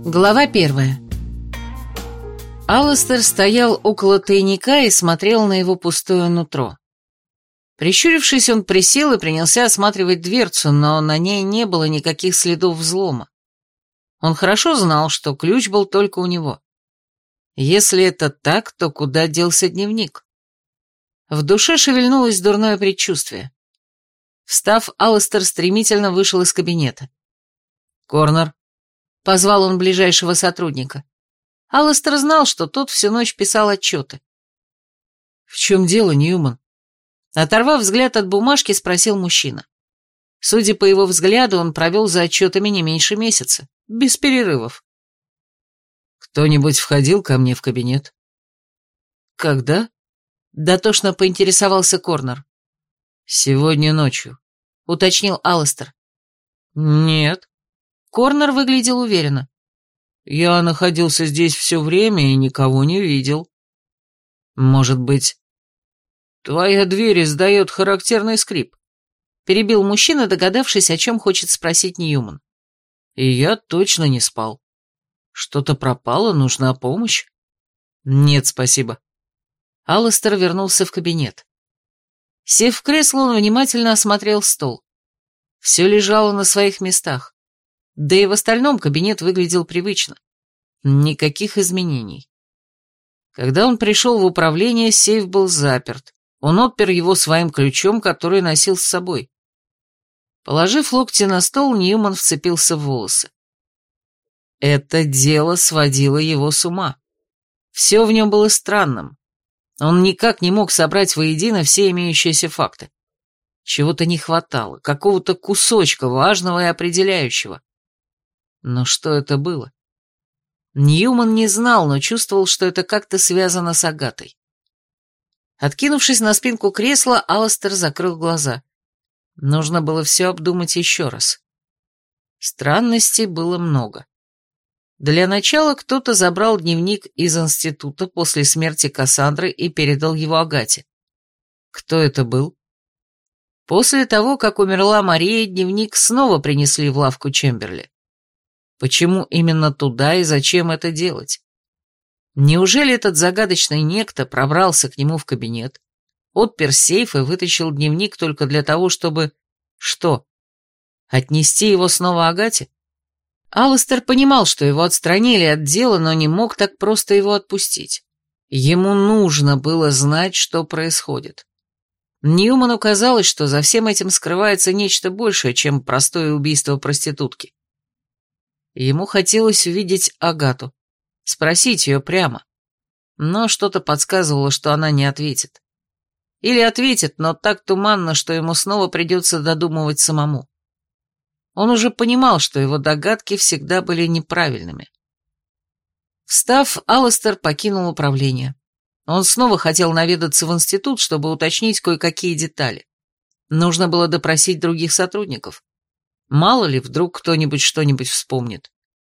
Глава 1. Алластер стоял около тайника и смотрел на его пустое нутро. Прищурившись, он присел и принялся осматривать дверцу, но на ней не было никаких следов взлома. Он хорошо знал, что ключ был только у него. Если это так, то куда делся дневник? В душе шевельнулось дурное предчувствие. Встав, Алластер стремительно вышел из кабинета. «Корнер», — позвал он ближайшего сотрудника. Алластер знал, что тот всю ночь писал отчеты. «В чем дело, Ньюман?» Оторвав взгляд от бумажки, спросил мужчина. Судя по его взгляду, он провел за отчетами не меньше месяца, без перерывов. «Кто-нибудь входил ко мне в кабинет?» «Когда?» — дотошно поинтересовался Корнер. «Сегодня ночью», — уточнил Алластер. «Нет». Корнер выглядел уверенно. «Я находился здесь все время и никого не видел». «Может быть...» «Твоя дверь издает характерный скрип», — перебил мужчина, догадавшись, о чем хочет спросить Ньюман. «И я точно не спал. Что-то пропало, нужна помощь?» «Нет, спасибо». Алластер вернулся в кабинет. Сев в кресло, он внимательно осмотрел стол. Все лежало на своих местах. Да и в остальном кабинет выглядел привычно. Никаких изменений. Когда он пришел в управление, сейф был заперт. Он отпер его своим ключом, который носил с собой. Положив локти на стол, Ньюман вцепился в волосы. Это дело сводило его с ума. Все в нем было странным. Он никак не мог собрать воедино все имеющиеся факты. Чего-то не хватало, какого-то кусочка важного и определяющего. Но что это было? Ньюман не знал, но чувствовал, что это как-то связано с Агатой. Откинувшись на спинку кресла, Алластер закрыл глаза. Нужно было все обдумать еще раз. Странностей было много. Для начала кто-то забрал дневник из института после смерти Кассандры и передал его Агате. Кто это был? После того, как умерла Мария, дневник снова принесли в лавку Чемберли. Почему именно туда и зачем это делать? Неужели этот загадочный некто пробрался к нему в кабинет, отпер сейф и вытащил дневник только для того, чтобы... Что? Отнести его снова Агате? Алластер понимал, что его отстранили от дела, но не мог так просто его отпустить. Ему нужно было знать, что происходит. Ньюману казалось, что за всем этим скрывается нечто большее, чем простое убийство проститутки. Ему хотелось увидеть Агату, спросить ее прямо, но что-то подсказывало, что она не ответит. Или ответит, но так туманно, что ему снова придется додумывать самому. Он уже понимал, что его догадки всегда были неправильными. Встав, Алластер покинул управление. Он снова хотел наведаться в институт, чтобы уточнить кое-какие детали. Нужно было допросить других сотрудников. Мало ли, вдруг кто-нибудь что-нибудь вспомнит.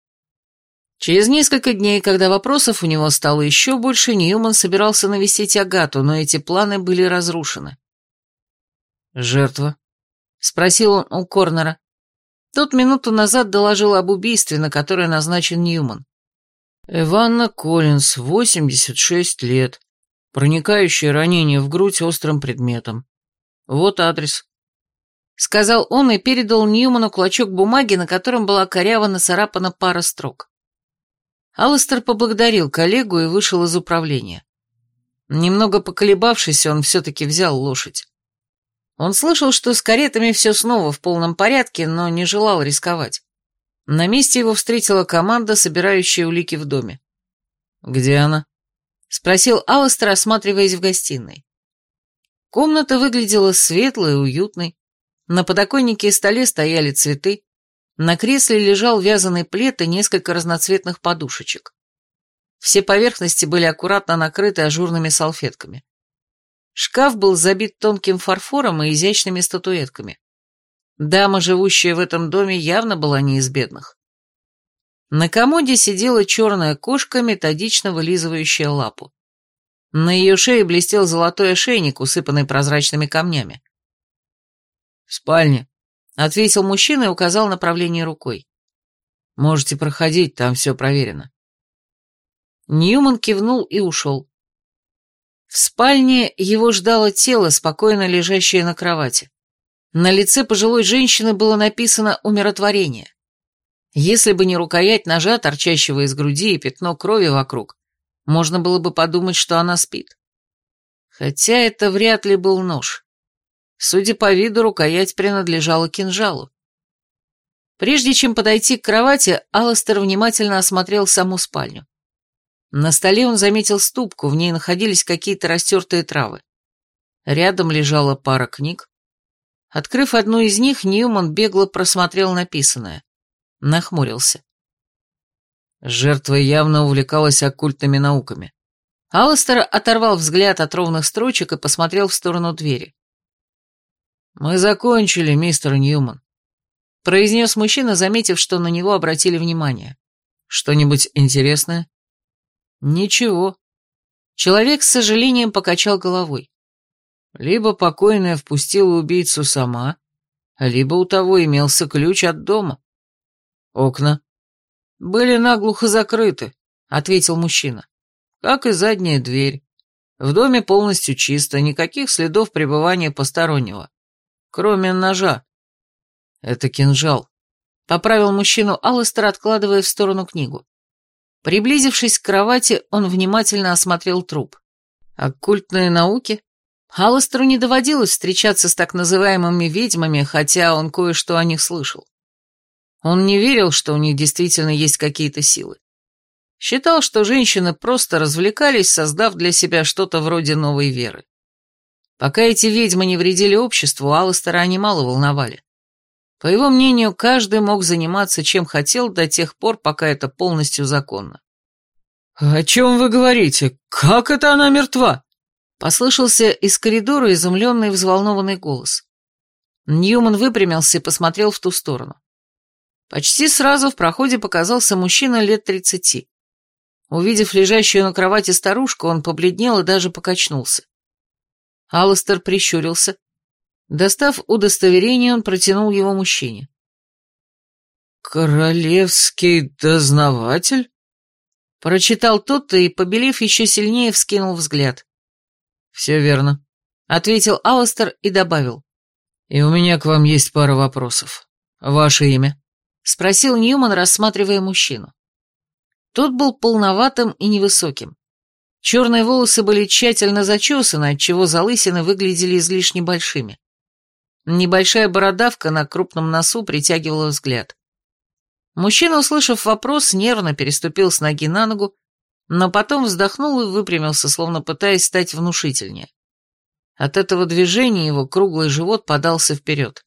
Через несколько дней, когда вопросов у него стало еще больше, Ньюман собирался навестить Агату, но эти планы были разрушены. «Жертва?» — спросил он у Корнера. Тот минуту назад доложил об убийстве, на которое назначен Ньюман. «Эванна Коллинз, 86 лет, проникающее ранение в грудь острым предметом. Вот адрес», — сказал он и передал Ньюману клочок бумаги, на котором была коряво нацарапана пара строк. Алластер поблагодарил коллегу и вышел из управления. Немного поколебавшись, он все-таки взял лошадь. Он слышал, что с каретами все снова в полном порядке, но не желал рисковать. На месте его встретила команда, собирающая улики в доме. «Где она?» — спросил Алластер, осматриваясь в гостиной. Комната выглядела светлой и уютной. На подоконнике и столе стояли цветы. На кресле лежал вязаный плед и несколько разноцветных подушечек. Все поверхности были аккуратно накрыты ажурными салфетками. Шкаф был забит тонким фарфором и изящными статуэтками. Дама, живущая в этом доме, явно была не из бедных. На комоде сидела черная кошка, методично вылизывающая лапу. На ее шее блестел золотой ошейник, усыпанный прозрачными камнями. «В спальне», — ответил мужчина и указал направление рукой. Можете проходить, там все проверено». Ньюман кивнул и ушел. В спальне его ждало тело, спокойно лежащее на кровати. На лице пожилой женщины было написано «умиротворение». Если бы не рукоять ножа, торчащего из груди, и пятно крови вокруг, можно было бы подумать, что она спит. Хотя это вряд ли был нож. Судя по виду, рукоять принадлежала кинжалу. Прежде чем подойти к кровати, Алластер внимательно осмотрел саму спальню. На столе он заметил ступку, в ней находились какие-то растертые травы. Рядом лежала пара книг. Открыв одну из них, Ньюман бегло просмотрел написанное. Нахмурился. Жертва явно увлекалась оккультными науками. Алластер оторвал взгляд от ровных строчек и посмотрел в сторону двери. «Мы закончили, мистер Ньюман», — произнес мужчина, заметив, что на него обратили внимание. «Что-нибудь интересное?» «Ничего». Человек с сожалением покачал головой. Либо покойная впустила убийцу сама, либо у того имелся ключ от дома. «Окна?» «Были наглухо закрыты», — ответил мужчина. «Как и задняя дверь. В доме полностью чисто, никаких следов пребывания постороннего. Кроме ножа». «Это кинжал», — поправил мужчину Алластер, откладывая в сторону книгу. Приблизившись к кровати, он внимательно осмотрел труп. Оккультные науки? Алластеру не доводилось встречаться с так называемыми ведьмами, хотя он кое-что о них слышал. Он не верил, что у них действительно есть какие-то силы. Считал, что женщины просто развлекались, создав для себя что-то вроде новой веры. Пока эти ведьмы не вредили обществу, Алластера они мало волновали. По его мнению, каждый мог заниматься чем хотел до тех пор, пока это полностью законно. «О чем вы говорите? Как это она мертва?» Послышался из коридора изумленный и взволнованный голос. Ньюман выпрямился и посмотрел в ту сторону. Почти сразу в проходе показался мужчина лет 30. Увидев лежащую на кровати старушку, он побледнел и даже покачнулся. Алластер прищурился. Достав удостоверение, он протянул его мужчине. «Королевский дознаватель?» Прочитал тот и, побелев еще сильнее, вскинул взгляд. «Все верно», — ответил Алластер и добавил. «И у меня к вам есть пара вопросов. Ваше имя?» — спросил Ньюман, рассматривая мужчину. Тот был полноватым и невысоким. Черные волосы были тщательно зачесаны, отчего залысины выглядели излишне большими. Небольшая бородавка на крупном носу притягивала взгляд. Мужчина, услышав вопрос, нервно переступил с ноги на ногу, но потом вздохнул и выпрямился, словно пытаясь стать внушительнее. От этого движения его круглый живот подался вперед.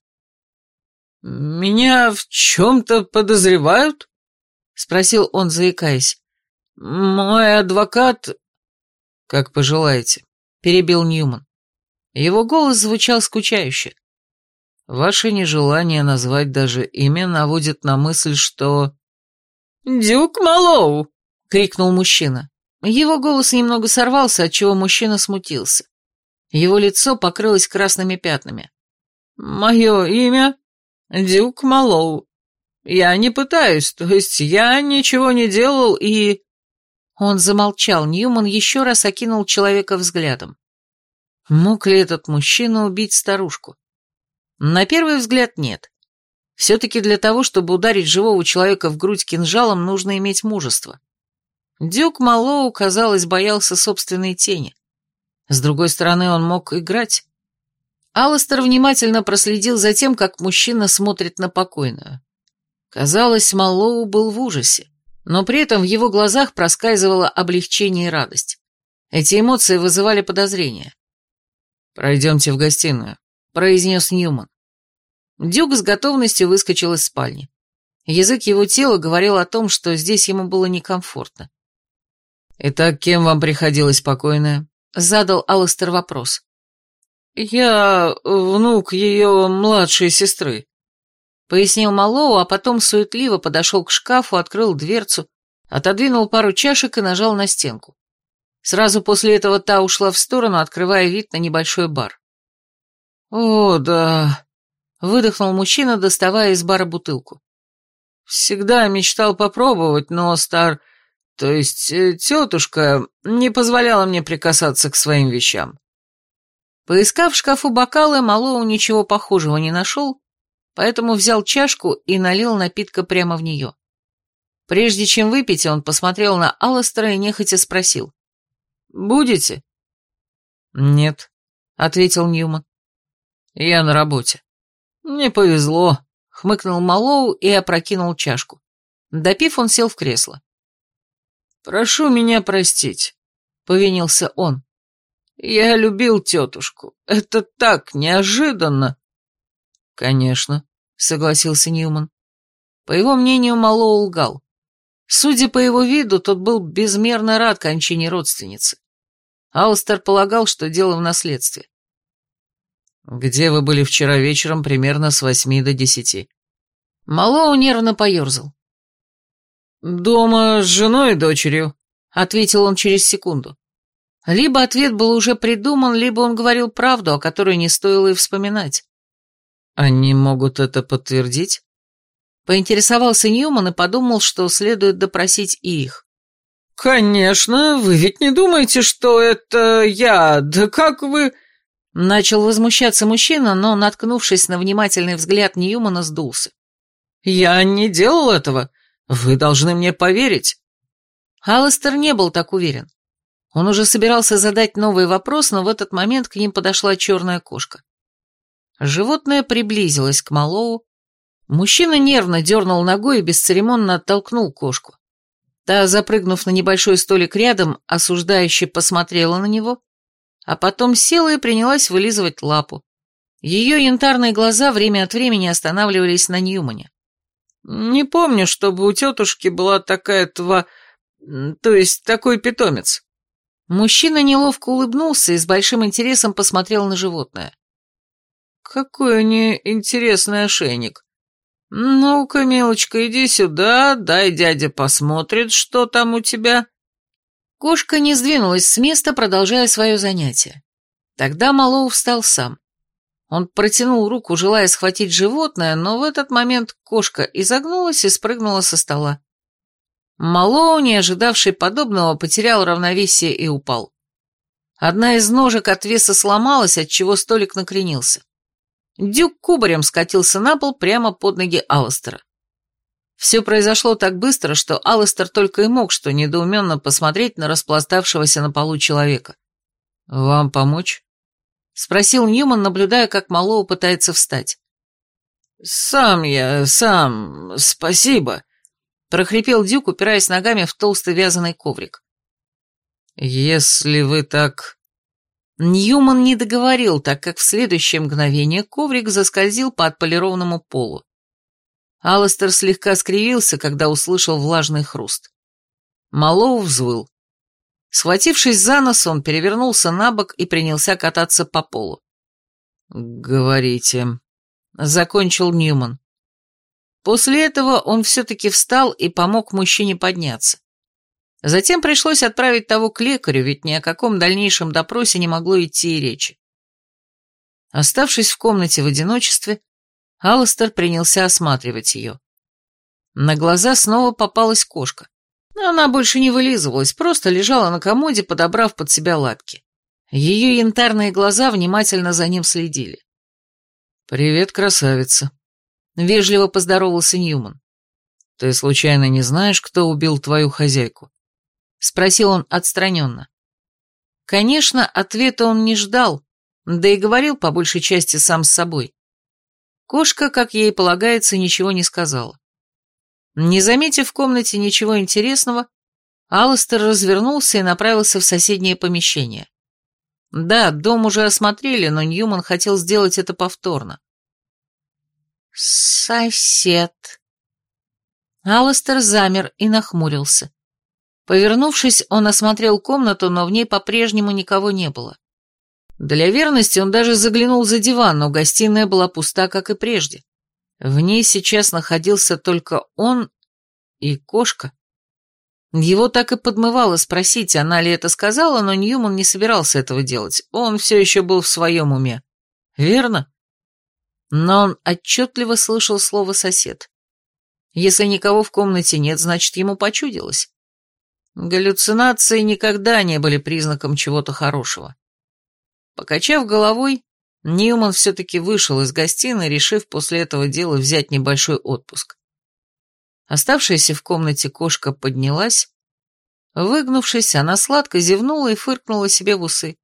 «Меня в чем-то подозревают?» — спросил он, заикаясь. «Мой адвокат...» «Как пожелаете», — перебил Ньюман. Его голос звучал скучающе. «Ваше нежелание назвать даже имя наводит на мысль, что...» «Дюк Маллоу!» — крикнул мужчина. Его голос немного сорвался, отчего мужчина смутился. Его лицо покрылось красными пятнами. «Мое имя Дюк Маллоу. Я не пытаюсь, то есть я ничего не делал и...» Он замолчал, Ньюман еще раз окинул человека взглядом. Мог ли этот мужчина убить старушку? На первый взгляд нет. Все-таки для того, чтобы ударить живого человека в грудь кинжалом, нужно иметь мужество. Дюк Маллоу, казалось, боялся собственной тени. С другой стороны, он мог играть. Алластер внимательно проследил за тем, как мужчина смотрит на покойную. Казалось, Маллоу был в ужасе, но при этом в его глазах проскальзывало облегчение и радость. Эти эмоции вызывали подозрения. «Пройдемте в гостиную», — произнес Ньюман. Дюк с готовностью выскочил из спальни. Язык его тела говорил о том, что здесь ему было некомфортно. «Итак, кем вам приходилась покойная?» — задал Алластер вопрос. «Я внук ее младшей сестры», — пояснил Маллоу, а потом суетливо подошел к шкафу, открыл дверцу, отодвинул пару чашек и нажал на стенку. Сразу после этого та ушла в сторону, открывая вид на небольшой бар. «О, да», — выдохнул мужчина, доставая из бара бутылку. Всегда мечтал попробовать, но тетушка не позволяла мне прикасаться к своим вещам. Поискав в шкафу бокалы, Малоу ничего похожего не нашел, поэтому взял чашку и налил напитка прямо в нее. Прежде чем выпить, он посмотрел на Алластера и нехотя спросил: «Будете?» «Нет», — ответил Ньюман. «Я на работе». «Мне повезло», — хмыкнул Малоу и опрокинул чашку. Допив, он сел в кресло. «Прошу меня простить», — повинился он. «Я любил тетушку. Это так неожиданно». «Конечно», — согласился Ньюман. По его мнению, Малоу лгал. Судя по его виду, тот был безмерно рад кончине родственницы. Алластер полагал, что дело в наследстве. «Где вы были вчера вечером примерно с 8 до 10?» Малоу нервно поерзал. «Дома с женой и дочерью», — ответил он через секунду. Либо ответ был уже придуман, либо он говорил правду, о которой не стоило и вспоминать. «Они могут это подтвердить?» Поинтересовался Ньюман и подумал, что следует допросить и их. «Конечно, вы ведь не думаете, что это я? Да как вы...» Начал возмущаться мужчина, но, наткнувшись на внимательный взгляд Ньюмана, сдулся. «Я не делал этого. Вы должны мне поверить». Алластер не был так уверен. Он уже собирался задать новый вопрос, но в этот момент к ним подошла черная кошка. Животное приблизилось к Малоу. Мужчина нервно дернул ногой и бесцеремонно оттолкнул кошку. Та, запрыгнув на небольшой столик рядом, осуждающе посмотрела на него, а потом села и принялась вылизывать лапу. Ее янтарные глаза время от времени останавливались на Ньюмане. «Не помню, чтобы у тетушки была такой питомец». Мужчина неловко улыбнулся и с большим интересом посмотрел на животное. «Какой у нее интересный ошейник. Ну-ка, милочка, иди сюда, дай дядя посмотрит, что там у тебя». Кошка не сдвинулась с места, продолжая свое занятие. Тогда Малоу встал сам. Он протянул руку, желая схватить животное, но в этот момент кошка изогнулась и спрыгнула со стола. Малоу, не ожидавший подобного, потерял равновесие и упал. Одна из ножек от веса сломалась, отчего столик накренился. Дюк кубарем скатился на пол прямо под ноги Алластера. Все произошло так быстро, что Алластер только и мог что недоуменно посмотреть на распластавшегося на полу человека. «Вам помочь?» — спросил Ньюман, наблюдая, как Малоу пытается встать. Сам, спасибо», — прохрипел Дюк, упираясь ногами в толстый вязаный коврик. «Если вы так...» Ньюман не договорил, так как в следующее мгновение коврик заскользил по отполированному полу. Алластер слегка скривился, когда услышал влажный хруст. Малоу взвыл. Схватившись за нос, он перевернулся на бок и принялся кататься по полу. «Говорите», — закончил Ньюман. После этого он все-таки встал и помог мужчине подняться. Затем пришлось отправить того к лекарю, ведь ни о каком дальнейшем допросе не могло идти и речи. Оставшись в комнате в одиночестве, Алластер принялся осматривать ее. На глаза снова попалась кошка. Но она больше не вылизывалась, просто лежала на комоде, подобрав под себя лапки. Ее янтарные глаза внимательно за ним следили. «Привет, красавица», — вежливо поздоровался Ньюман. «Ты случайно не знаешь, кто убил твою хозяйку?» — спросил он отстраненно. Конечно, ответа он не ждал, да и говорил по большей части сам с собой. Кошка, как ей полагается, ничего не сказала. Не заметив в комнате ничего интересного, Алластер развернулся и направился в соседнее помещение. Да, дом уже осмотрели, но Ньюман хотел сделать это повторно. «Сосед». Алластер замер и нахмурился. Повернувшись, он осмотрел комнату, но в ней по-прежнему никого не было. Для верности он даже заглянул за диван, но гостиная была пуста, как и прежде. В ней сейчас находился только он и кошка. Его так и подмывало спросить, она ли это сказала, но Ньюман не собирался этого делать. Он все еще был в своем уме. Верно? Но он отчетливо слышал слово «сосед». Если никого в комнате нет, значит, ему почудилось. Галлюцинации никогда не были признаком чего-то хорошего. Покачав головой, Ньюман все-таки вышел из гостиной, решив после этого дела взять небольшой отпуск. Оставшаяся в комнате кошка поднялась. Выгнувшись, она сладко зевнула и фыркнула себе в усы.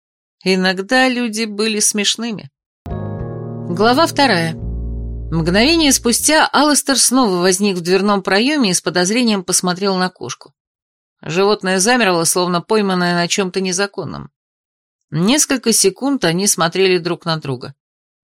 Иногда люди были смешными. Глава 2. Мгновение спустя Алластер снова возник в дверном проеме и с подозрением посмотрел на кошку. Животное замерло, словно пойманное на чем-то незаконном. Несколько секунд они смотрели друг на друга.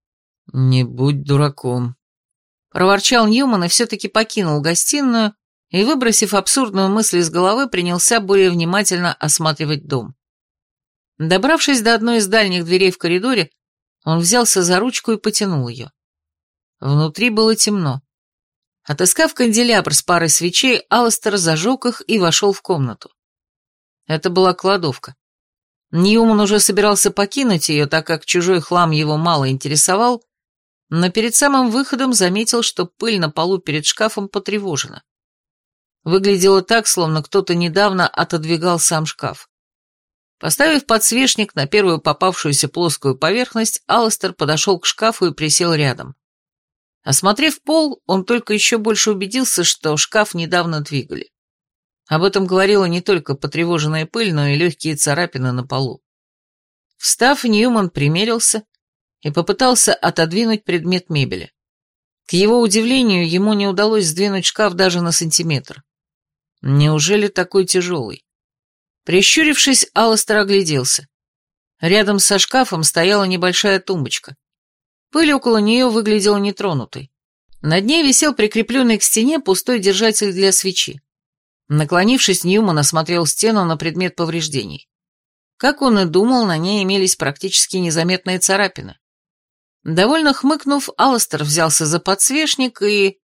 «Не будь дураком», — проворчал Ньюман и все-таки покинул гостиную и, выбросив абсурдную мысль из головы, принялся более внимательно осматривать дом. Добравшись до одной из дальних дверей в коридоре, он взялся за ручку и потянул ее. Внутри было темно. Отыскав канделябр с парой свечей, Алластер зажег их и вошел в комнату. Это была кладовка. Ньюман уже собирался покинуть ее, так как чужой хлам его мало интересовал, но перед самым выходом заметил, что пыль на полу перед шкафом потревожена. Выглядело так, словно кто-то недавно отодвигал сам шкаф. Поставив подсвечник на первую попавшуюся плоскую поверхность, Алластер подошел к шкафу и присел рядом. Осмотрев пол, он только еще больше убедился, что шкаф недавно двигали. Об этом говорила не только потревоженная пыль, но и легкие царапины на полу. Встав, Ньюман примерился и попытался отодвинуть предмет мебели. К его удивлению, ему не удалось сдвинуть шкаф даже на сантиметр. Неужели такой тяжелый? Прищурившись, Алластер огляделся. Рядом со шкафом стояла небольшая тумбочка. Пыль около нее выглядела нетронутой. Над ней висел прикрепленный к стене пустой держатель для свечи. Наклонившись, Ньюман осмотрел стену на предмет повреждений. Как он и думал, на ней имелись практически незаметные царапины. Довольно хмыкнув, Алластер взялся за подсвечник и...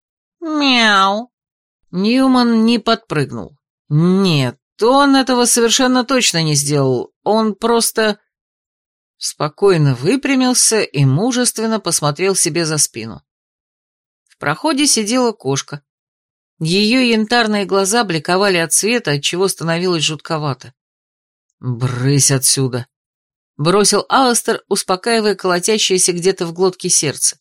Мяу! Ньюман не подпрыгнул. Нет, он этого совершенно точно не сделал. Он просто... спокойно выпрямился и мужественно посмотрел себе за спину. В проходе сидела кошка. Ее янтарные глаза бликовали от света, отчего становилось жутковато. «Брысь отсюда!» — бросил Алластер, успокаивая колотящееся где-то в глотке сердце.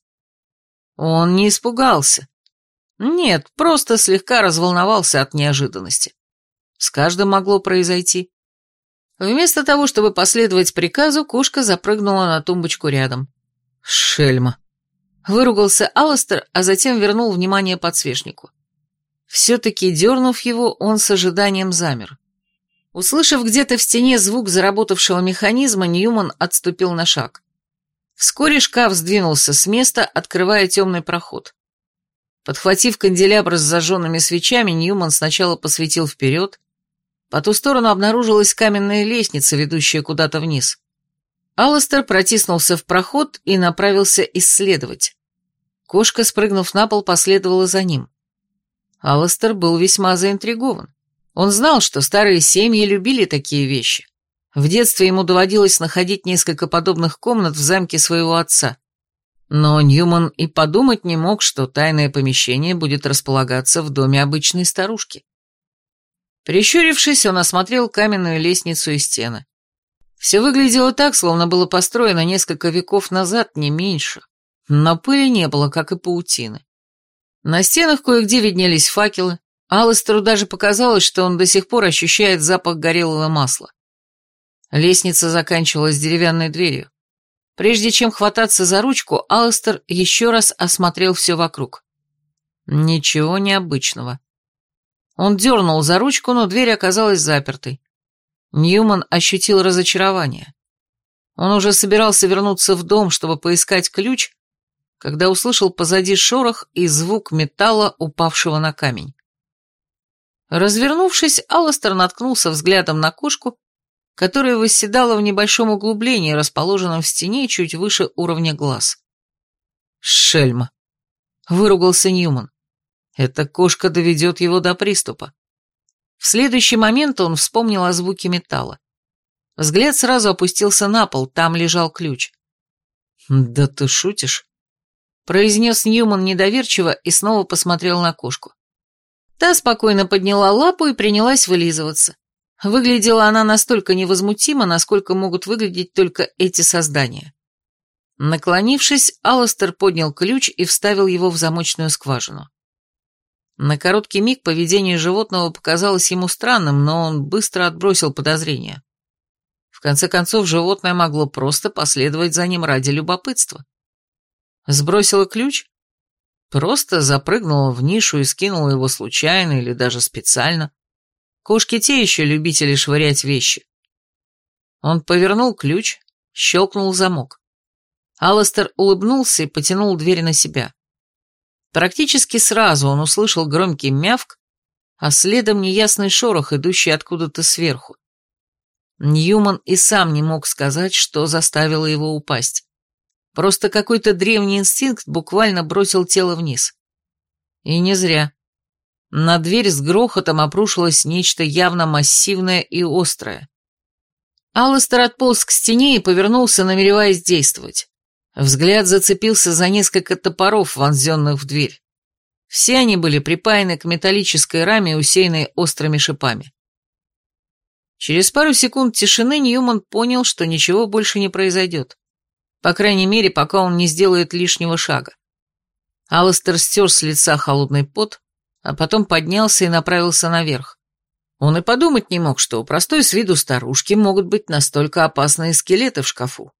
Он не испугался. Нет, просто слегка разволновался от неожиданности. С каждым могло произойти. Вместо того, чтобы последовать приказу, кошка запрыгнула на тумбочку рядом. «Шельма!» — выругался Алластер, а затем вернул внимание подсвечнику. Все-таки дернув его, он с ожиданием замер. Услышав где-то в стене звук заработавшего механизма, Ньюман отступил на шаг. Вскоре шкаф сдвинулся с места, открывая темный проход. Подхватив канделябр с зажженными свечами, Ньюман сначала посветил вперед. По ту сторону обнаружилась каменная лестница, ведущая куда-то вниз. Алластер протиснулся в проход и направился исследовать. Кошка, спрыгнув на пол, последовала за ним. Алластер был весьма заинтригован. Он знал, что старые семьи любили такие вещи. В детстве ему доводилось находить несколько подобных комнат в замке своего отца. Но Ньюман и подумать не мог, что тайное помещение будет располагаться в доме обычной старушки. Прищурившись, он осмотрел каменную лестницу и стены. Все выглядело так, словно было построено несколько веков назад, не меньше. Но пыли не было, как и паутины. На стенах кое-где виднелись факелы. Алластеру даже показалось, что он до сих пор ощущает запах горелого масла. Лестница заканчивалась деревянной дверью. Прежде чем хвататься за ручку, Алластер еще раз осмотрел все вокруг. Ничего необычного. Он дернул за ручку, но дверь оказалась запертой. Ньюман ощутил разочарование. Он уже собирался вернуться в дом, чтобы поискать ключ, когда услышал позади шорох и звук металла, упавшего на камень. Развернувшись, Алластер наткнулся взглядом на кошку, которая восседала в небольшом углублении, расположенном в стене чуть выше уровня глаз. «Шельма!» — выругался Ньюман. «Эта кошка доведет его до приступа». В следующий момент он вспомнил о звуке металла. Взгляд сразу опустился на пол, там лежал ключ. «Да ты шутишь?» произнес Ньюман недоверчиво и снова посмотрел на кошку. Та спокойно подняла лапу и принялась вылизываться. Выглядела она настолько невозмутимо, насколько могут выглядеть только эти создания. Наклонившись, Алластер поднял ключ и вставил его в замочную скважину. На короткий миг поведение животного показалось ему странным, но он быстро отбросил подозрения. В конце концов, животное могло просто последовать за ним ради любопытства. Сбросила ключ? Просто запрыгнула в нишу и скинула его случайно или даже специально. Кошки те еще любители швырять вещи. Он повернул ключ, щелкнул замок. Алластер улыбнулся и потянул дверь на себя. Практически сразу он услышал громкий мявк, а следом неясный шорох, идущий откуда-то сверху. Ньюман и сам не мог сказать, что заставило его упасть. Просто какой-то древний инстинкт буквально бросил тело вниз. И не зря. На дверь с грохотом обрушилось нечто явно массивное и острое. Алластер отполз к стене и повернулся, намереваясь действовать. Взгляд зацепился за несколько топоров, вонзенных в дверь. Все они были припаяны к металлической раме, усеянной острыми шипами. Через пару секунд тишины Ньюман понял, что ничего больше не произойдет. По крайней мере, пока он не сделает лишнего шага. Алластер стер с лица холодный пот, а потом поднялся и направился наверх. Он и подумать не мог, что у простой с виду старушки могут быть настолько опасные скелеты в шкафу.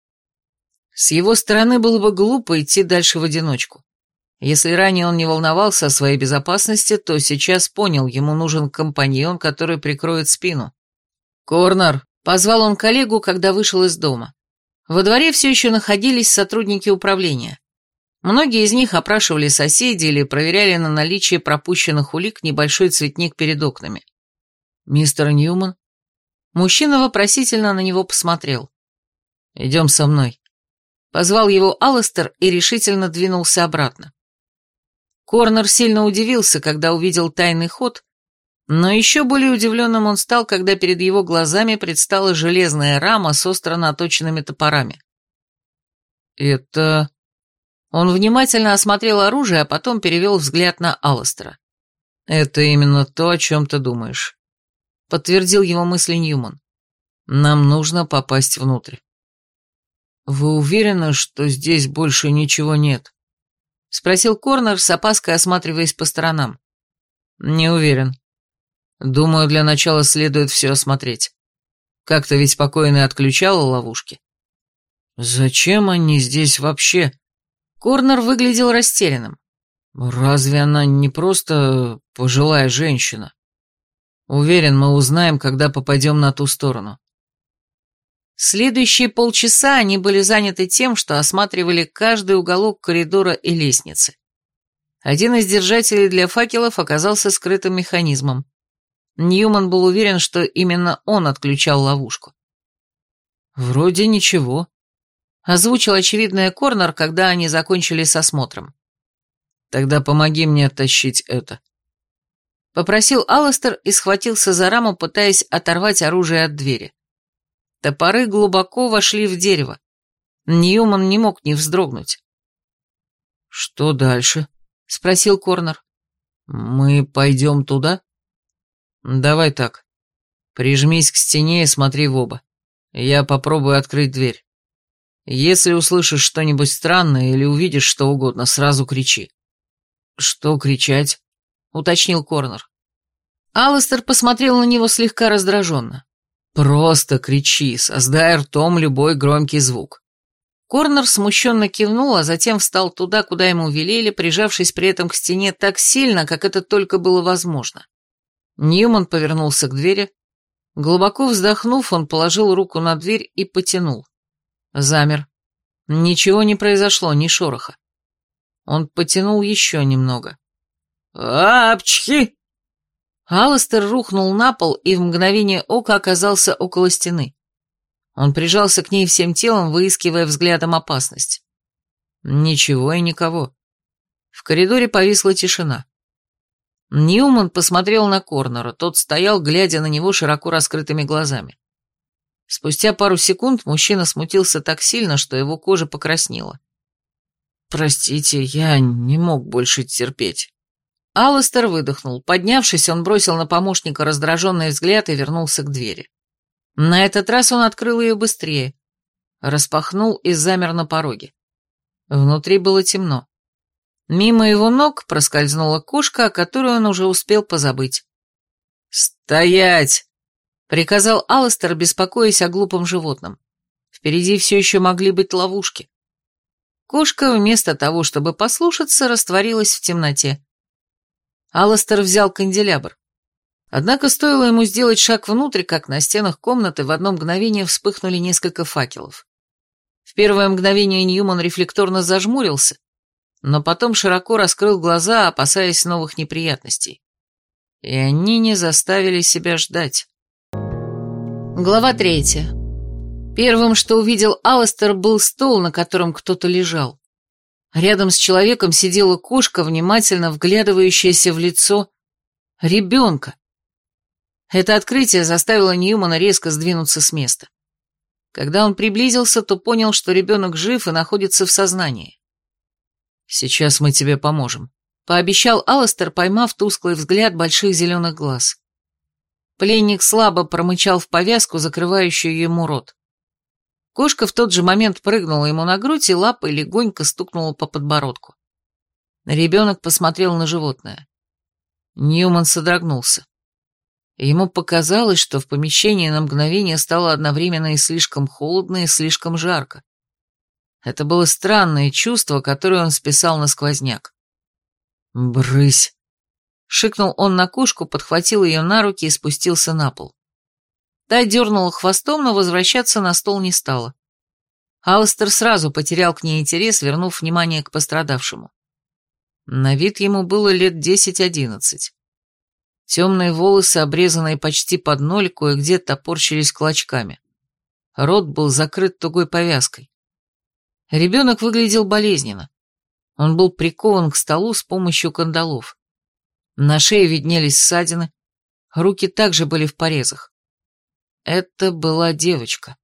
С его стороны было бы глупо идти дальше в одиночку. Если ранее он не волновался о своей безопасности, то сейчас понял, ему нужен компаньон, который прикроет спину. «Корнер!» — позвал он коллегу, когда вышел из дома. Во дворе все еще находились сотрудники управления. Многие из них опрашивали соседей или проверяли на наличие пропущенных улик небольшой цветник перед окнами. «Мистер Ньюман?» Мужчина вопросительно на него посмотрел. «Идем со мной». Позвал его Алластер и решительно двинулся обратно. Корнер сильно удивился, когда увидел тайный ход, но еще более удивленным он стал, когда перед его глазами предстала железная рама с остро наточенными топорами. «Это...» Он внимательно осмотрел оружие, а потом перевел взгляд на Алластера. «Это именно то, о чем ты думаешь», — подтвердил его мысли Ньюман. «Нам нужно попасть внутрь». «Вы уверены, что здесь больше ничего нет?» — спросил Корнер, с опаской осматриваясь по сторонам. «Не уверен. Думаю, для начала следует все осмотреть. Как-то ведь покойный отключала ловушки». «Зачем они здесь вообще?» Корнер выглядел растерянным. «Разве она не просто пожилая женщина? Уверен, мы узнаем, когда попадем на ту сторону». Следующие полчаса они были заняты тем, что осматривали каждый уголок коридора и лестницы. Один из держателей для факелов оказался скрытым механизмом. Ньюман был уверен, что именно он отключал ловушку. «Вроде ничего», — озвучил очевидное Корнер, когда они закончили с осмотром. «Тогда помоги мне оттащить это», — попросил Алластер и схватился за раму, пытаясь оторвать оружие от двери. Топоры глубоко вошли в дерево. Ньюман не мог не вздрогнуть. «Что дальше?» — спросил Корнер. «Мы пойдем туда?» «Давай так. Прижмись к стене и смотри в оба. Я попробую открыть дверь. Если услышишь что-нибудь странное или увидишь что угодно, сразу кричи». «Что кричать?» — уточнил Корнер. Алластер посмотрел на него слегка раздраженно. «Просто кричи, создай ртом любой громкий звук». Корнер смущенно кивнул, а затем встал туда, куда ему велели, прижавшись при этом к стене так сильно, как это только было возможно. Ньюман повернулся к двери. Глубоко вздохнув, он положил руку на дверь и потянул. Замер. Ничего не произошло, ни шороха. Он потянул еще немного. «Апчхи!» Алластер рухнул на пол и в мгновение ока оказался около стены. Он прижался к ней всем телом, выискивая взглядом опасность. Ничего и никого. В коридоре повисла тишина. Ньюман посмотрел на Корнера, тот стоял, глядя на него широко раскрытыми глазами. Спустя пару секунд мужчина смутился так сильно, что его кожа покраснела. «Простите, я не мог больше терпеть». Алластер выдохнул. Поднявшись, он бросил на помощника раздраженный взгляд и вернулся к двери. На этот раз он открыл ее быстрее, распахнул и замер на пороге. Внутри было темно. Мимо его ног проскользнула кошка, о которой он уже успел позабыть. «Стоять!» — приказал Алластер, беспокоясь о глупом животном. Впереди все еще могли быть ловушки. Кошка, вместо того, чтобы послушаться, растворилась в темноте. Алластер взял канделябр. Однако стоило ему сделать шаг внутрь, как на стенах комнаты в одно мгновение вспыхнули несколько факелов. В первое мгновение Ньюман рефлекторно зажмурился, но потом широко раскрыл глаза, опасаясь новых неприятностей. И они не заставили себя ждать. Глава 3. Первым, что увидел Алластер, был стол, на котором кто-то лежал. Рядом с человеком сидела кошка, внимательно вглядывающаяся в лицо ребенка. Это открытие заставило Ньюмана резко сдвинуться с места. Когда он приблизился, то понял, что ребенок жив и находится в сознании. «Сейчас мы тебе поможем», — пообещал Алластер, поймав тусклый взгляд больших зеленых глаз. Пленник слабо промычал в повязку, закрывающую ему рот. Кошка в тот же момент прыгнула ему на грудь и лапой легонько стукнула по подбородку. Ребенок посмотрел на животное. Ньюман содрогнулся. Ему показалось, что в помещении на мгновение стало одновременно и слишком холодно, и слишком жарко. Это было странное чувство, которое он списал на сквозняк. «Брысь!» — шикнул он на кошку, подхватил ее на руки и спустился на пол. Та дернула хвостом, но возвращаться на стол не стала. Алластер сразу потерял к ней интерес, вернув внимание к пострадавшему. На вид ему было лет 10-11. Темные волосы, обрезанные почти под ноль, кое-где топорщились клочками. Рот был закрыт тугой повязкой. Ребенок выглядел болезненно. Он был прикован к столу с помощью кандалов. На шее виднелись ссадины, руки также были в порезах. Это была девочка.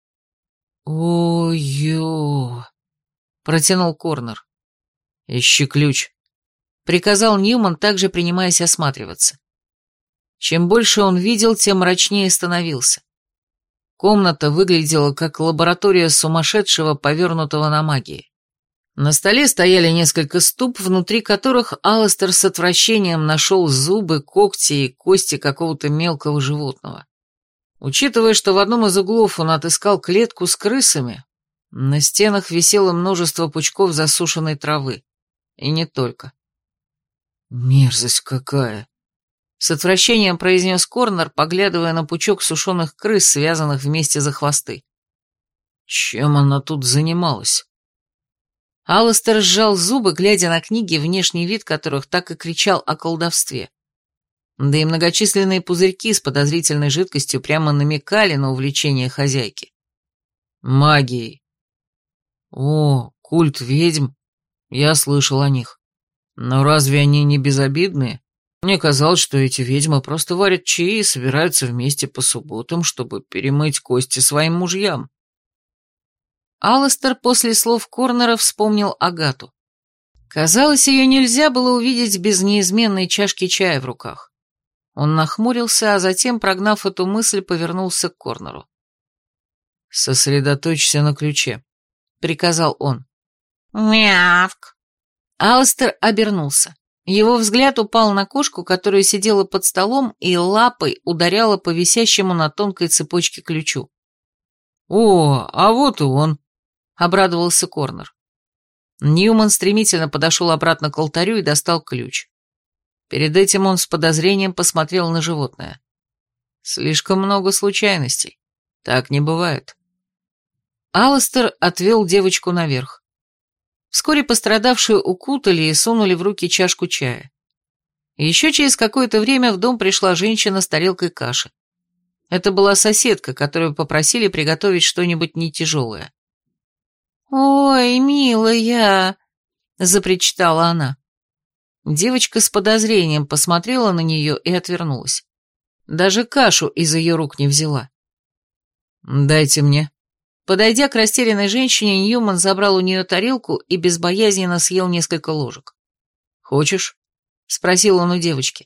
«Ой-ё!» — протянул Корнер. «Ищи ключ», — приказал Ньюман, также принимаясь осматриваться. Чем больше он видел, тем мрачнее становился. Комната выглядела как лаборатория сумасшедшего, повернутого на магии. На столе стояли несколько ступ, внутри которых Алластер с отвращением нашел зубы, когти и кости какого-то мелкого животного. Учитывая, что в одном из углов он отыскал клетку с крысами, на стенах висело множество пучков засушенной травы. И не только. «Мерзость какая!» С отвращением произнес Корнер, поглядывая на пучок сушеных крыс, связанных вместе за хвосты. «Чем она тут занималась?» Алластер сжал зубы, глядя на книги, внешний вид которых так и кричал о колдовстве. Да и многочисленные пузырьки с подозрительной жидкостью прямо намекали на увлечение хозяйки. «Магией». «О, культ ведьм. Я слышал о них. Но разве они не безобидные? Мне казалось, что эти ведьмы просто варят чаи и собираются вместе по субботам, чтобы перемыть кости своим мужьям». Алластер после слов Корнера вспомнил Агату. Казалось, ее нельзя было увидеть без неизменной чашки чая в руках. Он нахмурился, а затем, прогнав эту мысль, повернулся к Корнеру. «Сосредоточься на ключе», — приказал он. «Мявк!» Алластер обернулся. Его взгляд упал на кошку, которая сидела под столом и лапой ударяла по висящему на тонкой цепочке ключу. «О, а вот и он!» — обрадовался Корнер. Ньюман стремительно подошел обратно к алтарю и достал ключ. Перед этим он с подозрением посмотрел на животное. Слишком много случайностей. Так не бывает. Алластер отвел девочку наверх. Вскоре пострадавшую укутали и сунули в руки чашку чая. Еще через какое-то время в дом пришла женщина с тарелкой каши. Это была соседка, которую попросили приготовить что-нибудь не тяжелое. «Ой, милая!» — запричитала она. Девочка с подозрением посмотрела на нее и отвернулась. Даже кашу из ее рук не взяла. «Дайте мне», Подойдя к растерянной женщине, Ньюман забрал у нее тарелку и безбоязненно съел несколько ложек. «Хочешь?» — спросил он у девочки.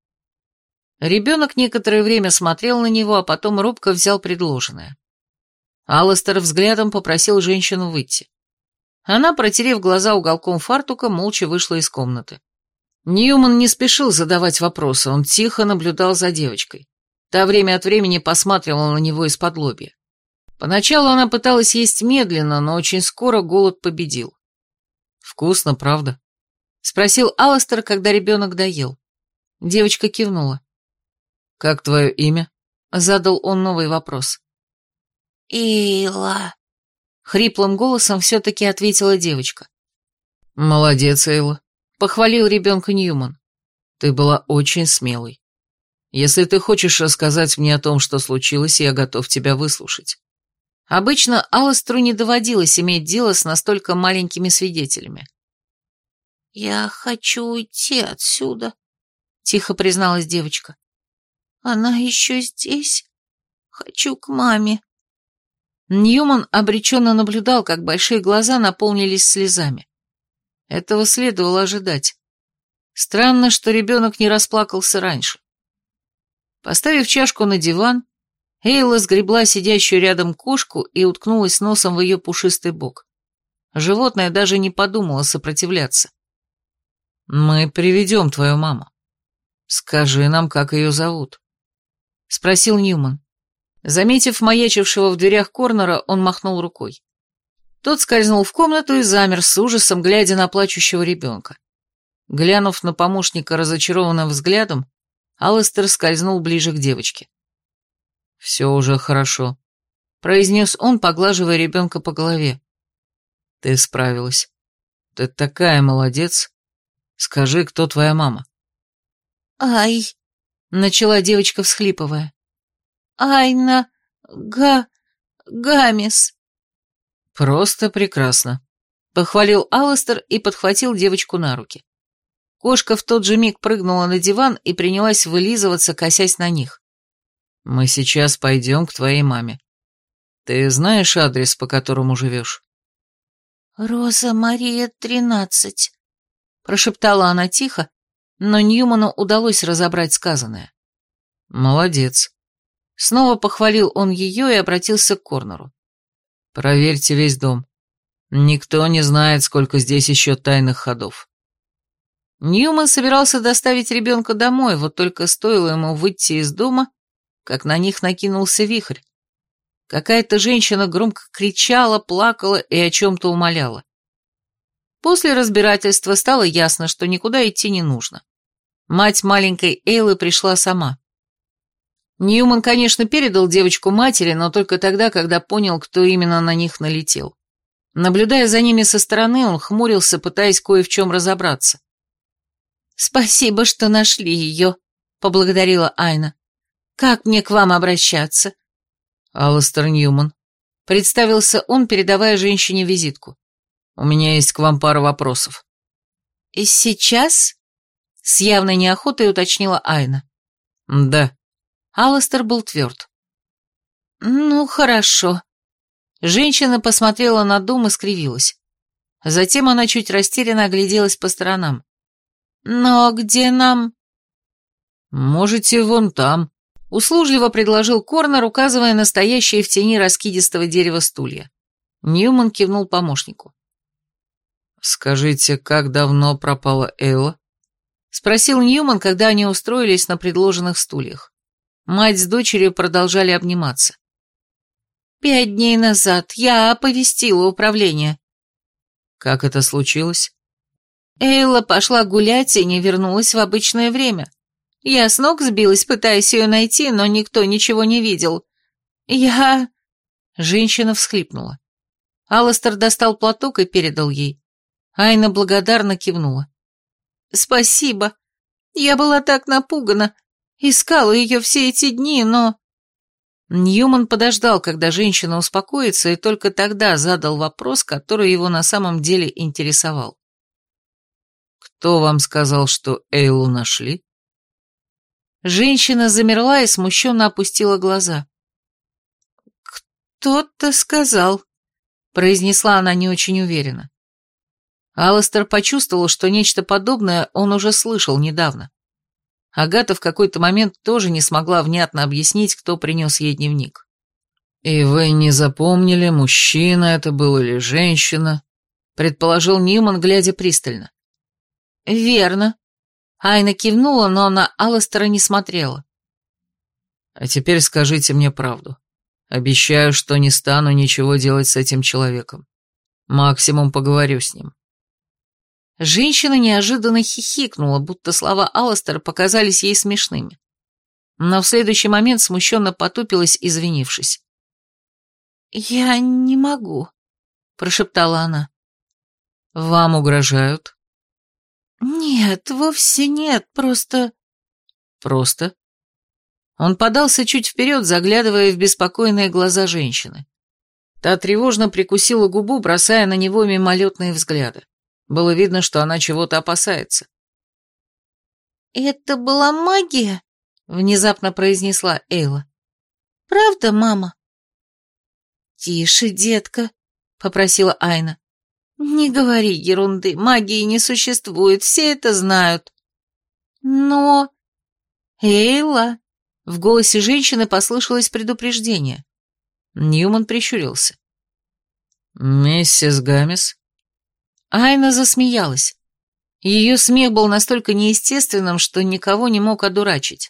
Ребенок некоторое время смотрел на него, а потом робко взял предложенное. Алластер взглядом попросил женщину выйти. Она, протерев глаза уголком фартука, молча вышла из комнаты. Ньюман не спешил задавать вопросы, он тихо наблюдал за девочкой. Та время от времени посматривала на него из-под лобья. Поначалу она пыталась есть медленно, но очень скоро голод победил. «Вкусно, правда?» — спросил Алластер, когда ребенок доел. Девочка кивнула. «Как твое имя?» — задал он новый вопрос. «Эйла», — хриплым голосом все-таки ответила девочка. «Молодец, Эйла», — похвалил ребенка Ньюман. «Ты была очень смелой. Если ты хочешь рассказать мне о том, что случилось, я готов тебя выслушать». Обычно Алластеру не доводилось иметь дело с настолько маленькими свидетелями. «Я хочу уйти отсюда», — тихо призналась девочка. «Она еще здесь? Хочу к маме». Ньюман обреченно наблюдал, как большие глаза наполнились слезами. Этого следовало ожидать. Странно, что ребенок не расплакался раньше. Поставив чашку на диван, Эйла сгребла сидящую рядом кошку и уткнулась носом в ее пушистый бок. Животное даже не подумало сопротивляться. «Мы приведем твою маму. Скажи нам, как ее зовут?» — спросил Ньюман. Заметив маячившего в дверях Корнера, он махнул рукой. Тот скользнул в комнату и замер с ужасом, глядя на плачущего ребенка. Глянув на помощника разочарованным взглядом, Алластер скользнул ближе к девочке. «Все уже хорошо», — произнес он, поглаживая ребенка по голове. «Ты справилась. Ты такая молодец. Скажи, кто твоя мама?» «Ай», — начала девочка, всхлипывая. «Айна Гамес». «Просто прекрасно», — похвалил Алластер и подхватил девочку на руки. Кошка в тот же миг прыгнула на диван и принялась вылизываться, косясь на них. «Мы сейчас пойдем к твоей маме. Ты знаешь адрес, по которому живешь?» «Роза Мария, 13», — прошептала она тихо, но Ньюману удалось разобрать сказанное. «Молодец». Снова похвалил он ее и обратился к Корнеру. «Проверьте весь дом. Никто не знает, сколько здесь еще тайных ходов». Ньюман собирался доставить ребенка домой, вот только стоило ему выйти из дома, как на них накинулся вихрь. Какая-то женщина громко кричала, плакала и о чем-то умоляла. После разбирательства стало ясно, что никуда идти не нужно. Мать маленькой Эйлы пришла сама. Ньюман, конечно, передал девочку матери, но только тогда, когда понял, кто именно на них налетел. Наблюдая за ними со стороны, он хмурился, пытаясь кое в чем разобраться. «Спасибо, что нашли ее», — поблагодарила Айна. «Как мне к вам обращаться?» «Алластер Ньюман», — представился он, передавая женщине визитку. «У меня есть к вам пара вопросов». «И сейчас?» — с явной неохотой уточнила Айна. «Да». Алластер был тверд. «Ну, хорошо». Женщина посмотрела на дом и скривилась. Затем она чуть растерянно огляделась по сторонам. «Но где нам?» «Можете вон там», — услужливо предложил Корнер, указывая на стоящие в тени раскидистого дерева стулья. Ньюман кивнул помощнику. «Скажите, как давно пропала Эйла?» — спросил Ньюман, когда они устроились на предложенных стульях. Мать с дочерью продолжали обниматься. 5 дней назад я оповестила управление». «Как это случилось?» Эйла пошла гулять и не вернулась в обычное время. Я с ног сбилась, пытаясь ее найти, но никто ничего не видел. Женщина всхлипнула. Алластер достал платок и передал ей. Айна благодарно кивнула. «Спасибо. Я была так напугана. Искала ее все эти дни, но...» Ньюман подождал, когда женщина успокоится, и только тогда задал вопрос, который его на самом деле интересовал. «Кто вам сказал, что Эйлу нашли?» Женщина замерла и смущенно опустила глаза. «Что-то сказал», — произнесла она не очень уверенно. Алластер почувствовал, что нечто подобное он уже слышал недавно. Агата в какой-то момент тоже не смогла внятно объяснить, кто принес ей дневник. «И вы не запомнили, мужчина это был или женщина?» — предположил Ньюман, глядя пристально. «Верно». Айна кивнула, но на Алластера не смотрела. «А теперь скажите мне правду. Обещаю, что не стану ничего делать с этим человеком. Максимум поговорю с ним». Женщина неожиданно хихикнула, будто слова Алластера показались ей смешными. Но в следующий момент смущенно потупилась, извинившись. «Я не могу», — прошептала она. «Вам угрожают?» «Нет, вовсе нет, просто...» «Просто?» Он подался чуть вперед, заглядывая в беспокойные глаза женщины. Та тревожно прикусила губу, бросая на него мимолетные взгляды. Было видно, что она чего-то опасается. «Это была магия?» — внезапно произнесла Эйла. «Правда, мама?» «Тише, детка», — попросила Айна. «Не говори ерунды, магии не существует, все это знают». «Но...» «Эйла...» — в голосе женщины послышалось предупреждение. Ньюман прищурился. «Миссис Гамес?» Айна засмеялась. Ее смех был настолько неестественным, что никого не мог одурачить.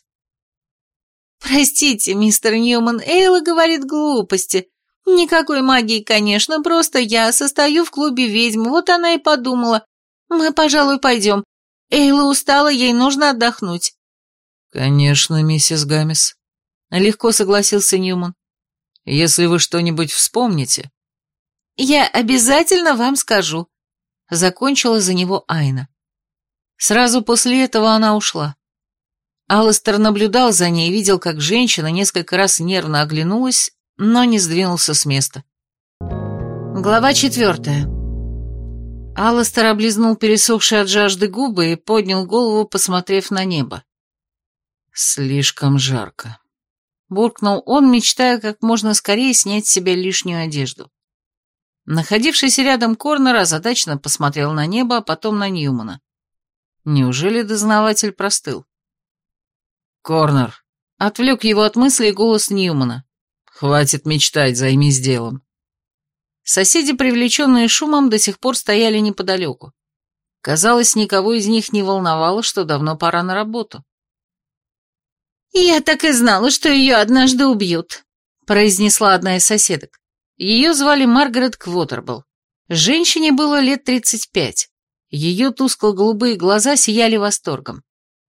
«Простите, мистер Ньюман, Эйла говорит глупости. Никакой магии, конечно, просто я состою в клубе ведьм, вот она и подумала. Мы, пожалуй, пойдем. Эйла устала, ей нужно отдохнуть». «Конечно, миссис Гамес», — легко согласился Ньюман. «Если вы что-нибудь вспомните...» «Я обязательно вам скажу», — закончила за него Айна. Сразу после этого она ушла. Алластер наблюдал за ней и видел, как женщина несколько раз нервно оглянулась, но не сдвинулся с места. Глава 4. Алластер облизнул пересохшие от жажды губы и поднял голову, посмотрев на небо. «Слишком жарко», — буркнул он, мечтая как можно скорее снять с себя лишнюю одежду. Находившийся рядом Корнер озадаченно посмотрел на небо, а потом на Ньюмана. Неужели дознаватель простыл? «Корнер», — отвлек его от мыслей голос Ньюмана. «Хватит мечтать, займись делом». Соседи, привлеченные шумом, до сих пор стояли неподалеку. Казалось, никого из них не волновало, что давно пора на работу. «Я так и знала, что ее однажды убьют», — произнесла одна из соседок. Ее звали Маргарет Квотербелл. Женщине было лет 35. Ее тускло-голубые глаза сияли восторгом.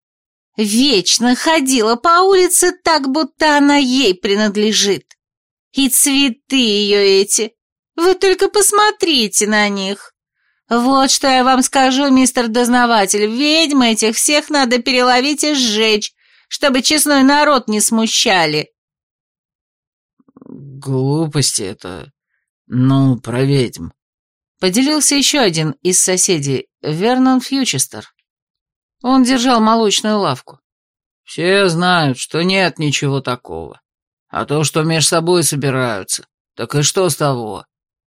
«Вечно ходила по улице так, будто она ей принадлежит. И цветы ее эти. Вы только посмотрите на них. Вот что я вам скажу, мистер дознаватель, ведьм этих всех надо переловить и сжечь, чтобы честной народ не смущали». «Глупости это... Ну, про ведьм», — поделился еще один из соседей, Вернон Фьючестер. Он держал молочную лавку. «Все знают, что нет ничего такого. А то, что меж собой собираются, так и что с того?»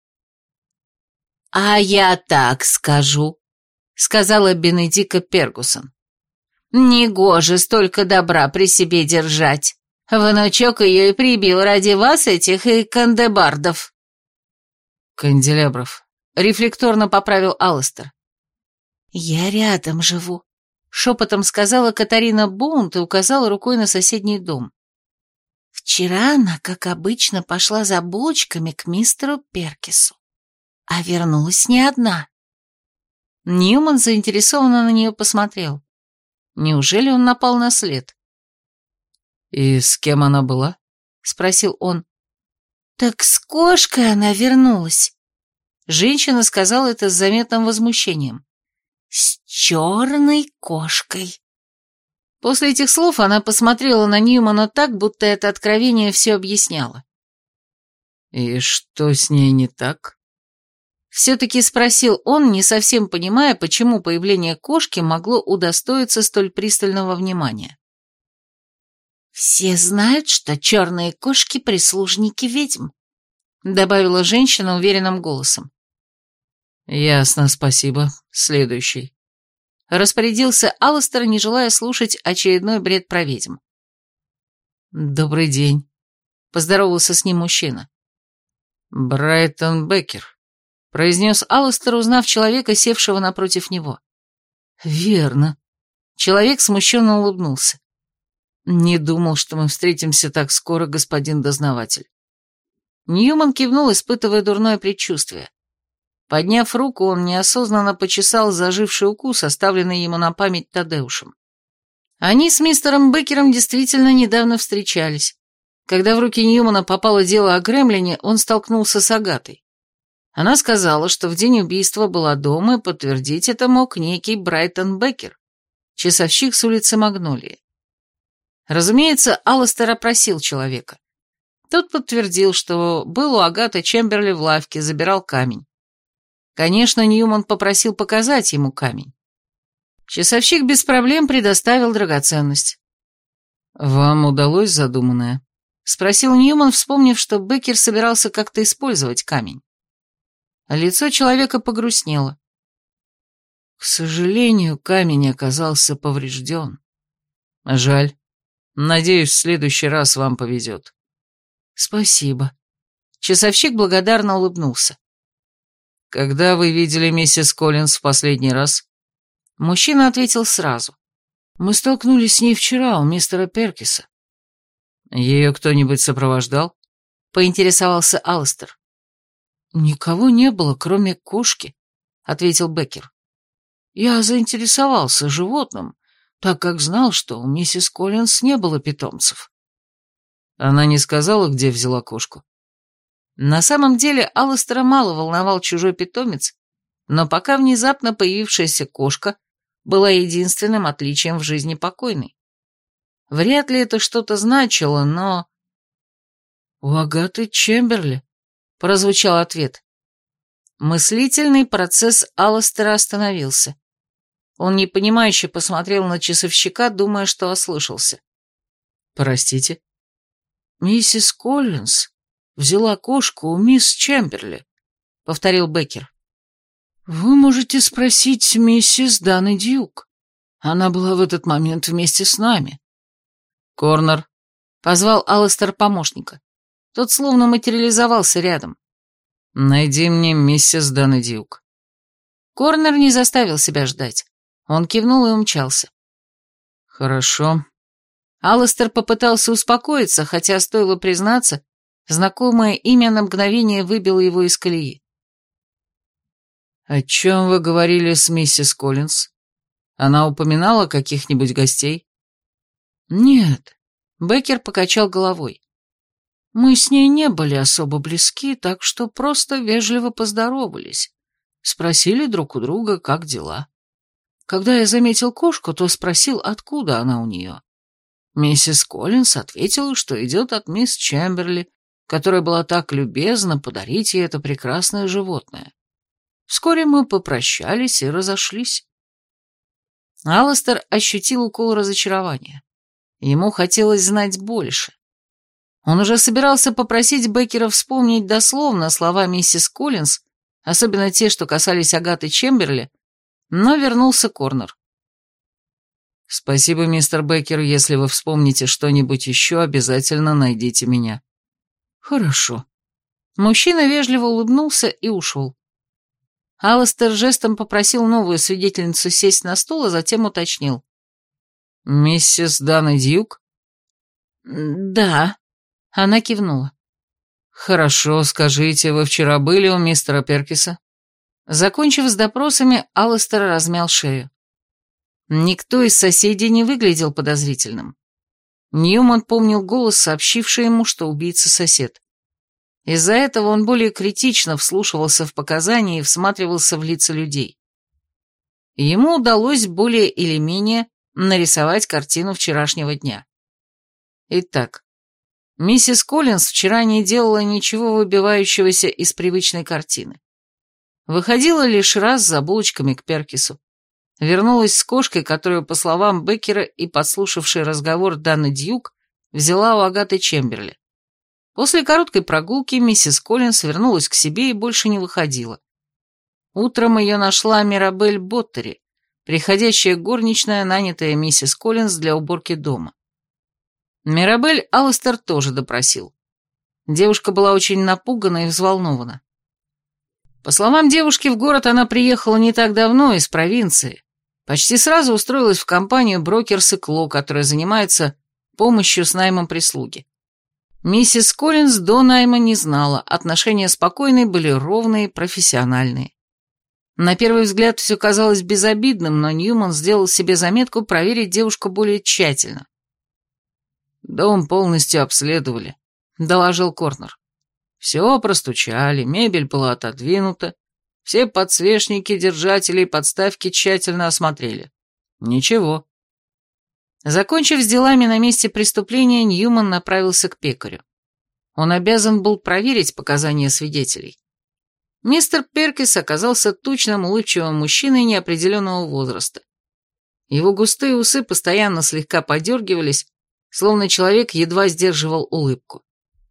«А я так скажу», — сказала Бенедика Пергусон. «Негоже столько добра при себе держать. Внучок ее и прибил ради вас этих и кандебардов». «Канделябров», — рефлекторно поправил Алластер. «Я рядом живу», — шепотом сказала Катарина Боунт и указала рукой на соседний дом. «Вчера она, как обычно, пошла за булочками к мистеру Перкису, а вернулась не одна». Ньюман заинтересованно на нее посмотрел. Неужели он напал на след? «И с кем она была?» — спросил он. «Так с кошкой она вернулась». Женщина сказала это с заметным возмущением. «С черной кошкой». После этих слов она посмотрела на Ньюмана так, будто это откровение все объясняло. «И что с ней не так?» Все-таки спросил он, не совсем понимая, почему появление кошки могло удостоиться столь пристального внимания. «Все знают, что черные кошки — прислужники ведьм», — добавила женщина уверенным голосом. «Ясно, спасибо. Следующий». Распорядился Алластер, не желая слушать очередной бред про ведьм. «Добрый день», — поздоровался с ним мужчина. «Брайтон Беккер», — произнес Алластер, узнав человека, севшего напротив него. «Верно». Человек смущенно улыбнулся. «Не думал, что мы встретимся так скоро, господин дознаватель». Ньюман кивнул, испытывая дурное предчувствие. Подняв руку, он неосознанно почесал заживший укус, оставленный ему на память Тадеушем. Они с мистером Беккером действительно недавно встречались. Когда в руки Ньюмана попало дело о Гремлине, он столкнулся с Агатой. Она сказала, что в день убийства была дома, и подтвердить это мог некий Брайтон Беккер, часовщик с улицы Магнолии. Разумеется, Алластер опросил человека. Тот подтвердил, что был у Агаты Чемберли в лавке, забирал камень. Конечно, Ньюман попросил показать ему камень. Часовщик без проблем предоставил драгоценность. «Вам удалось задуманное?» — спросил Ньюман, вспомнив, что Беккер собирался как-то использовать камень. Лицо человека погрустнело. «К сожалению, камень оказался поврежден. Жаль. Надеюсь, в следующий раз вам повезет». «Спасибо». Часовщик благодарно улыбнулся. «Когда вы видели миссис Коллинз в последний раз?» Мужчина ответил сразу. «Мы столкнулись с ней вчера у мистера Перкиса». «Ее кто-нибудь сопровождал?» — поинтересовался Алластер. «Никого не было, кроме кошки», — ответил Беккер. «Я заинтересовался животным, так как знал, что у миссис Коллинз не было питомцев». «Она не сказала, где взяла кошку?» На самом деле Алластера мало волновал чужой питомец, но пока внезапно появившаяся кошка была единственным отличием в жизни покойной. Вряд ли это что-то значило, но... «У Агаты Чемберли», — прозвучал ответ. Мыслительный процесс Алластера остановился. Он непонимающе посмотрел на часовщика, думая, что ослышался. «Простите?» «Миссис Коллинз взяла кошку у мисс Чемберли», — повторил Беккер. «Вы можете спросить миссис Даны Дьюк. Она была в этот момент вместе с нами». «Корнер», — позвал Алластер помощника. Тот словно материализовался рядом. «Найди мне миссис Даны Дьюк». Корнер не заставил себя ждать. Он кивнул и умчался. «Хорошо». Алластер попытался успокоиться, хотя, стоило признаться, знакомое имя на мгновение выбило его из колеи. «О чем вы говорили с миссис Коллинз? Она упоминала каких-нибудь гостей?» «Нет», — Беккер покачал головой. «Мы с ней не были особо близки, так что просто вежливо поздоровались. Спросили друг у друга, как дела. Когда я заметил кошку, то спросил, откуда она у нее. Миссис Коллинз ответила, что идет от мисс Чемберли, которая была так любезна подарить ей это прекрасное животное. Вскоре мы попрощались и разошлись». Алластер ощутил укол разочарования. Ему хотелось знать больше. Он уже собирался попросить Беккера вспомнить дословно слова миссис Коллинз, особенно те, что касались Агаты Чемберли, но вернулся Корнер. «Спасибо, мистер Беккер, если вы вспомните что-нибудь еще, обязательно найдите меня». «Хорошо». Мужчина вежливо улыбнулся и ушел. Алластер жестом попросил новую свидетельницу сесть на стул, а затем уточнил. «Миссис Дана Дьюк?» «Да», — она кивнула. «Хорошо, скажите, вы вчера были у мистера Перкиса?» Закончив с допросами, Алластер размял шею. Никто из соседей не выглядел подозрительным. Ньюман помнил голос, сообщивший ему, что убийца сосед. Из-за этого он более критично вслушивался в показания и всматривался в лица людей. Ему удалось более или менее нарисовать картину вчерашнего дня. Итак, миссис Коллинз вчера не делала ничего выбивающегося из привычной картины. Выходила лишь раз за булочками к Перкису. Вернулась с кошкой, которую, по словам Беккера и подслушавший разговор Даны Дьюк, взяла у Агаты Чемберли. После короткой прогулки миссис Коллинс вернулась к себе и больше не выходила. Утром ее нашла Мирабель Боттери, приходящая горничная, нанятая миссис Коллинс для уборки дома. Мирабель Алластер тоже допросил. Девушка была очень напугана и взволнована. По словам девушки, в город она приехала не так давно, из провинции. Почти сразу устроилась в компанию Брокерс и Кло, которая занимается помощью с наймом прислуги. Миссис Коллинс до найма не знала, отношения спокойные, были ровные, профессиональные. На первый взгляд все казалось безобидным, но Ньюман сделал себе заметку проверить девушку более тщательно. «Дом полностью обследовали», — доложил Корнер. «Все простучали, мебель была отодвинута, все подсвечники, держатели и подставки тщательно осмотрели. Ничего». Закончив с делами на месте преступления, Ньюман направился к пекарю. Он обязан был проверить показания свидетелей. Мистер Перкис оказался тучным, улыбчивым мужчиной неопределенного возраста. Его густые усы постоянно слегка подергивались, словно человек едва сдерживал улыбку.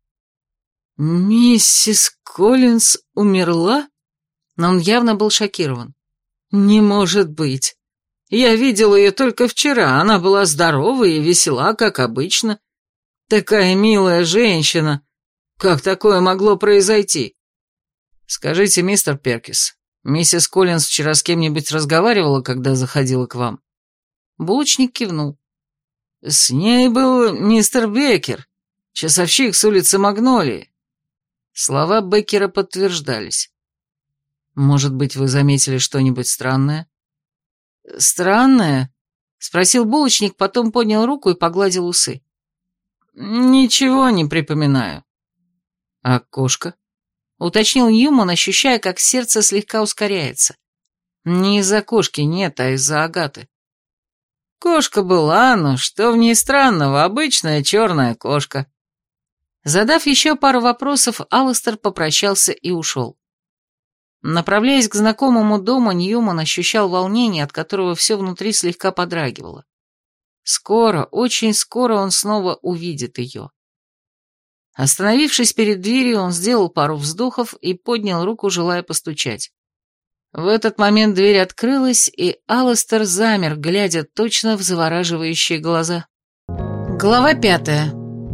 «Миссис Коллинс умерла?» Но он явно был шокирован. «Не может быть. Я видел ее только вчера, она была здорова и весела, как обычно. Такая милая женщина. Как такое могло произойти?» «Скажите, мистер Перкис, миссис Коллинс вчера с кем-нибудь разговаривала, когда заходила к вам?» Булочник кивнул. «С ней был мистер Беккер, часовщик с улицы Магнолии». Слова Беккера подтверждались. «Может быть, вы заметили что-нибудь странное?» «Странное?» — спросил булочник, потом поднял руку и погладил усы. «Ничего не припоминаю». «А кошка?» — уточнил Ньюман, ощущая, как сердце слегка ускоряется. «Не из-за кошки, нет, а из-за Агаты». «Кошка была, но что в ней странного? Обычная черная кошка». Задав еще пару вопросов, Алластер попрощался и ушел. Направляясь к знакомому дому, Ньюман ощущал волнение, от которого все внутри слегка подрагивало. Скоро, очень скоро он снова увидит ее. Остановившись перед дверью, он сделал пару вздохов и поднял руку, желая постучать. В этот момент дверь открылась, и Алластер замер, глядя точно в завораживающие глаза. Глава 5.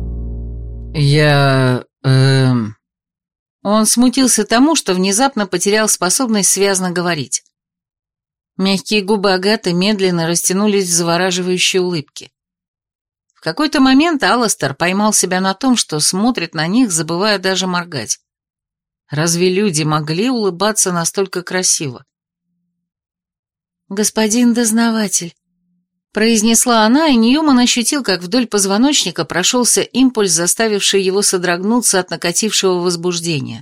Он смутился тому, что внезапно потерял способность связно говорить. Мягкие губы Агаты медленно растянулись в завораживающей улыбке. В какой-то момент Алластер поймал себя на том, что смотрит на них, забывая даже моргать. Разве люди могли улыбаться настолько красиво? «Господин дознаватель», — произнесла она, и Ньюман ощутил, как вдоль позвоночника прошелся импульс, заставивший его содрогнуться от накатившего возбуждения.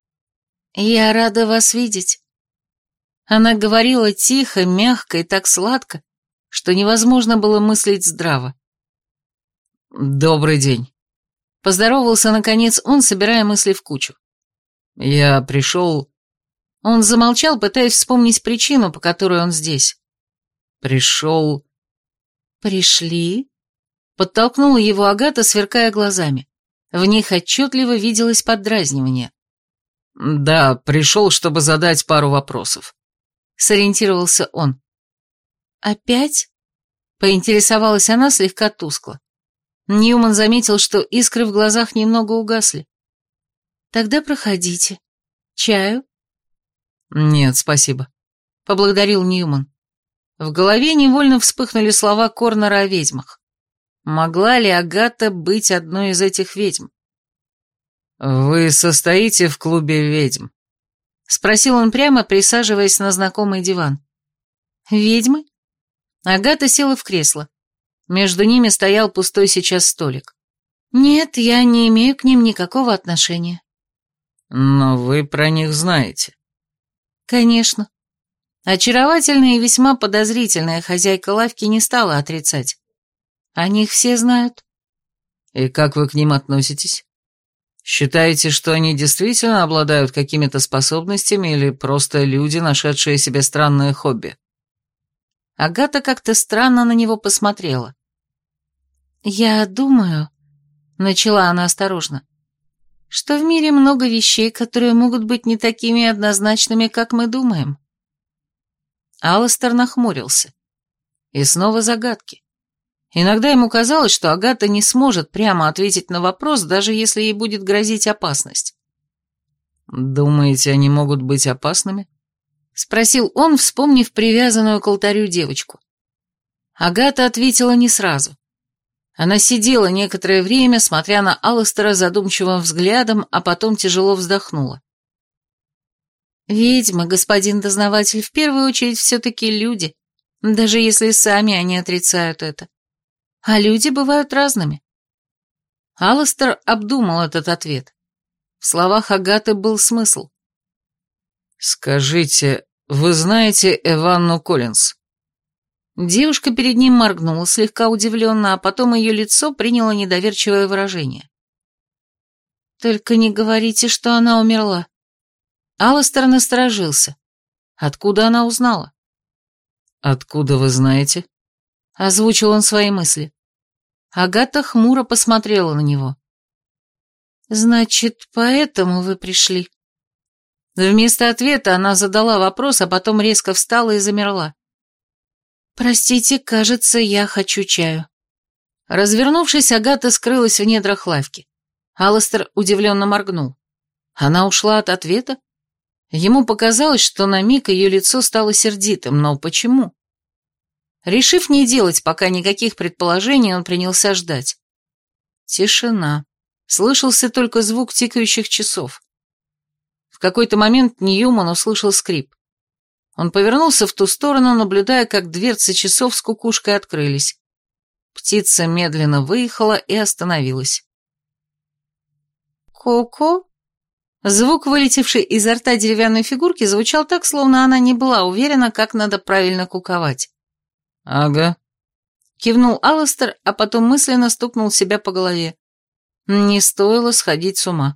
«Я рада вас видеть». Она говорила тихо, мягко и так сладко, что невозможно было мыслить здраво. «Добрый день», — поздоровался наконец он, собирая мысли в кучу. «Я пришел...» Он замолчал, пытаясь вспомнить причину, по которой он здесь. «Пришел...» «Пришли?» — подтолкнула его Агата, сверкая глазами. В них отчетливо виделось поддразнивание. «Да, пришел, чтобы задать пару вопросов», — сориентировался он. «Опять?» — поинтересовалась она слегка тускло. Ньюман заметил, что искры в глазах немного угасли. «Тогда проходите. Чаю?» «Нет, спасибо», — поблагодарил Ньюман. В голове невольно вспыхнули слова Корнера о ведьмах. Могла ли Агата быть одной из этих ведьм? «Вы состоите в клубе ведьм?» — спросил он прямо, присаживаясь на знакомый диван. «Ведьмы?» Агата села в кресло. Между ними стоял пустой сейчас столик. «Нет, я не имею к ним никакого отношения». «Но вы про них знаете». «Конечно». Очаровательная и весьма подозрительная хозяйка лавки не стала отрицать. О них все знают. «И как вы к ним относитесь? Считаете, что они действительно обладают какими-то способностями или просто люди, нашедшие себе странное хобби?» Агата как-то странно на него посмотрела. «Я думаю...» — начала она осторожно. что в мире много вещей, которые могут быть не такими однозначными, как мы думаем. Алластер нахмурился. И снова загадки. Иногда ему казалось, что Агата не сможет прямо ответить на вопрос, даже если ей будет грозить опасность. «Думаете, они могут быть опасными?» — спросил он, вспомнив привязанную к алтарю девочку. Агата ответила не сразу. Она сидела некоторое время, смотря на Алластера задумчивым взглядом, а потом тяжело вздохнула. «Ведьмы, господин дознаватель, в первую очередь все-таки люди, даже если сами они отрицают это. А люди бывают разными». Алластер обдумал этот ответ. В словах Агаты был смысл. «Скажите, вы знаете Эванну Коллинз?» Девушка перед ним моргнула слегка удивленно, а потом ее лицо приняло недоверчивое выражение. «Только не говорите, что она умерла». Алластер насторожился. Откуда она узнала? «Откуда вы знаете?» — озвучил он свои мысли. Агата хмуро посмотрела на него. «Значит, поэтому вы пришли?» Вместо ответа она задала вопрос, а потом резко встала и замерла. «Простите, кажется, я хочу чаю». Развернувшись, Агата скрылась в недрах лавки. Алластер удивленно моргнул. Она ушла от ответа? Ему показалось, что на миг ее лицо стало сердитым, но почему? Решив не делать пока никаких предположений, он принялся ждать. Тишина. Слышался только звук тикающих часов. В какой-то момент Ньюман услышал скрип. Он повернулся в ту сторону, наблюдая, как дверцы часов с кукушкой открылись. Птица медленно выехала и остановилась. «Ко-ко?» Звук, вылетевший изо рта деревянной фигурки, звучал так, словно она не была уверена, как надо правильно куковать. «Ага», — кивнул Алластер, а потом мысленно стукнул себя по голове. Не стоило сходить с ума.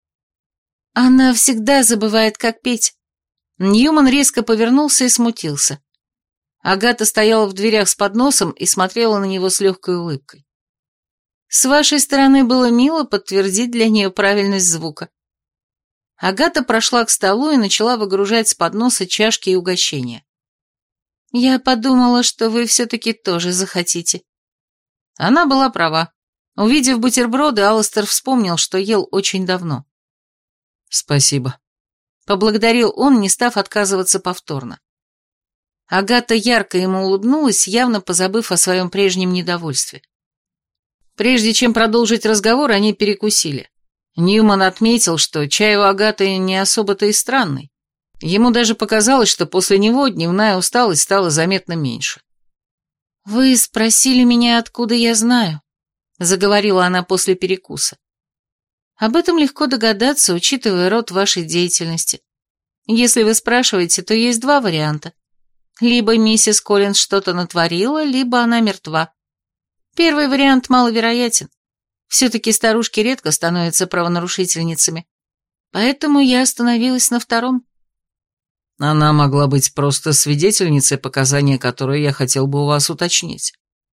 «Она всегда забывает, как петь». Ньюман резко повернулся и смутился. Агата стояла в дверях с подносом и смотрела на него с легкой улыбкой. «С вашей стороны было мило подтвердить для нее правильность звука». Агата прошла к столу и начала выгружать с подноса чашки и угощения. «Я подумала, что вы все-таки тоже захотите». Она была права. Увидев бутерброды, Алластер вспомнил, что ел очень давно. «Спасибо», — поблагодарил он, не став отказываться повторно. Агата ярко ему улыбнулась, явно позабыв о своем прежнем недовольстве. Прежде чем продолжить разговор, они перекусили. Ньюман отметил, что чай у Агаты не особо-то и странный. Ему даже показалось, что после него дневная усталость стала заметно меньше. «Вы спросили меня, откуда я знаю», — заговорила она после перекуса. «Об этом легко догадаться, учитывая род вашей деятельности. Если вы спрашиваете, то есть два варианта. Либо миссис Коллинз что-то натворила, либо она мертва. Первый вариант маловероятен. Все-таки старушки редко становятся правонарушительницами. Поэтому я остановилась на втором». «Она могла быть просто свидетельницей, показания которой я хотел бы у вас уточнить».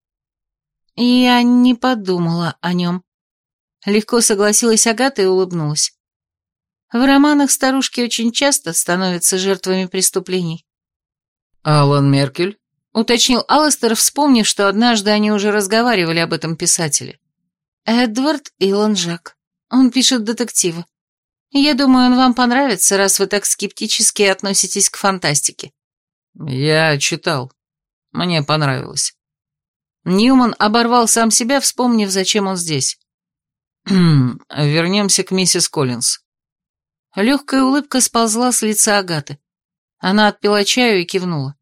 «Я не подумала о нем». Легко согласилась Агата и улыбнулась. В романах старушки очень часто становятся жертвами преступлений. «Алан Меркель?» — уточнил Алластер, вспомнив, что однажды они уже разговаривали об этом писателе. «Эдвард Илон Жак. Он пишет детективы. Я думаю, он вам понравится, раз вы так скептически относитесь к фантастике». «Я читал. Мне понравилось». Ньюман оборвал сам себя, вспомнив, зачем он здесь. «Вернемся к миссис Коллинз». Легкая улыбка сползла с лица Агаты. Она отпила чаю и кивнула.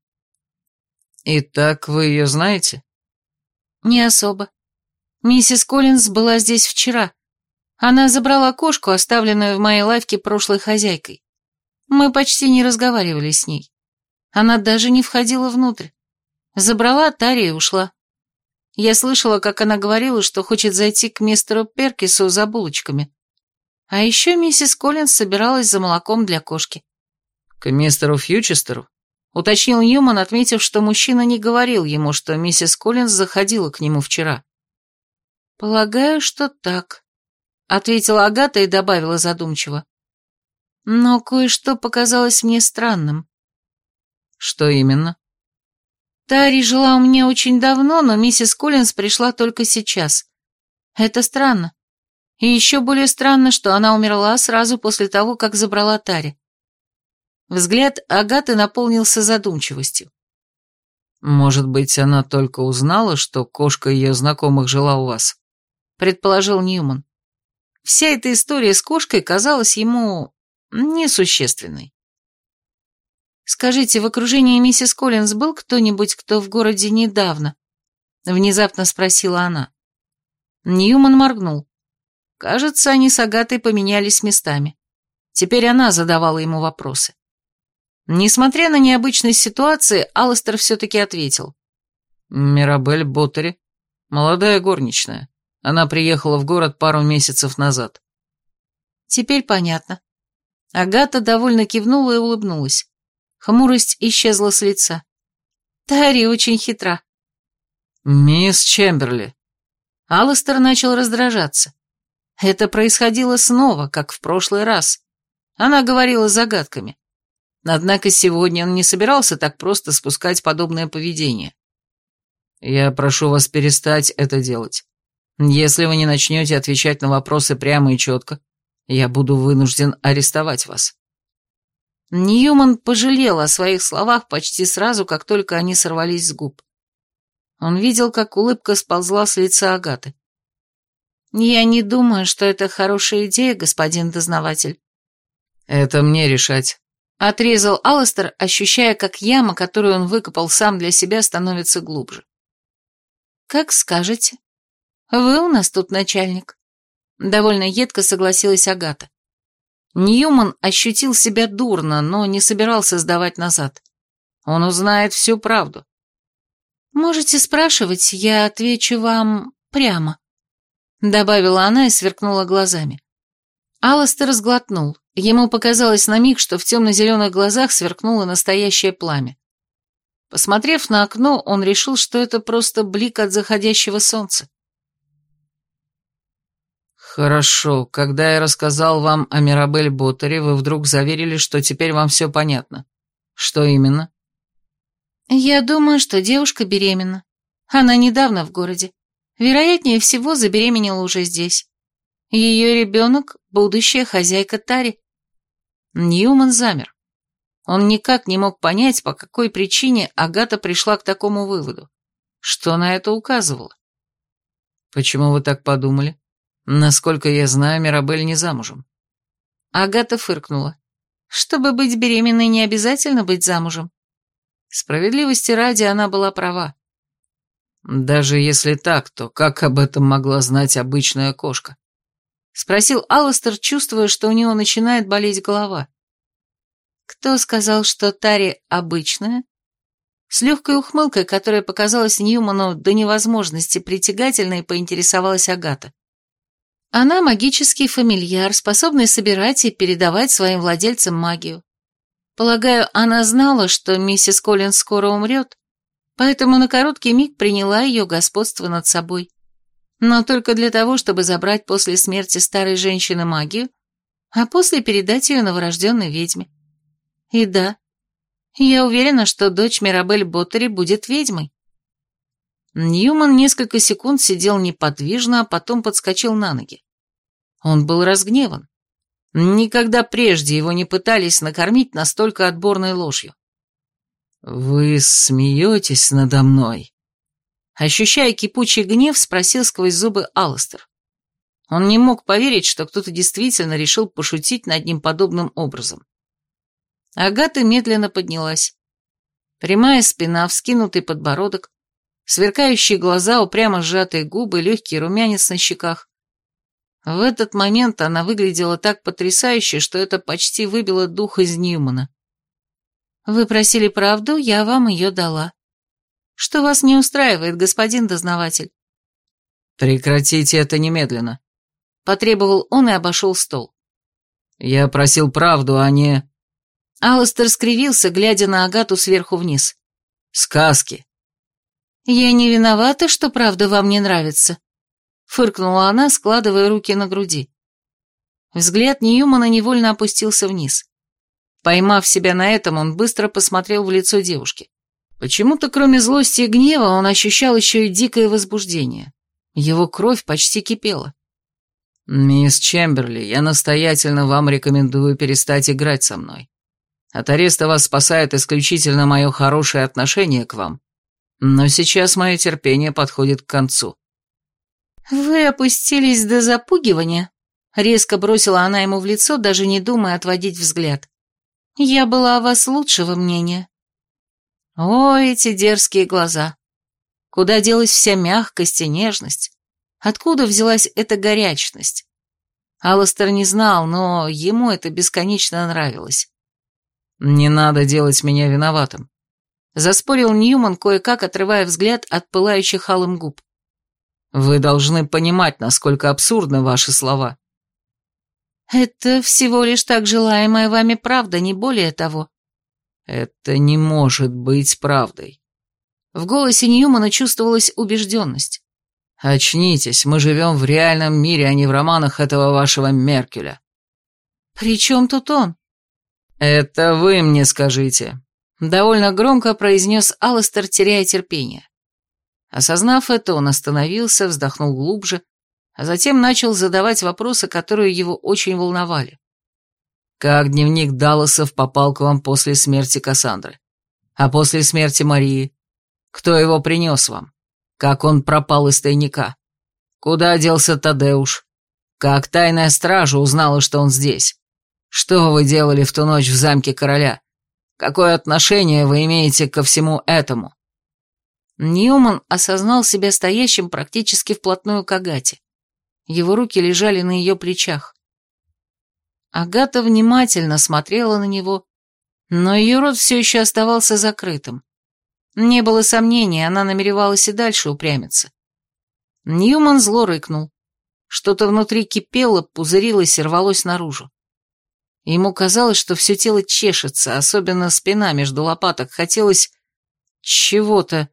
«Итак, вы ее знаете?» «Не особо. Миссис Коллинз была здесь вчера. Она забрала кошку, оставленную в моей лавке прошлой хозяйкой. Мы почти не разговаривали с ней. Она даже не входила внутрь. Забрала Тари и ушла. Я слышала, как она говорила, что хочет зайти к мистеру Перкису за булочками. А еще миссис Коллинз собиралась за молоком для кошки». «К мистеру Фьючестеру?» — уточнил Ньюман, отметив, что мужчина не говорил ему, что миссис Коллинз заходила к нему вчера. «Полагаю, что так». ответила Агата и добавила задумчиво. Но кое-что показалось мне странным. Что именно? Тари жила у меня очень давно, но миссис Коллинз пришла только сейчас. Это странно. И еще более странно, что она умерла сразу после того, как забрала Тари. Взгляд Агаты наполнился задумчивостью. Может быть, она только узнала, что кошка ее знакомых жила у вас? Предположил Ньюман. Вся эта история с кошкой казалась ему несущественной. «Скажите, в окружении миссис Коллинз был кто-нибудь, кто в городе недавно?» Внезапно спросила она. Ньюман моргнул. Кажется, они с Агатой поменялись местами. Теперь она задавала ему вопросы. Несмотря на необычность ситуации, Алластер все-таки ответил. Мирабель Боттери, молодая горничная. Она приехала в город пару месяцев назад. Теперь понятно. Агата довольно кивнула и улыбнулась. Хмурость исчезла с лица. Тари очень хитра. Мисс Чемберли. Алластер начал раздражаться. Это происходило снова, как в прошлый раз. Она говорила загадками. Однако сегодня он не собирался так просто спускать подобное поведение. Я прошу вас перестать это делать. Если вы не начнете отвечать на вопросы прямо и четко, я буду вынужден арестовать вас. Ньюман пожалел о своих словах почти сразу, как только они сорвались с губ. Он видел, как улыбка сползла с лица Агаты. «Я не думаю, что это хорошая идея, господин дознаватель». «Это мне решать», — отрезал Алластер, ощущая, как яма, которую он выкопал сам для себя, становится глубже. «Как скажете. Вы у нас тут начальник». Довольно едко согласилась Агата. Ньюман ощутил себя дурно, но не собирался сдавать назад. Он узнает всю правду. «Можете спрашивать, я отвечу вам прямо», — добавила она и сверкнула глазами. Алластер сглотнул. Ему показалось на миг, что в темно-зеленых глазах сверкнуло настоящее пламя. Посмотрев на окно, он решил, что это просто блик от заходящего солнца. «Хорошо, когда я рассказал вам о Мирабель Боттери, вы вдруг заверили, что теперь вам все понятно. Что именно?» «Я думаю, что девушка беременна. Она недавно в городе. Вероятнее всего, забеременела уже здесь. Ее ребенок – будущая хозяйка Тари». Ньюман замер. Он никак не мог понять, по какой причине Агата пришла к такому выводу. Что на это указывало? «Почему вы так подумали? Насколько я знаю, Мирабель не замужем». Агата фыркнула. Чтобы быть беременной, не обязательно быть замужем. Справедливости ради, она была права. «Даже если так, то как об этом могла знать обычная кошка?» Спросил Алластер, чувствуя, что у него начинает болеть голова. «Кто сказал, что Тари обычная?» С легкой ухмылкой, которая показалась Ньюману до невозможности притягательной, поинтересовалась Агата. «Она магический фамильяр, способный собирать и передавать своим владельцам магию. Полагаю, она знала, что миссис Коллинз скоро умрет, поэтому на короткий миг приняла ее господство над собой. Но только для того, чтобы забрать после смерти старой женщины магию, а после передать ее новорожденной ведьме. И да, я уверена, что дочь Мирабель Боттери будет ведьмой». Ньюман несколько секунд сидел неподвижно, а потом подскочил на ноги. Он был разгневан. Никогда прежде его не пытались накормить настолько отборной ложью. «Вы смеетесь надо мной?» Ощущая кипучий гнев, спросил сквозь зубы Алластер. Он не мог поверить, что кто-то действительно решил пошутить над ним подобным образом. Агата медленно поднялась. Прямая спина, вскинутый подбородок, сверкающие глаза, упрямо сжатые губы, легкий румянец на щеках. В этот момент она выглядела так потрясающе, что это почти выбило дух из Ньюмана. «Вы просили правду, я вам ее дала. Что вас не устраивает, господин дознаватель?» «Прекратите это немедленно», — потребовал он и обошел стол. «Я просил правду, а не...» Алластер скривился, глядя на Агату сверху вниз. «Сказки». «Я не виновата, что правда вам не нравится», — фыркнула она, складывая руки на груди. Взгляд Ньюмана невольно опустился вниз. Поймав себя на этом, он быстро посмотрел в лицо девушки. Почему-то, кроме злости и гнева, он ощущал еще и дикое возбуждение. Его кровь почти кипела. «Мисс Чемберли, я настоятельно вам рекомендую перестать играть со мной. От ареста вас спасает исключительно мое хорошее отношение к вам. Но сейчас мое терпение подходит к концу». «Вы опустились до запугивания?» Резко бросила она ему в лицо, даже не думая отводить взгляд. «Я была о вас лучшего мнения». О, эти дерзкие глаза! Куда делась вся мягкость и нежность? Откуда взялась эта горячность? Алластер не знал, но ему это бесконечно нравилось. «Не надо делать меня виноватым», — заспорил Ньюман, кое-как отрывая взгляд от пылающих алым губ. «Вы должны понимать, насколько абсурдны ваши слова». «Это всего лишь так желаемая вами правда, не более того». «Это не может быть правдой». В голосе Ньюмана чувствовалась убежденность. «Очнитесь, мы живем в реальном мире, а не в романах этого вашего Меркеля». «При чем тут он?» «Это вы мне скажите», — довольно громко произнес Алластер, теряя терпение. Осознав это, он остановился, вздохнул глубже, а затем начал задавать вопросы, которые его очень волновали. «Как дневник Далласов попал к вам после смерти Кассандры? А после смерти Марии? Кто его принес вам? Как он пропал из тайника? Куда делся Тадеуш? Как тайная стража узнала, что он здесь? Что вы делали в ту ночь в замке короля? Какое отношение вы имеете ко всему этому?» Ньюман осознал себя стоящим практически вплотную к Агате. Его руки лежали на ее плечах. Агата внимательно смотрела на него, но ее рот все еще оставался закрытым. Не было сомнений, она намеревалась и дальше упрямиться. Ньюман зло рыкнул. Что-то внутри кипело, пузырилось и рвалось наружу. Ему казалось, что все тело чешется, особенно спина между лопаток. Хотелось чего-то.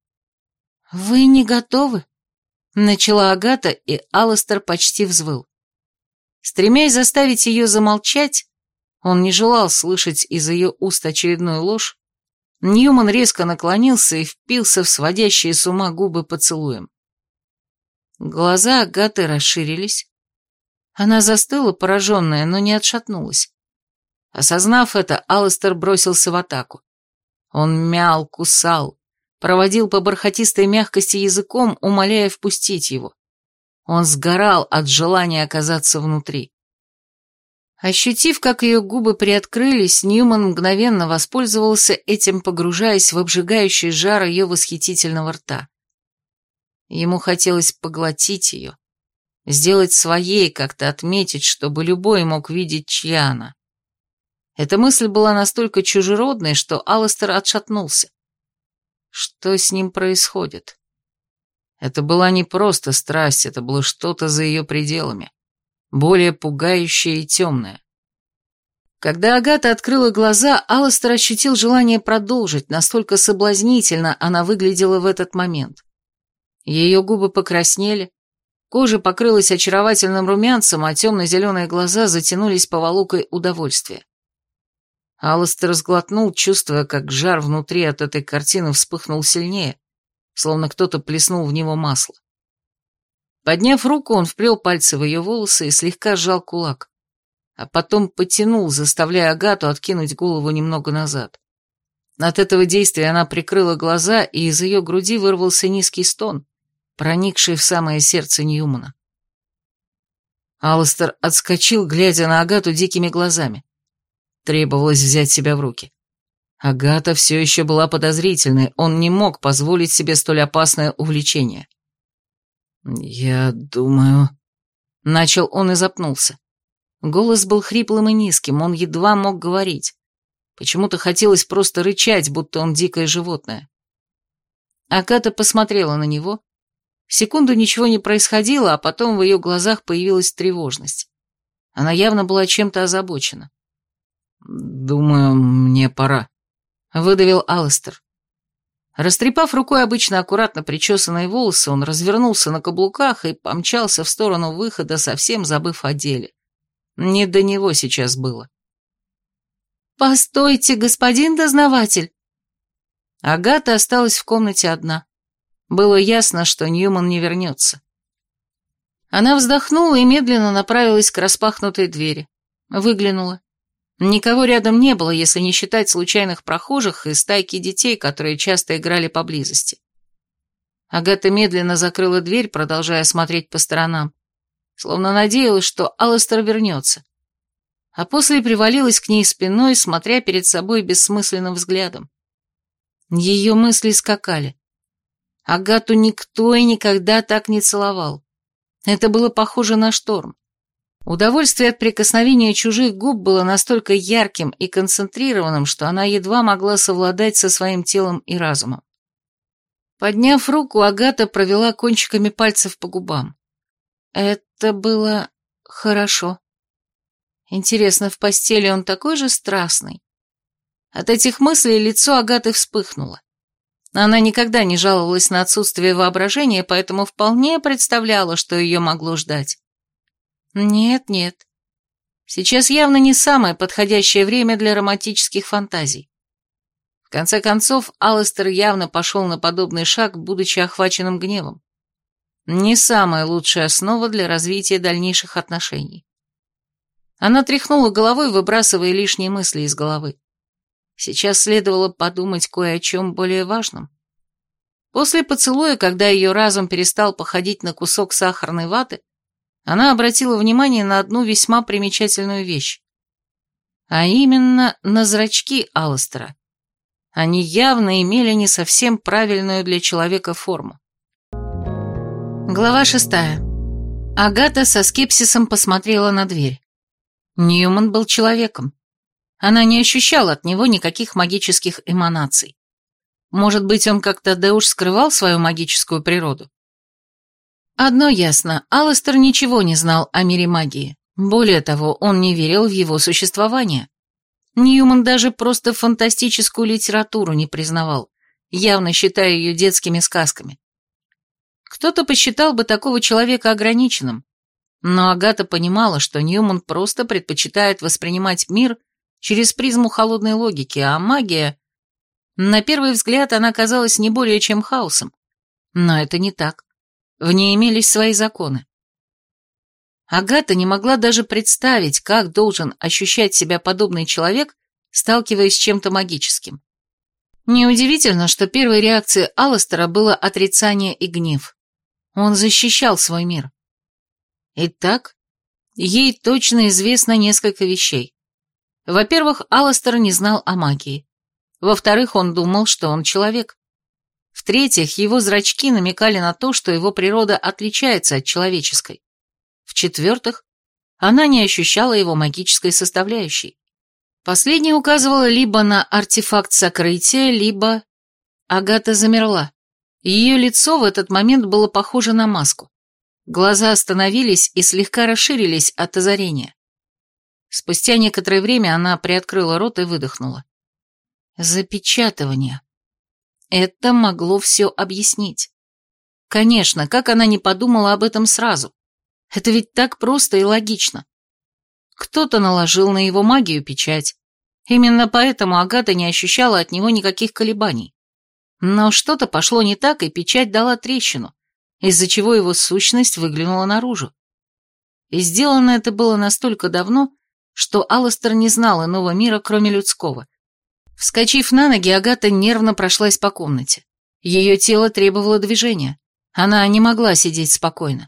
«Вы не готовы?» — начала Агата, и Алластер почти взвыл. Стремясь заставить ее замолчать, он не желал слышать из ее уст очередную ложь, Ньюман резко наклонился и впился в сводящие с ума губы поцелуем. Глаза Агаты расширились. Она застыла, пораженная, но не отшатнулась. Осознав это, Алластер бросился в атаку. Он мял, кусал, проводил по бархатистой мягкости языком, умоляя впустить его. Он сгорал от желания оказаться внутри. Ощутив, как ее губы приоткрылись, Ньюман мгновенно воспользовался этим, погружаясь в обжигающий жар ее восхитительного рта. Ему хотелось поглотить ее, сделать своей, как-то отметить, чтобы любой мог видеть, чья она. Эта мысль была настолько чужеродной, что Алластер отшатнулся. Что с ним происходит? Это была не просто страсть, это было что-то за ее пределами, более пугающее и темное. Когда Агата открыла глаза, Алластер ощутил желание продолжить, настолько соблазнительно она выглядела в этот момент. Ее губы покраснели, кожа покрылась очаровательным румянцем, а темно-зеленые глаза затянулись поволокой удовольствия. Алластер сглотнул, чувствуя, как жар внутри от этой картины вспыхнул сильнее, словно кто-то плеснул в него масло. Подняв руку, он вплел пальцы в ее волосы и слегка сжал кулак, а потом потянул, заставляя Агату откинуть голову немного назад. От этого действия она прикрыла глаза, и из ее груди вырвался низкий стон, проникший в самое сердце Ньюмана. Алластер отскочил, глядя на Агату дикими глазами. Требовалось взять себя в руки. Агата все еще была подозрительной, он не мог позволить себе столь опасное увлечение. «Я думаю...» Начал он и запнулся. Голос был хриплым и низким, он едва мог говорить. Почему-то хотелось просто рычать, будто он дикое животное. Агата посмотрела на него. Секунду ничего не происходило, а потом в ее глазах появилась тревожность. Она явно была чем-то озабочена. «Думаю, мне пора», — выдавил Алластер. Растрепав рукой обычно аккуратно причесанные волосы, он развернулся на каблуках и помчался в сторону выхода, совсем забыв о деле. Не до него сейчас было. «Постойте, господин дознаватель!» Агата осталась в комнате одна. Было ясно, что Ньюман не вернется. Она вздохнула и медленно направилась к распахнутой двери. Выглянула. Никого рядом не было, если не считать случайных прохожих и стайки детей, которые часто играли поблизости. Агата медленно закрыла дверь, продолжая смотреть по сторонам, словно надеялась, что Алластер вернется. А после привалилась к ней спиной, смотря перед собой бессмысленным взглядом. Ее мысли скакали. Агату никто и никогда так не целовал. Это было похоже на шторм. Удовольствие от прикосновения чужих губ было настолько ярким и концентрированным, что она едва могла совладать со своим телом и разумом. Подняв руку, Агата провела кончиками пальцев по губам. Это было хорошо. Интересно, в постели он такой же страстный? От этих мыслей лицо Агаты вспыхнуло. Она никогда не жаловалась на отсутствие воображения, поэтому вполне представляла, что ее могло ждать. Нет. Сейчас явно не самое подходящее время для романтических фантазий. В конце концов, Алластер явно пошел на подобный шаг, будучи охваченным гневом. Не самая лучшая основа для развития дальнейших отношений. Она тряхнула головой, выбрасывая лишние мысли из головы. Сейчас следовало подумать кое о чем более важном. После поцелуя, когда ее разум перестал походить на кусок сахарной ваты, она обратила внимание на одну весьма примечательную вещь. А именно на зрачки Алластера. Они явно имели не совсем правильную для человека форму. Глава 6. Агата со скепсисом посмотрела на дверь. Ньюман был человеком. Она не ощущала от него никаких магических эманаций. Может быть, он как-то да уж скрывал свою магическую природу? Одно ясно, Алластер ничего не знал о мире магии. Более того, он не верил в его существование. Ньюман даже просто фантастическую литературу не признавал, явно считая ее детскими сказками. Кто-то посчитал бы такого человека ограниченным, но Агата понимала, что Ньюман просто предпочитает воспринимать мир через призму холодной логики, а магия... На первый взгляд она казалась не более чем хаосом. Но это не так. В ней имелись свои законы. Агата не могла даже представить, как должен ощущать себя подобный человек, сталкиваясь с чем-то магическим. Неудивительно, что первой реакцией Алластера было отрицание и гнев. Он защищал свой мир. Итак, ей точно известно несколько вещей. Во-первых, Алластер не знал о магии. Во-вторых, он думал, что он человек. В-третьих, его зрачки намекали на то, что его природа отличается от человеческой. В-четвертых, она не ощущала его магической составляющей. Последнее указывало либо на артефакт сокрытия, либо... Агата замерла. Ее лицо в этот момент было похоже на маску. Глаза остановились и слегка расширились от озарения. Спустя некоторое время она приоткрыла рот и выдохнула. Запечатывание. Это могло все объяснить. Конечно, как она не подумала об этом сразу? Это ведь так просто и логично. Кто-то наложил на его магию печать. Именно поэтому Агата не ощущала от него никаких колебаний. Но что-то пошло не так, и печать дала трещину, из-за чего его сущность выглянула наружу. И сделано это было настолько давно, что Алластер не знал иного мира, кроме людского. Вскочив на ноги, Агата нервно прошлась по комнате. Ее тело требовало движения. Она не могла сидеть спокойно.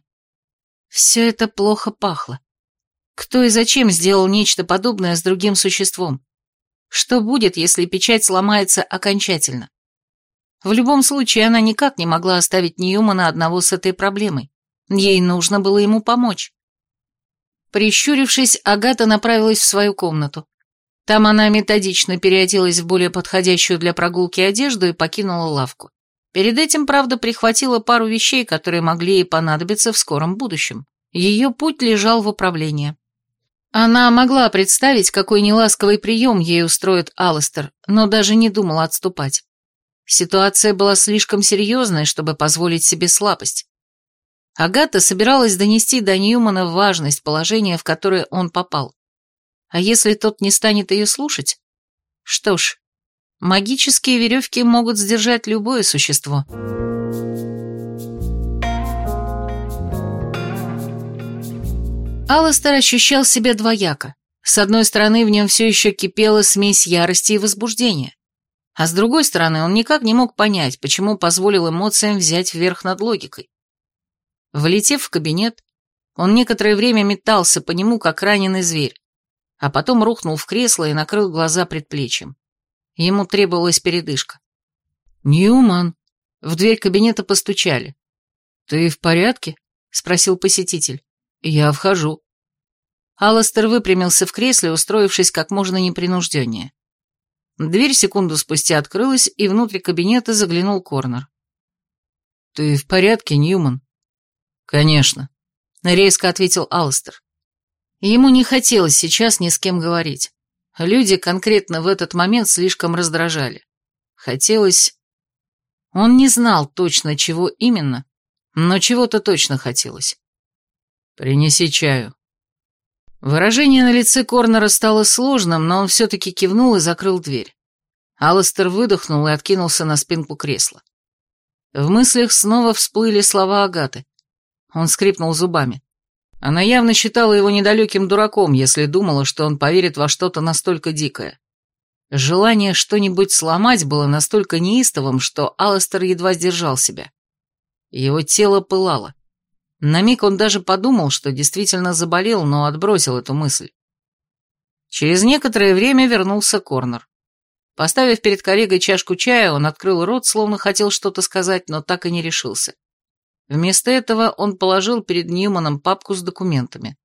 Все это плохо пахло. Кто и зачем сделал нечто подобное с другим существом? Что будет, если печать сломается окончательно? В любом случае, она никак не могла оставить Ньюмана одного с этой проблемой. Ей нужно было ему помочь. Прищурившись, Агата направилась в свою комнату. Там она методично переоделась в более подходящую для прогулки одежду и покинула лавку. Перед этим, правда, прихватила пару вещей, которые могли ей понадобиться в скором будущем. Ее путь лежал в управление. Она могла представить, какой неласковый прием ей устроит Алластер, но даже не думала отступать. Ситуация была слишком серьезной, чтобы позволить себе слабость. Агата собиралась донести до Ньюмана важность положения, в которое он попал. А если тот не станет ее слушать? Что ж, магические веревки могут сдержать любое существо. Алластер ощущал себя двояко. С одной стороны, в нем все еще кипела смесь ярости и возбуждения. А с другой стороны, он никак не мог понять, почему позволил эмоциям взять верх над логикой. Влетев в кабинет, он некоторое время метался по нему, как раненый зверь, а потом рухнул в кресло и накрыл глаза предплечьем. Ему требовалась передышка. «Ньюман!» В дверь кабинета постучали. «Ты в порядке?» — спросил посетитель. «Я вхожу». Алластер выпрямился в кресле, устроившись как можно непринужденнее. Дверь секунду спустя открылась, и внутрь кабинета заглянул Корнер. «Ты в порядке, Ньюман?» «Конечно», — резко ответил Алластер. Ему не хотелось сейчас ни с кем говорить. Люди конкретно в этот момент слишком раздражали. Хотелось... Он не знал точно, чего именно, но чего-то точно хотелось. «Принеси чаю». Выражение на лице Корнера стало сложным, но он все-таки кивнул и закрыл дверь. Алластер выдохнул и откинулся на спинку кресла. В мыслях снова всплыли слова Агаты. Он скрипнул зубами. Она явно считала его недалеким дураком, если думала, что он поверит во что-то настолько дикое. Желание что-нибудь сломать было настолько неистовым, что Алластер едва сдержал себя. Его тело пылало. На миг он даже подумал, что действительно заболел, но отбросил эту мысль. Через некоторое время вернулся Корнер. Поставив перед коллегой чашку чая, он открыл рот, словно хотел что-то сказать, но так и не решился. Вместо этого он положил перед Ньюманом папку с документами.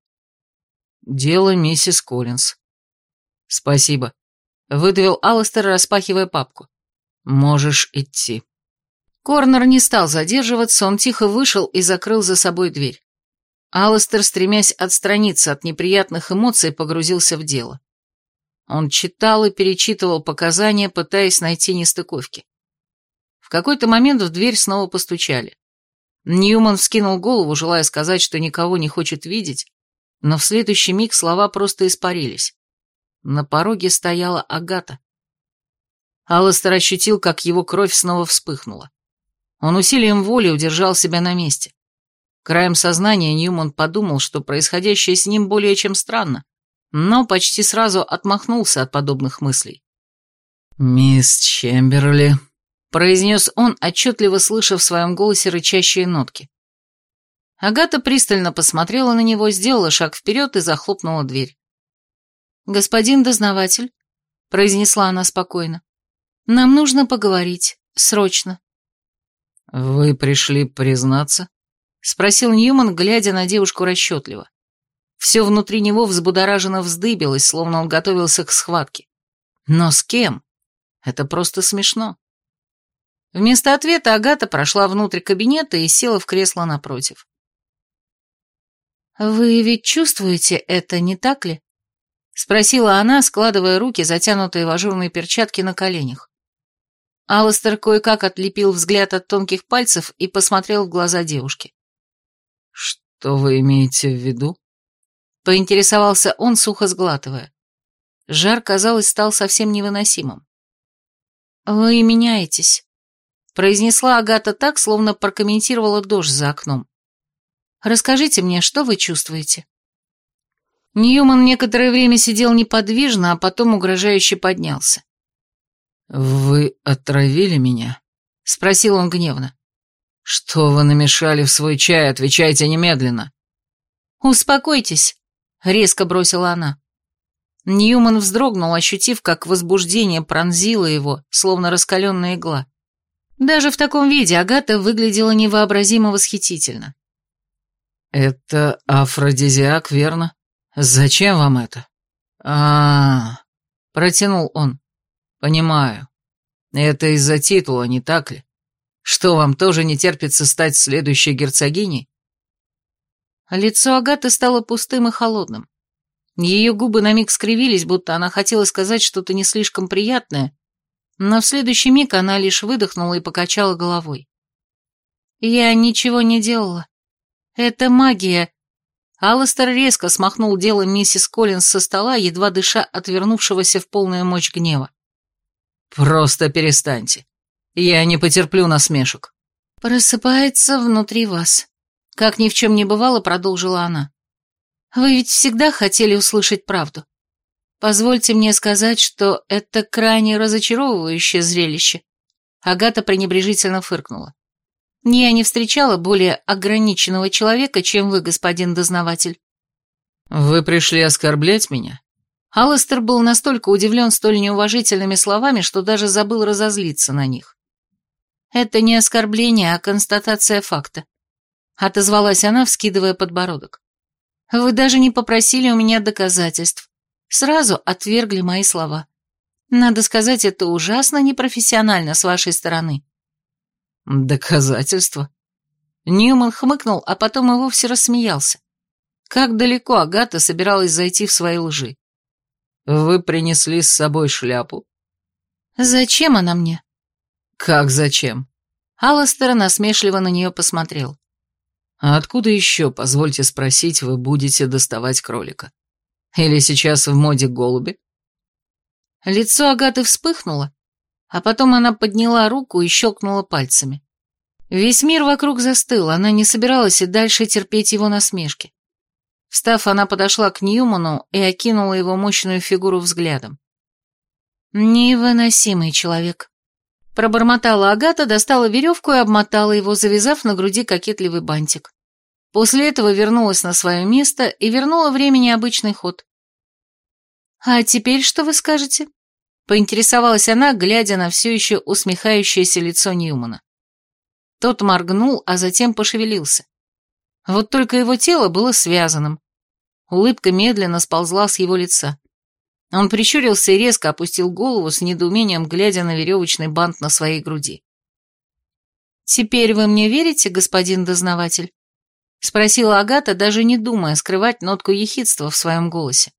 «Дело миссис Коллинз». «Спасибо», — выдавил Алластер, распахивая папку. «Можешь идти». Корнер не стал задерживаться, он тихо вышел и закрыл за собой дверь. Алластер, стремясь отстраниться от неприятных эмоций, погрузился в дело. Он читал и перечитывал показания, пытаясь найти нестыковки. В какой-то момент в дверь снова постучали. Ньюман вскинул голову, желая сказать, что никого не хочет видеть, но в следующий миг слова просто испарились. На пороге стояла Агата. Алластер ощутил, как его кровь снова вспыхнула. Он усилием воли удержал себя на месте. Краем сознания Ньюман подумал, что происходящее с ним более чем странно, но почти сразу отмахнулся от подобных мыслей. «Мисс Чемберли», — произнес он, отчетливо слыша в своем голосе рычащие нотки. Агата пристально посмотрела на него, сделала шаг вперед и захлопнула дверь. «Господин дознаватель», — произнесла она спокойно, — «нам нужно поговорить, срочно». «Вы пришли признаться?» — спросил Ньюман, глядя на девушку расчетливо. Все внутри него взбудораженно вздыбилось, словно он готовился к схватке. Но с кем? Это просто смешно. Вместо ответа Агата прошла внутрь кабинета и села в кресло напротив. «Вы ведь чувствуете это, не так ли?» — спросила она, складывая руки, затянутые в ажурные перчатки, на коленях. Алластер кое-как отлепил взгляд от тонких пальцев и посмотрел в глаза девушки. «Что вы имеете в виду?» — поинтересовался он, сухо сглатывая. Жар, казалось, стал совсем невыносимым. «Вы меняетесь», — произнесла Агата так, словно прокомментировала дождь за окном. «Расскажите мне, что вы чувствуете?» Ньюман некоторое время сидел неподвижно, а потом угрожающе поднялся. «Вы отравили меня?» — спросил он гневно. «Что вы намешали в свой чай? Отвечайте немедленно». «Успокойтесь», — резко бросила она. Ньюман вздрогнул, ощутив, как возбуждение пронзило его, словно раскаленная игла. Даже в таком виде Агата выглядела невообразимо восхитительно. «Это афродизиак, верно? Зачем вам это?» протянул он. «Понимаю. Это из-за титула, не так ли? Что, вам тоже не терпится стать следующей герцогиней?» Лицо Агаты стало пустым и холодным. Ее губы на миг скривились, будто она хотела сказать что-то не слишком приятное, но в следующий миг она лишь выдохнула и покачала головой. «Я ничего не делала. «Это магия». Алластер резко смахнул дело миссис Коллинс со стола, едва дыша от вернувшегося в полную мощь гнева. «Просто перестаньте. Я не потерплю насмешек». «Просыпается внутри вас». Как ни в чем не бывало, продолжила она. «Вы ведь всегда хотели услышать правду. Позвольте мне сказать, что это крайне разочаровывающее зрелище». Агата пренебрежительно фыркнула. «Я не встречала более ограниченного человека, чем вы, господин дознаватель». «Вы пришли оскорблять меня?» Алластер был настолько удивлен столь неуважительными словами, что даже забыл разозлиться на них. «Это не оскорбление, а констатация факта», — отозвалась она, вскидывая подбородок. «Вы даже не попросили у меня доказательств. Сразу отвергли мои слова. Надо сказать, это ужасно непрофессионально с вашей стороны». «Доказательства?» Ньюман хмыкнул, а потом и вовсе рассмеялся. Как далеко Агата собиралась зайти в свои лжи. «Вы принесли с собой шляпу?» «Зачем она мне?» «Как зачем?» Алластер насмешливо на нее посмотрел. «А откуда еще, позвольте спросить, вы будете доставать кролика? Или сейчас в моде голуби?» Лицо Агаты вспыхнуло, а потом она подняла руку и щелкнула пальцами. Весь мир вокруг застыл, она не собиралась и дальше терпеть его насмешки. Встав, она подошла к Ньюману и окинула его мощную фигуру взглядом. «Невыносимый человек». Пробормотала Агата, достала веревку и обмотала его, завязав на груди кокетливый бантик. После этого вернулась на свое место и вернула времени обычный ход. «А теперь что вы скажете?» — поинтересовалась она, глядя на все еще усмехающееся лицо Ньюмана. Тот моргнул, а затем пошевелился. Вот только его тело было связанным. Улыбка медленно сползла с его лица. Он прищурился и резко опустил голову с недоумением, глядя на веревочный бант на своей груди. «Теперь вы мне верите, господин дознаватель?» — спросила Агата, даже не думая скрывать нотку ехидства в своем голосе.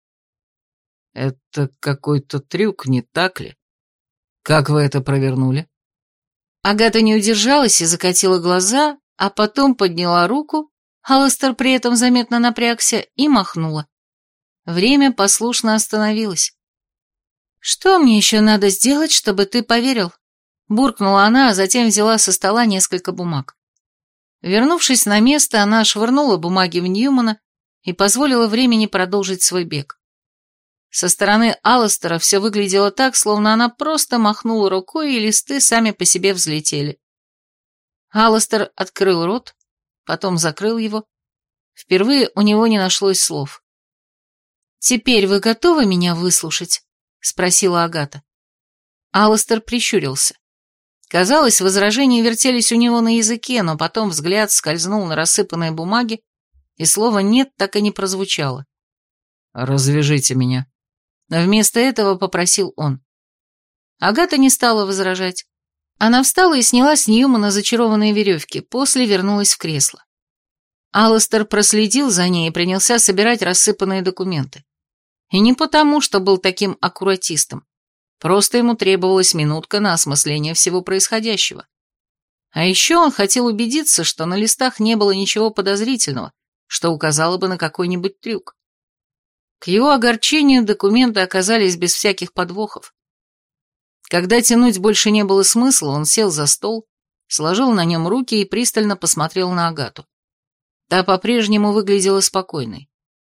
«Это какой-то трюк, не так ли? Как вы это провернули?» Агата не удержалась и закатила глаза, а потом подняла руку, Алластер при этом заметно напрягся и махнула. Время послушно остановилось. «Что мне еще надо сделать, чтобы ты поверил?» Буркнула она, а затем взяла со стола несколько бумаг. Вернувшись на место, она швырнула бумаги в Ньюмана и позволила времени продолжить свой бег. Со стороны Алластера все выглядело так, словно она просто махнула рукой, и листы сами по себе взлетели. Алластер открыл рот, потом закрыл его. Впервые у него не нашлось слов. «Теперь вы готовы меня выслушать?» — спросила Агата. Алластер прищурился. Казалось, возражения вертелись у него на языке, но потом взгляд скользнул на рассыпанные бумаги, и слово «нет» так и не прозвучало. «Развяжите меня». Вместо этого попросил он. Агата не стала возражать. Она встала и сняла с Ньюмана зачарованные веревки, после вернулась в кресло. Алластер проследил за ней и принялся собирать рассыпанные документы. И не потому, что был таким аккуратистом. Просто ему требовалась минутка на осмысление всего происходящего. А еще он хотел убедиться, что на листах не было ничего подозрительного, что указало бы на какой-нибудь трюк. К его огорчению документы оказались без всяких подвохов. Когда тянуть больше не было смысла, он сел за стол, сложил на нем руки и пристально посмотрел на Агату. Та по-прежнему выглядела спокойной.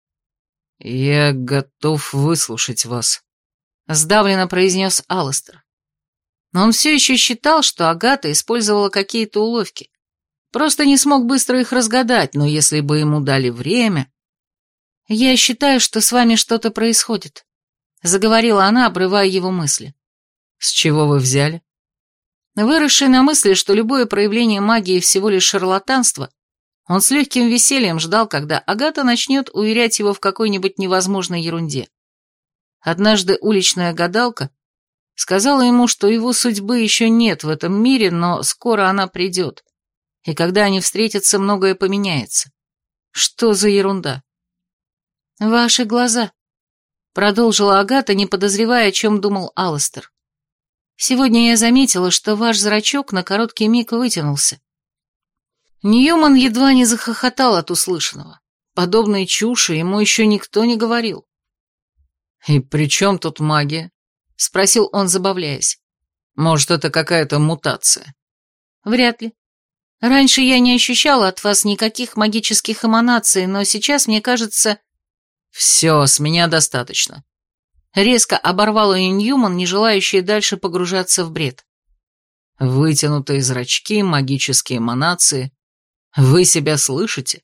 «Я готов выслушать вас», — сдавленно произнес Алластер. Но он все еще считал, что Агата использовала какие-то уловки. Просто не смог быстро их разгадать, но если бы ему дали время... «Я считаю, что с вами что-то происходит», — заговорила она, обрывая его мысли. «С чего вы взяли?» Выросший на мысли, что любое проявление магии всего лишь шарлатанство, он с легким весельем ждал, когда Агата начнет уверять его в какой-нибудь невозможной ерунде. Однажды уличная гадалка сказала ему, что его судьбы еще нет в этом мире, но скоро она придет, и когда они встретятся, многое поменяется. Что за ерунда? «Ваши глаза», — продолжила Агата, не подозревая, о чем думал Алластер. «Сегодня я заметила, что ваш зрачок на короткий миг вытянулся». Ньюман едва не захохотал от услышанного. Подобной чуши ему еще никто не говорил. «И при чем тут магия?» — спросил он, забавляясь. «Может, это какая-то мутация?» Вряд ли. Раньше я не ощущала от вас никаких магических эманаций, но сейчас, мне кажется... «Все, с меня достаточно». Резко оборвал ее Ньюман, не желающий дальше погружаться в бред. «Вытянутые зрачки, магические эманации. Вы себя слышите?»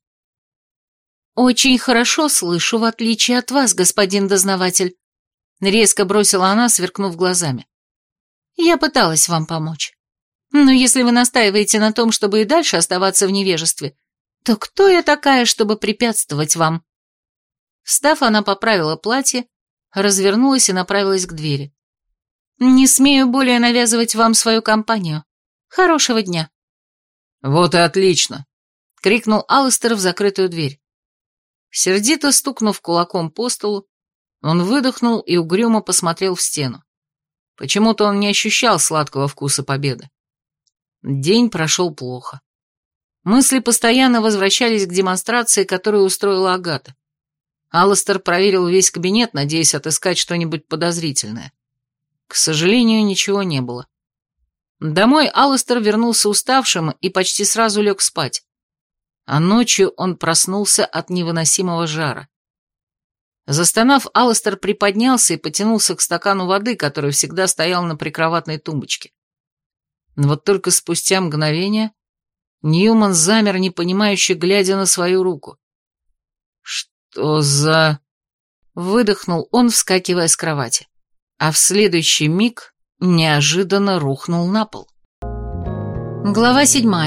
«Очень хорошо слышу, в отличие от вас, господин дознаватель», — резко бросила она, сверкнув глазами. «Я пыталась вам помочь. Но если вы настаиваете на том, чтобы и дальше оставаться в невежестве, то кто я такая, чтобы препятствовать вам?» Встав, она поправила платье, развернулась и направилась к двери. «Не смею более навязывать вам свою компанию. Хорошего дня». «Вот и отлично», — крикнул Алластер в закрытую дверь. Сердито стукнув кулаком по столу, он выдохнул и угрюмо посмотрел в стену. Почему-то он не ощущал сладкого вкуса победы. День прошел плохо. Мысли постоянно возвращались к демонстрации, которую устроила Агата. Алластер проверил весь кабинет, надеясь отыскать что-нибудь подозрительное. К сожалению, ничего не было. Домой Алластер вернулся уставшим и почти сразу лег спать. А ночью он проснулся от невыносимого жара. Застонав, Алластер приподнялся и потянулся к стакану воды, который всегда стоял на прикроватной тумбочке. Но вот только спустя мгновение Ньюман замер, непонимающе глядя на свою руку. «Что за...» — выдохнул он, вскакивая с кровати. А в следующий миг неожиданно рухнул на пол. Глава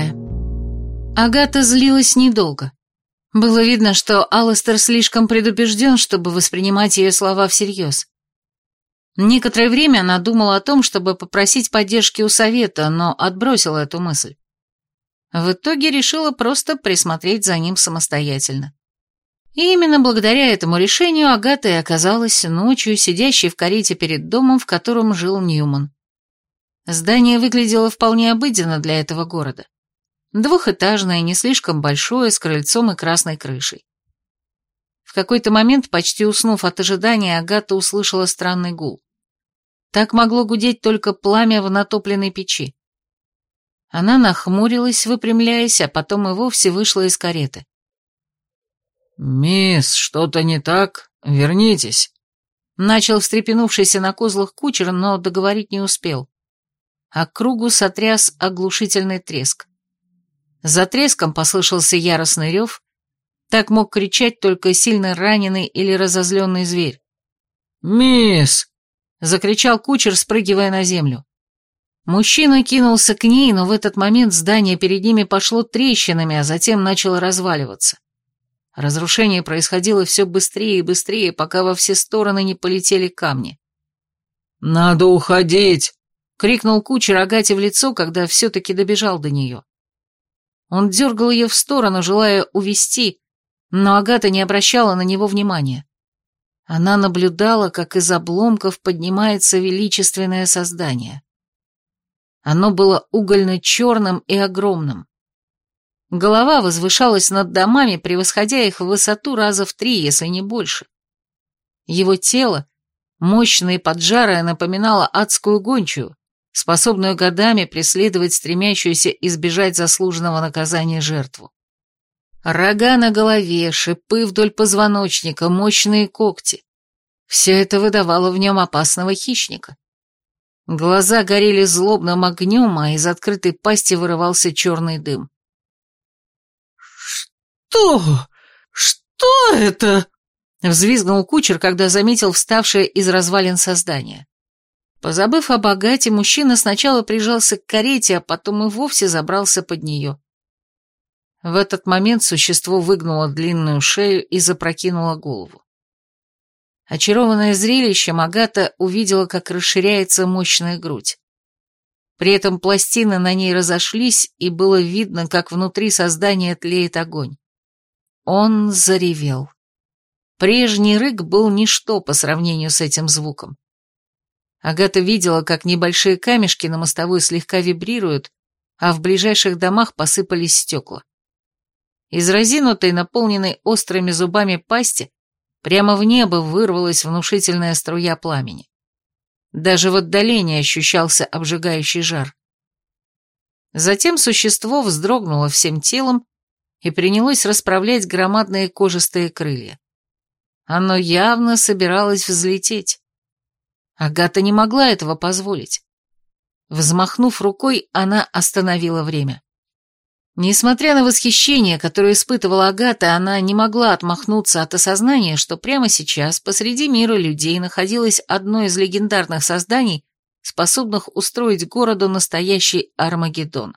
7. Агата злилась недолго. Было видно, что Алластер слишком предубежден, чтобы воспринимать ее слова всерьез. Некоторое время она думала о том, чтобы попросить поддержки у совета, но отбросила эту мысль. В итоге решила просто присмотреть за ним самостоятельно. И именно благодаря этому решению Агата и оказалась ночью сидящей в карете перед домом, в котором жил Ньюман. Здание выглядело вполне обыденно для этого города. Двухэтажное, не слишком большое, с крыльцом и красной крышей. В какой-то момент, почти уснув от ожидания, Агата услышала странный гул. Так могло гудеть только пламя в натопленной печи. Она нахмурилась, выпрямляясь, а потом и вовсе вышла из кареты. «Мисс, что-то не так? Вернитесь!» Начал встрепенувшийся на козлах кучер, но договорить не успел. Округу сотряс оглушительный треск. За треском послышался яростный рев. Так мог кричать только сильно раненый или разозленный зверь. «Мисс!» — закричал кучер, спрыгивая на землю. Мужчина кинулся к ней, но в этот момент здание перед ними пошло трещинами, а затем начало разваливаться. Разрушение происходило все быстрее и быстрее, пока во все стороны не полетели камни. «Надо уходить!» — крикнул кучер Агате в лицо, когда все-таки добежал до нее. Он дергал ее в сторону, желая увести, но Агата не обращала на него внимания. Она наблюдала, как из обломков поднимается величественное создание. Оно было угольно-черным и огромным. Голова возвышалась над домами, превосходя их в высоту раза в 3, если не больше. Его тело, мощное и поджарое, напоминало адскую гончую, способную годами преследовать стремящуюся избежать заслуженного наказания жертву. Рога на голове, шипы вдоль позвоночника, мощные когти. Все это выдавало в нем опасного хищника. Глаза горели злобным огнем, а из открытой пасти вырывался черный дым. Что это?» — взвизгнул кучер, когда заметил вставшее из развалин создание. Позабыв о богате, мужчина сначала прижался к карете, а потом и вовсе забрался под нее. В этот момент существо выгнуло длинную шею и запрокинуло голову. Очарованная зрелищем, Агата увидела, как расширяется мощная грудь. При этом пластины на ней разошлись, и было видно, как внутри создания тлеет огонь. Он заревел. Прежний рык был ничто по сравнению с этим звуком. Агата видела, как небольшие камешки на мостовой слегка вибрируют, а в ближайших домах посыпались стекла. Из разинутой, наполненной острыми зубами пасти, прямо в небо вырвалась внушительная струя пламени. Даже в отдалении ощущался обжигающий жар. Затем существо вздрогнуло всем телом и принялось расправлять громадные кожистые крылья. Оно явно собиралось взлететь. Агата не могла этого позволить. Взмахнув рукой, она остановила время. Несмотря на восхищение, которое испытывала Агата, она не могла отмахнуться от осознания, что прямо сейчас посреди мира людей находилось одно из легендарных созданий, способных устроить городу настоящий Армагеддон.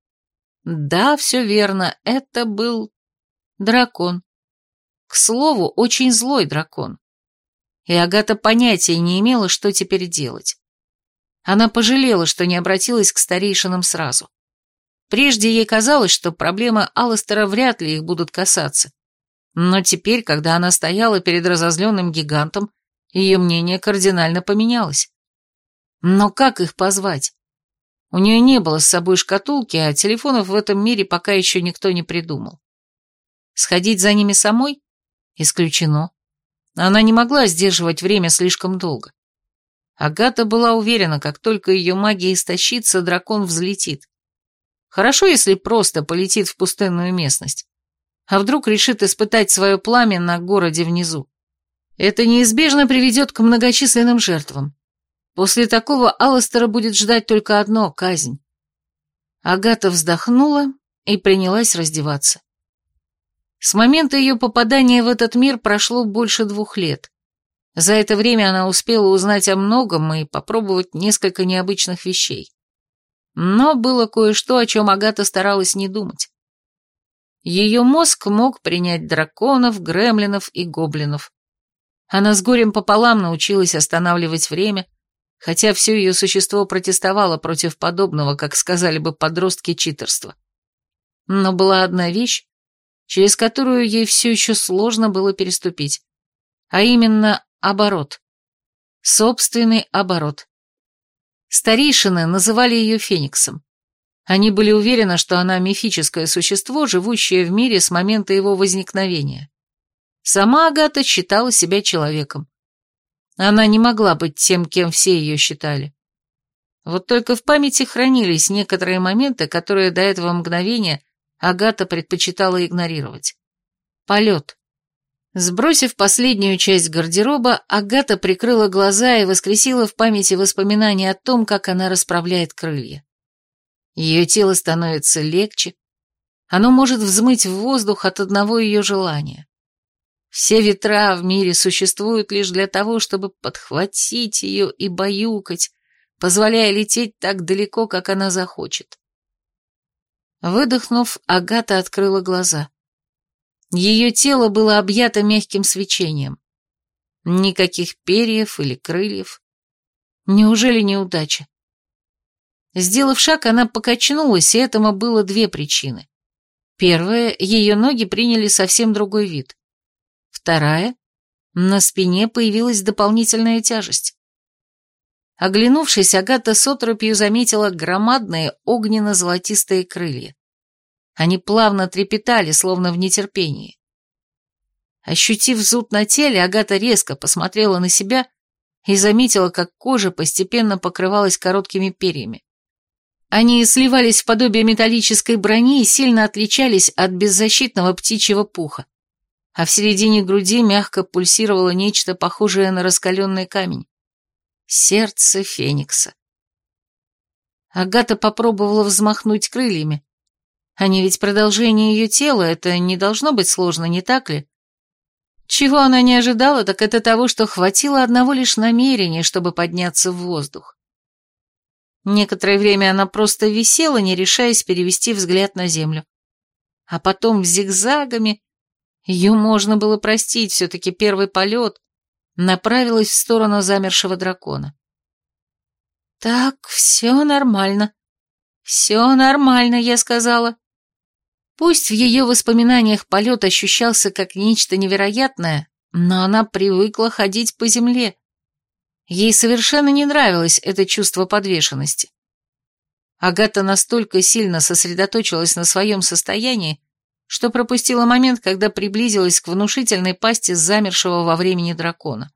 Да, все верно, это был дракон. К слову, очень злой дракон. И Агата понятия не имела, что теперь делать. Она пожалела, что не обратилась к старейшинам сразу. Прежде ей казалось, что проблемы Алластера вряд ли их будут касаться. Но теперь, когда она стояла перед разозленным гигантом, ее мнение кардинально поменялось. Но как их позвать? У нее не было с собой шкатулки, а телефонов в этом мире пока еще никто не придумал. Сходить за ними самой? Исключено. Она не могла сдерживать время слишком долго. Агата была уверена, как только ее магия истощится, дракон взлетит. Хорошо, если просто полетит в пустынную местность. А вдруг решит испытать свое пламя на городе внизу? Это неизбежно приведет к многочисленным жертвам. После такого Алластера будет ждать только одно — казнь. Агата вздохнула и принялась раздеваться. С момента ее попадания в этот мир прошло больше 2 лет. За это время она успела узнать о многом и попробовать несколько необычных вещей. Но было кое-что, о чем Агата старалась не думать. Ее мозг мог принять драконов, гремлинов и гоблинов. Она с горем пополам научилась останавливать время, хотя все ее существо протестовало против подобного, как сказали бы подростки, читерства. Но была одна вещь, через которую ей все еще сложно было переступить, а именно оборот. Собственный оборот. Старейшины называли ее Фениксом. Они были уверены, что она мифическое существо, живущее в мире с момента его возникновения. Сама Агата считала себя человеком. Она не могла быть тем, кем все ее считали. Вот только в памяти хранились некоторые моменты, которые до этого мгновения Агата предпочитала игнорировать. Полет. Сбросив последнюю часть гардероба, Агата прикрыла глаза и воскресила в памяти воспоминания о том, как она расправляет крылья. Ее тело становится легче, оно может взмыть в воздух от одного ее желания. Все ветра в мире существуют лишь для того, чтобы подхватить ее и баюкать, позволяя лететь так далеко, как она захочет. Выдохнув, Агата открыла глаза. Ее тело было объято мягким свечением. Никаких перьев или крыльев. Неужели неудача? Сделав шаг, она покачнулась, и этому было 2 причины. Первая — ее ноги приняли совсем другой вид. Вторая — на спине появилась дополнительная тяжесть. Оглянувшись, Агата с оторопью заметила громадные огненно-золотистые крылья. Они плавно трепетали, словно в нетерпении. Ощутив зуд на теле, Агата резко посмотрела на себя и заметила, как кожа постепенно покрывалась короткими перьями. Они сливались в подобие металлической брони и сильно отличались от беззащитного птичьего пуха, а в середине груди мягко пульсировало нечто похожее на раскаленный камень. Сердце Феникса. Агата попробовала взмахнуть крыльями. Они ведь продолжение ее тела, это не должно быть сложно, не так ли? Чего она не ожидала, так это того, что хватило одного лишь намерения, чтобы подняться в воздух. Некоторое время она просто висела, не решаясь перевести взгляд на землю. А потом зигзагами, ее можно было простить, все-таки первый полет, направилась в сторону замершего дракона. «Так, все нормально. Все нормально», — я сказала. Пусть в ее воспоминаниях полет ощущался как нечто невероятное, но она привыкла ходить по земле. Ей совершенно не нравилось это чувство подвешенности. Агата настолько сильно сосредоточилась на своем состоянии, что пропустила момент, когда приблизилась к внушительной пасти замершего во времени дракона.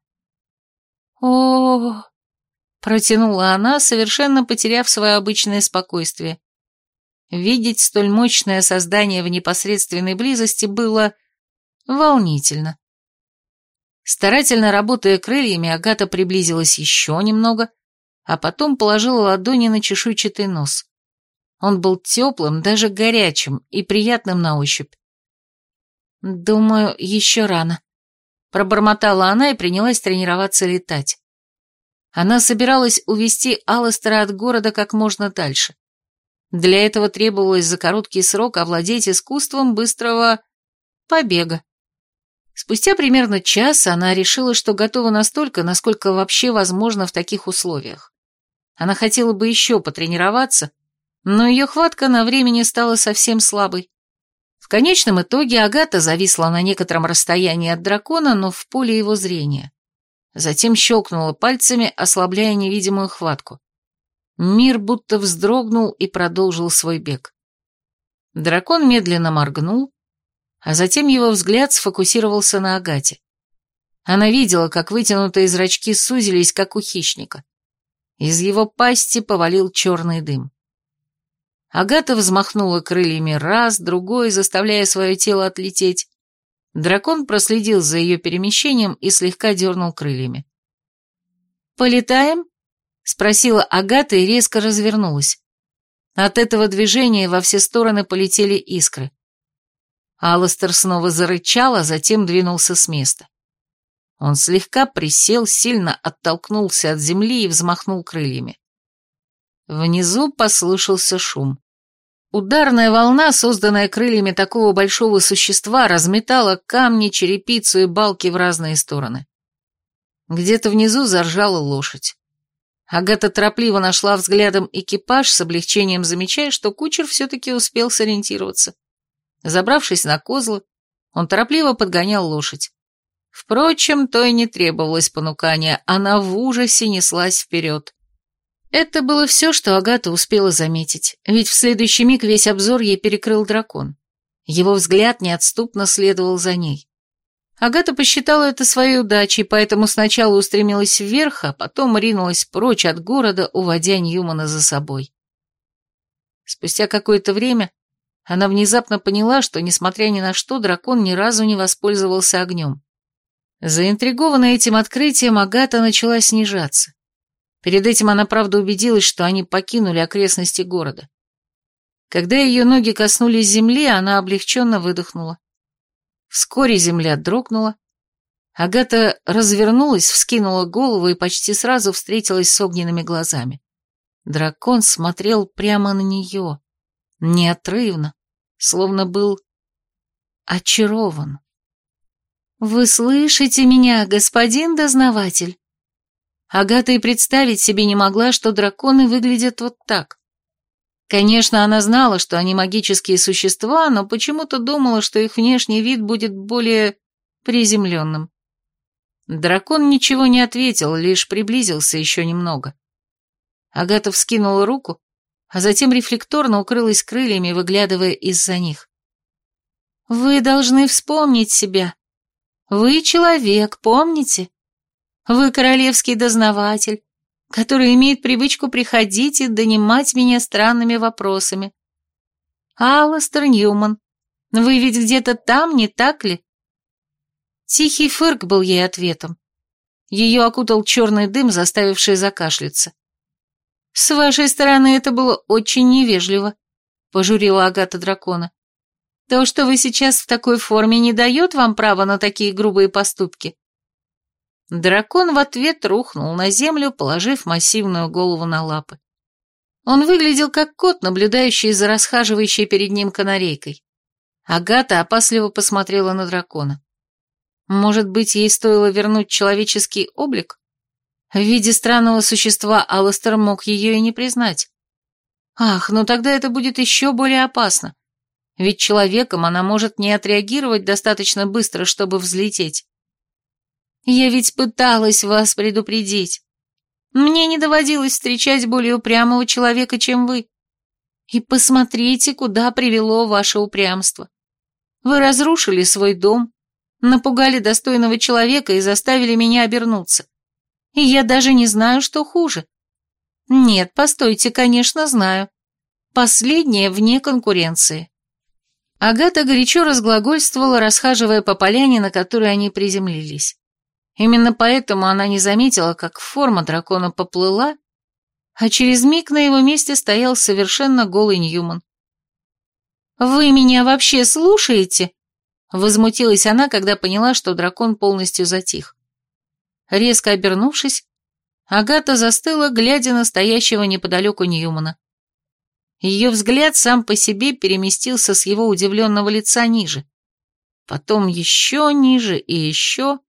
О, протянула она, совершенно потеряв свое обычное спокойствие. Видеть столь мощное создание в непосредственной близости было волнительно. Старательно работая крыльями, Агата приблизилась еще немного, а потом положила ладони на чешуйчатый нос. Он был теплым, даже горячим и приятным на ощупь. «Думаю, еще рано», — пробормотала она и принялась тренироваться летать. Она собиралась увести Алластера от города как можно дальше. Для этого требовалось за короткий срок овладеть искусством быстрого побега. Спустя примерно час она решила, что готова настолько, насколько вообще возможно в таких условиях. Она хотела бы еще потренироваться, но ее хватка на времени стала совсем слабой. В конечном итоге Агата зависла на некотором расстоянии от дракона, но в поле его зрения. Затем щелкнула пальцами, ослабляя невидимую хватку. Мир будто вздрогнул и продолжил свой бег. Дракон медленно моргнул, а затем его взгляд сфокусировался на Агате. Она видела, как вытянутые зрачки сузились, как у хищника. Из его пасти повалил черный дым. Агата взмахнула крыльями раз, другой, заставляя свое тело отлететь. Дракон проследил за ее перемещением и слегка дернул крыльями. «Полетаем?» — спросила Агата и резко развернулась. От этого движения во все стороны полетели искры. Алластер снова зарычал, а затем двинулся с места. Он слегка присел, сильно оттолкнулся от земли и взмахнул крыльями. Внизу послышался шум. Ударная волна, созданная крыльями такого большого существа, разметала камни, черепицу и балки в разные стороны. Где-то внизу заржала лошадь. Агата торопливо нашла взглядом экипаж, с облегчением замечая, что кучер все-таки успел сориентироваться. Забравшись на козлы, он торопливо подгонял лошадь. Впрочем, то и не требовалось понукания, она в ужасе неслась вперед. Это было все, что Агата успела заметить, ведь в следующий миг весь обзор ей перекрыл дракон. Его взгляд неотступно следовал за ней. Агата посчитала это своей удачей, поэтому сначала устремилась вверх, а потом ринулась прочь от города, уводя Ньюмана за собой. Спустя какое-то время она внезапно поняла, что, несмотря ни на что, дракон ни разу не воспользовался огнем. Заинтригованная этим открытием, Агата начала снижаться. Перед этим она, правда, убедилась, что они покинули окрестности города. Когда ее ноги коснулись земли, она облегченно выдохнула. Вскоре земля дрогнула. Агата развернулась, вскинула голову и почти сразу встретилась с огненными глазами. Дракон смотрел прямо на нее, неотрывно, словно был очарован. «Вы слышите меня, господин дознаватель?» Агата и представить себе не могла, что драконы выглядят вот так. Конечно, она знала, что они магические существа, но почему-то думала, что их внешний вид будет более приземленным. Дракон ничего не ответил, лишь приблизился еще немного. Агата вскинула руку, а затем рефлекторно укрылась крыльями, выглядывая из-за них. «Вы должны вспомнить себя. Вы человек, помните? Вы королевский дознаватель, который имеет привычку приходить и донимать меня странными вопросами. Алластер Ньюман, вы ведь где-то там, не так ли?» Тихий фырк был ей ответом. Ее окутал черный дым, заставивший закашляться. «С вашей стороны это было очень невежливо», — пожурила Агата дракона. «То, что вы сейчас в такой форме, не дает вам права на такие грубые поступки». Дракон в ответ рухнул на землю, положив массивную голову на лапы. Он выглядел как кот, наблюдающий за расхаживающей перед ним канарейкой. Агата опасливо посмотрела на дракона. Может быть, ей стоило вернуть человеческий облик? В виде странного существа Алластер мог ее и не признать. Ах, ну тогда это будет еще более опасно. Ведь человеком она может не отреагировать достаточно быстро, чтобы взлететь. Я ведь пыталась вас предупредить. Мне не доводилось встречать более упрямого человека, чем вы. И посмотрите, куда привело ваше упрямство. Вы разрушили свой дом, напугали достойного человека и заставили меня обернуться. И я даже не знаю, что хуже. Нет, постойте, конечно, знаю. Последнее вне конкуренции». Агата горячо разглагольствовала, расхаживая по поляне, на которой они приземлились. Именно поэтому она не заметила, как форма дракона поплыла, а через миг на его месте стоял совершенно голый Ньюман. «Вы меня вообще слушаете?» — возмутилась она, когда поняла, что дракон полностью затих. Резко обернувшись, Агата застыла, глядя на стоящего неподалеку Ньюмана. Ее взгляд сам по себе переместился с его удивленного лица ниже. Потом еще ниже и еще.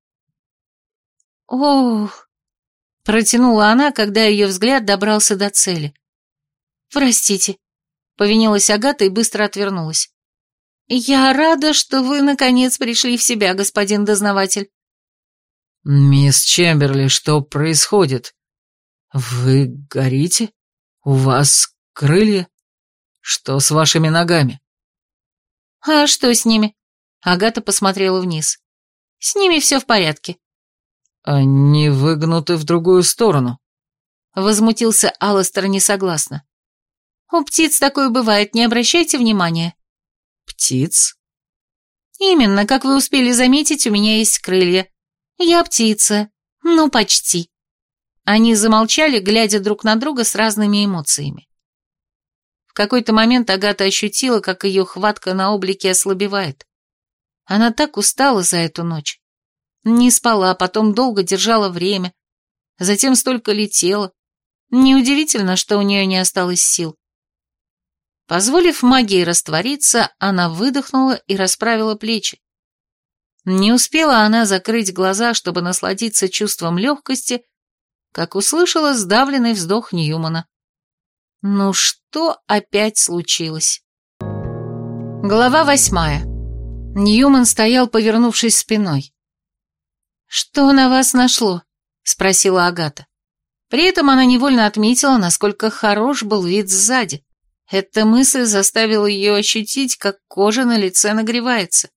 «Ох!» — протянула она, когда ее взгляд добрался до цели. «Простите», — повинилась Агата и быстро отвернулась. «Я рада, что вы, наконец, пришли в себя, господин дознаватель». «Мисс Чемберли, что происходит? Вы горите? У вас крылья? Что с вашими ногами?» «А что с ними?» Агата посмотрела вниз. «С ними все в порядке». «Они выгнуты в другую сторону», — возмутился Алластер несогласно. «У птиц такое бывает, не обращайте внимания». «Птиц?» «Именно, как вы успели заметить, у меня есть крылья. Я птица. Ну, почти». Они замолчали, глядя друг на друга с разными эмоциями. В какой-то момент Агата ощутила, как ее хватка на облике ослабевает. Она так устала за эту ночь. Не спала, потом долго держала время, затем столько летела. Неудивительно, что у нее не осталось сил. Позволив магии раствориться, она выдохнула и расправила плечи. Не успела она закрыть глаза, чтобы насладиться чувством легкости, как услышала сдавленный вздох Ньюмана. Ну что опять случилось? Глава 8. Ньюман стоял, повернувшись спиной. «Что на вас нашло?» — спросила Агата. При этом она невольно отметила, насколько хорош был вид сзади. Эта мысль заставила ее ощутить, как кожа на лице нагревается.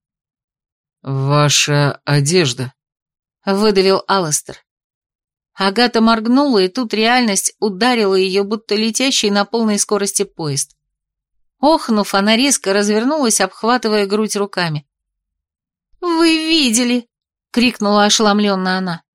«Ваша одежда», — выдавил Алластер. Агата моргнула, и тут реальность ударила ее, будто летящий на полной скорости поезд. Охнув, она резко развернулась, обхватывая грудь руками. «Вы видели!» — крикнула ошеломленно она.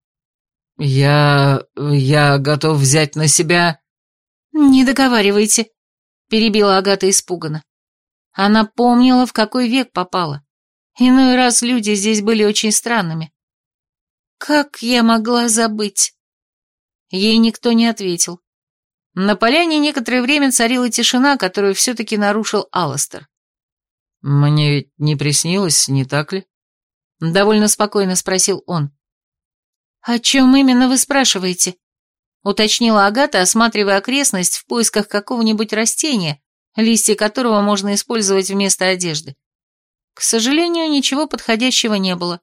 Я готов взять на себя...» «Не договаривайте», — перебила Агата испуганно. Она помнила, в какой век попала. Иной раз люди здесь были очень странными. «Как я могла забыть?» Ей никто не ответил. На поляне некоторое время царила тишина, которую все-таки нарушил Алластер. «Мне ведь не приснилось, не так ли?» Довольно спокойно спросил он. «О чем именно вы спрашиваете?» Уточнила Агата, осматривая окрестность в поисках какого-нибудь растения, листья которого можно использовать вместо одежды. К сожалению, ничего подходящего не было.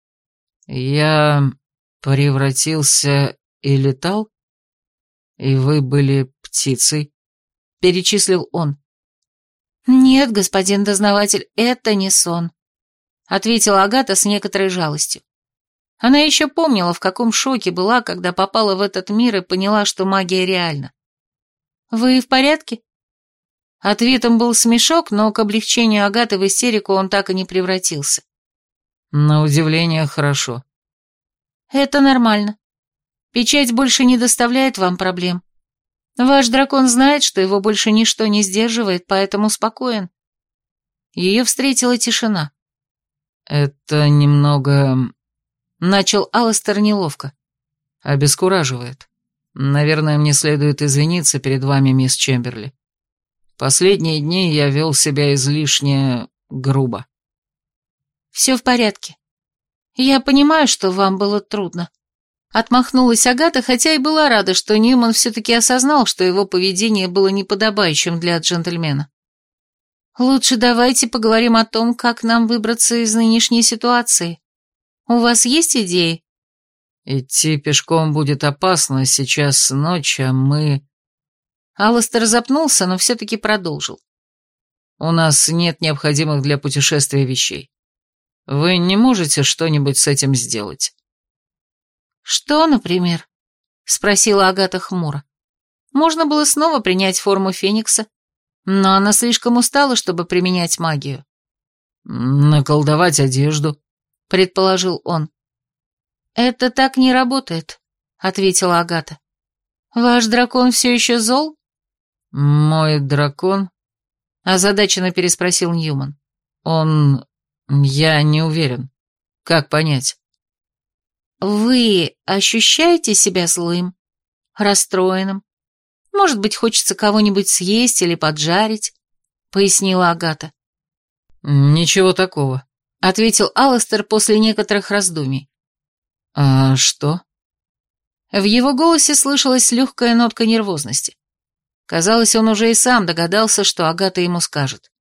«Я превратился и летал, и вы были птицей», — перечислил он. «Нет, господин дознаватель, это не сон», — ответила Агата с некоторой жалостью. Она еще помнила, в каком шоке была, когда попала в этот мир и поняла, что магия реальна. «Вы в порядке?» Ответом был смешок, но к облегчению Агаты в истерику он так и не превратился. «На удивление, хорошо». «Это нормально. Печать больше не доставляет вам проблем. Ваш дракон знает, что его больше ничто не сдерживает, поэтому спокоен». Ее встретила тишина. «Это немного...» Начал Алластер неловко. «Обескураживает. Наверное, мне следует извиниться перед вами, мисс Чемберли. Последние дни я вел себя излишне грубо». «Все в порядке. Я понимаю, что вам было трудно». Отмахнулась Агата, хотя и была рада, что Ньюман все-таки осознал, что его поведение было неподобающим для джентльмена. «Лучше давайте поговорим о том, как нам выбраться из нынешней ситуации. У вас есть идеи?» «Идти пешком будет опасно, сейчас ночь, а мы...» Алластер запнулся, но все-таки продолжил. У нас нет необходимых для путешествия вещей. Вы не можете что-нибудь с этим сделать?» «Что, например?» — спросила Агата хмуро. Можно было снова принять форму Феникса, но она слишком устала, чтобы применять магию. «Наколдовать одежду», — предположил он. «Это так не работает», — ответила Агата. «Ваш дракон все еще зол?» «Мой дракон?» — озадаченно переспросил Ньюман. «Он... я не уверен. Как понять?» «Вы ощущаете себя злым, расстроенным? Может быть, хочется кого-нибудь съесть или поджарить?» — пояснила Агата. «Ничего такого», — ответил Алластер после некоторых раздумий. «А что?» В его голосе слышалась легкая нотка нервозности. Казалось, он уже и сам догадался, что Агата ему скажет.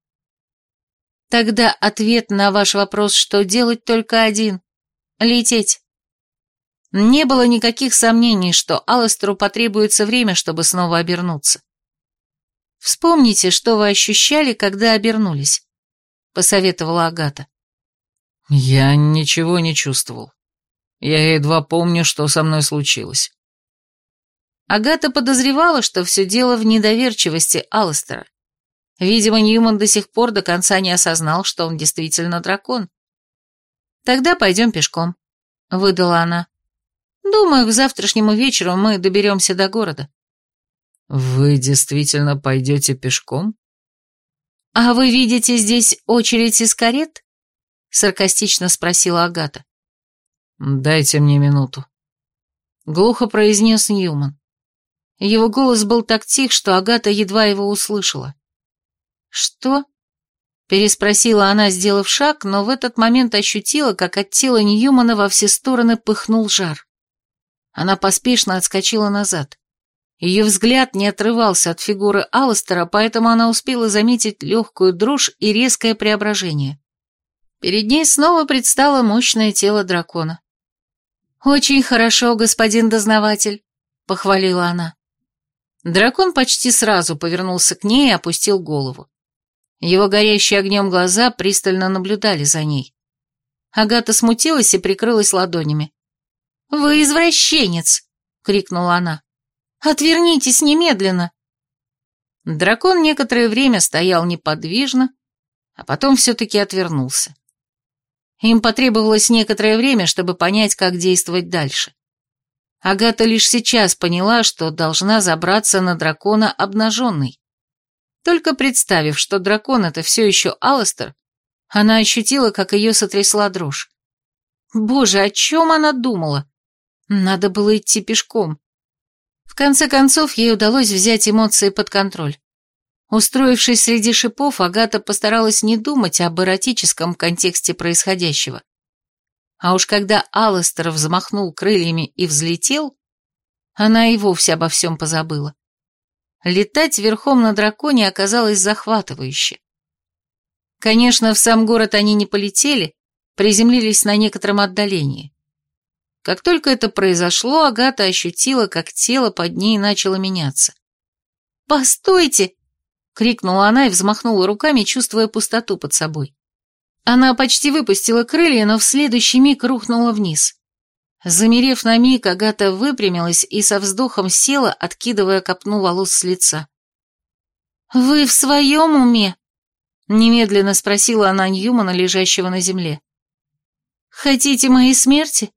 «Тогда ответ на ваш вопрос, что делать, только один — лететь». Не было никаких сомнений, что Алластеру потребуется время, чтобы снова обернуться. «Вспомните, что вы ощущали, когда обернулись», — посоветовала Агата. «Я ничего не чувствовал. Я едва помню, что со мной случилось». Агата подозревала, что все дело в недоверчивости Алластера. Видимо, Ньюман до сих пор до конца не осознал, что он действительно дракон. «Тогда пойдем пешком», — выдала она. «Думаю, к завтрашнему вечеру мы доберемся до города». «Вы действительно пойдете пешком?» «А вы видите здесь очередь из карет?» — саркастично спросила Агата. «Дайте мне минуту», — глухо произнес Ньюман. Его голос был так тих, что Агата едва его услышала. «Что?» — переспросила она, сделав шаг, но в этот момент ощутила, как от тела Ньюмана во все стороны пыхнул жар. Она поспешно отскочила назад. Ее взгляд не отрывался от фигуры Алластера, поэтому она успела заметить легкую дрожь и резкое преображение. Перед ней снова предстало мощное тело дракона. «Очень хорошо, господин дознаватель», — похвалила она. Дракон почти сразу повернулся к ней и опустил голову. Его горящие огнем глаза пристально наблюдали за ней. Агата смутилась и прикрылась ладонями. «Вы извращенец!» — крикнула она. «Отвернитесь немедленно!» Дракон некоторое время стоял неподвижно, а потом все-таки отвернулся. Им потребовалось некоторое время, чтобы понять, как действовать дальше. Агата лишь сейчас поняла, что должна забраться на дракона обнаженной. Только представив, что дракон — это все еще Алластер, она ощутила, как ее сотрясла дрожь. Боже, о чем она думала? Надо было идти пешком. В конце концов, ей удалось взять эмоции под контроль. Устроившись среди шипов, Агата постаралась не думать об эротическом контексте происходящего. А уж когда Алластер взмахнул крыльями и взлетел, она и вовсе обо всем позабыла. Летать верхом на драконе оказалось захватывающе. Конечно, в сам город они не полетели, приземлились на некотором отдалении. Как только это произошло, Агата ощутила, как тело под ней начало меняться. «Постойте!» — крикнула она и взмахнула руками, чувствуя пустоту под собой. Она почти выпустила крылья, но в следующий миг рухнула вниз. Замерев на миг, Агата выпрямилась и со вздохом села, откидывая копну волос с лица. «Вы в своем уме?» — немедленно спросила она Ньюмана, лежащего на земле. «Хотите моей смерти?»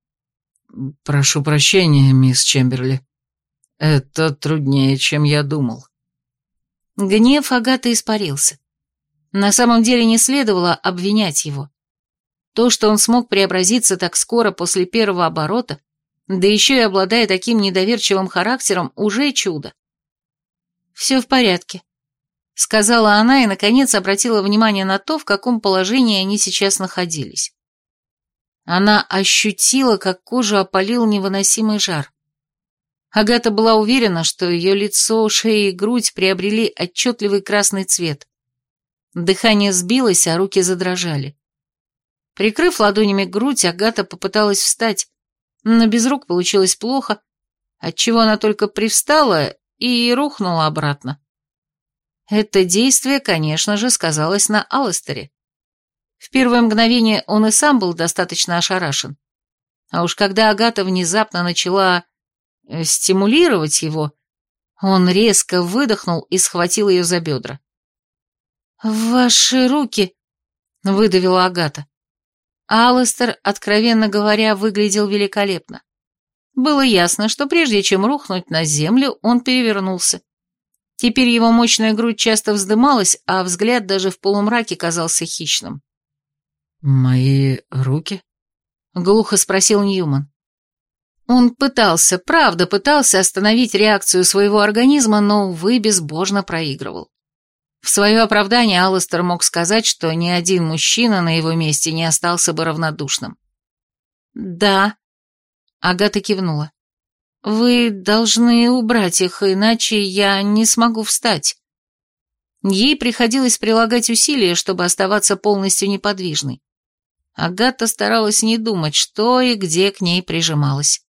«Прошу прощения, мисс Чемберли. Это труднее, чем я думал». Гнев Агаты испарился. На самом деле не следовало обвинять его. То, что он смог преобразиться так скоро после первого оборота, да еще и обладая таким недоверчивым характером, уже чудо. «Все в порядке», — сказала она и, наконец, обратила внимание на то, в каком положении они сейчас находились. Она ощутила, как кожу опалил невыносимый жар. Агата была уверена, что ее лицо, шея и грудь приобрели отчетливый красный цвет. Дыхание сбилось, а руки задрожали. Прикрыв ладонями грудь, Агата попыталась встать, но без рук получилось плохо, отчего она только привстала и рухнула обратно. Это действие, конечно же, сказалось на Алластере. В первое мгновение он и сам был достаточно ошарашен. А уж когда Агата внезапно начала стимулировать его, он резко выдохнул и схватил ее за бедра. «Ваши руки!» — выдавила Агата. Алластер, откровенно говоря, выглядел великолепно. Было ясно, что прежде чем рухнуть на землю, он перевернулся. Теперь его мощная грудь часто вздымалась, а взгляд даже в полумраке казался хищным. «Мои руки?» — глухо спросил Ньюман. Он пытался, правда пытался остановить реакцию своего организма, но, увы, безбожно проигрывал. В свое оправдание Алластер мог сказать, что ни один мужчина на его месте не остался бы равнодушным. «Да», — Агата кивнула. «Вы должны убрать их, иначе я не смогу встать». Ей приходилось прилагать усилия, чтобы оставаться полностью неподвижной. Агата старалась не думать, что и где к ней прижималась.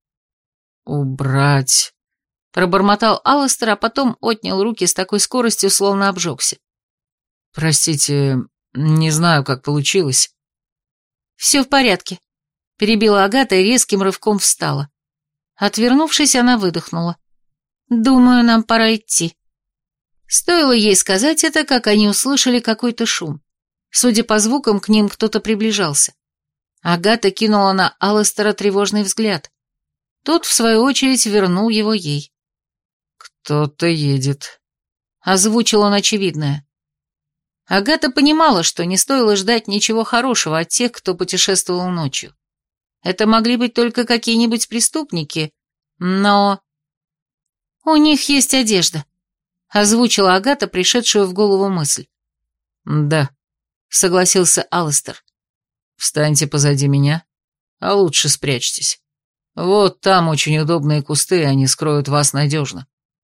«Убрать», — пробормотал Алластер, а потом отнял руки с такой скоростью, словно обжегся. «Простите, не знаю, как получилось». «Все в порядке», — перебила Агата и резким рывком встала. Отвернувшись, она выдохнула. «Думаю, нам пора идти». Стоило ей сказать это, как они услышали какой-то шум. Судя по звукам, к ним кто-то приближался. Агата кинула на Алластера тревожный взгляд. Тот, в свою очередь, вернул его ей. «Кто-то едет», — озвучил он очевидное. Агата понимала, что не стоило ждать ничего хорошего от тех, кто путешествовал ночью. Это могли быть только какие-нибудь преступники, но... «У них есть одежда», — озвучила Агата пришедшую в голову мысль. «Да», — согласился Алластер. «Встаньте позади меня, а лучше спрячьтесь. Вот там очень удобные кусты, они скроют вас надежно».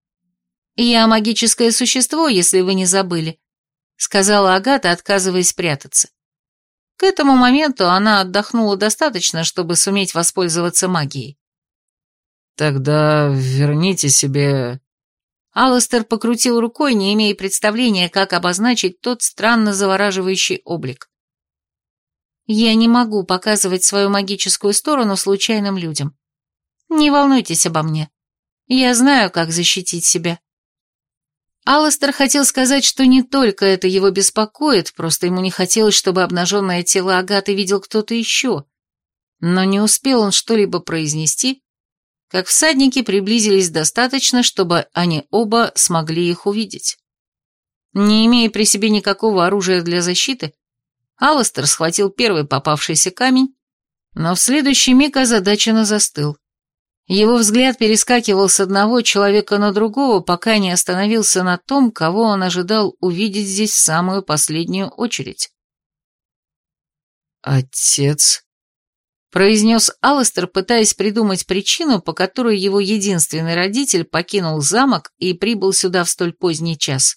«Я магическое существо, если вы не забыли», — сказала Агата, отказываясь прятаться. К этому моменту она отдохнула достаточно, чтобы суметь воспользоваться магией. «Тогда верните себе...» Алластер покрутил рукой, не имея представления, как обозначить тот странно завораживающий облик. «Я не могу показывать свою магическую сторону случайным людям. Не волнуйтесь обо мне. Я знаю, как защитить себя». Алластер хотел сказать, что не только это его беспокоит, просто ему не хотелось, чтобы обнаженное тело Агаты видел кто-то еще. Но не успел он что-либо произнести, как всадники приблизились достаточно, чтобы они оба смогли их увидеть. Не имея при себе никакого оружия для защиты, Алластер схватил первый попавшийся камень, но в следующий миг озадаченно застыл. Его взгляд перескакивал с одного человека на другого, пока не остановился на том, кого он ожидал увидеть здесь в самую последнюю очередь. «Отец», — произнес Алластер, пытаясь придумать причину, по которой его единственный родитель покинул замок и прибыл сюда в столь поздний час.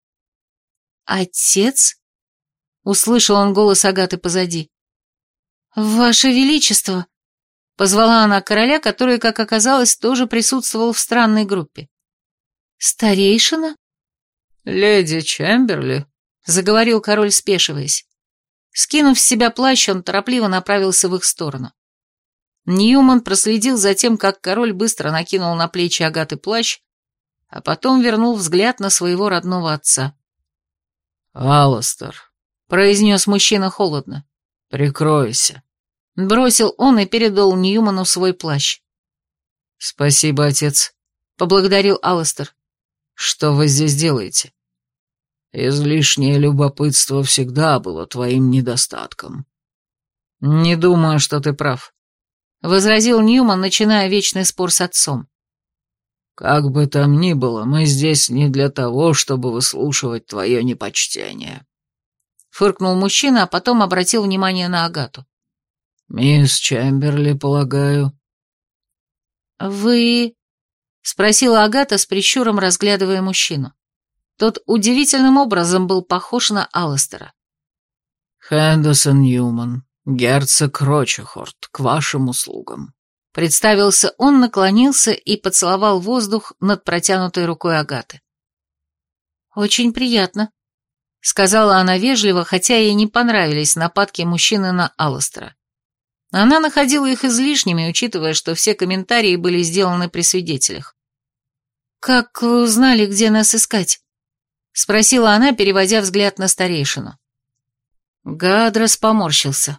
«Отец?» — услышал он голос Агаты позади. «Ваше Величество!» — позвала она короля, который, как оказалось, тоже присутствовал в странной группе. «Старейшина?» «Леди Чемберли», — заговорил король, спешиваясь. Скинув с себя плащ, он торопливо направился в их сторону. Ньюман проследил за тем, как король быстро накинул на плечи Агаты плащ, а потом вернул взгляд на своего родного отца. «Алластер», — произнес мужчина холодно. «Прикройся». Бросил он и передал Ньюману свой плащ. «Спасибо, отец», — поблагодарил Алластер. «Что вы здесь делаете?» «Излишнее любопытство всегда было твоим недостатком». «Не думаю, что ты прав», — возразил Ньюман, начиная вечный спор с отцом. «Как бы там ни было, мы здесь не для того, чтобы выслушивать твое непочтение», — фыркнул мужчина, а потом обратил внимание на Агату. «Мисс Чемберли, полагаю». «Вы...» — спросила Агата с прищуром, разглядывая мужчину. Тот удивительным образом был похож на Алластера. «Хэндерсон Ньюман, герцог Рочехорт, к вашим услугам». Представился он, наклонился и поцеловал воздух над протянутой рукой Агаты. «Очень приятно», — сказала она вежливо, хотя ей не понравились нападки мужчины на Алластера. Она находила их излишними, учитывая, что все комментарии были сделаны при свидетелях. «Как вы узнали, где нас искать?» — спросила она, переводя взгляд на старейшину. Гаадрос поморщился.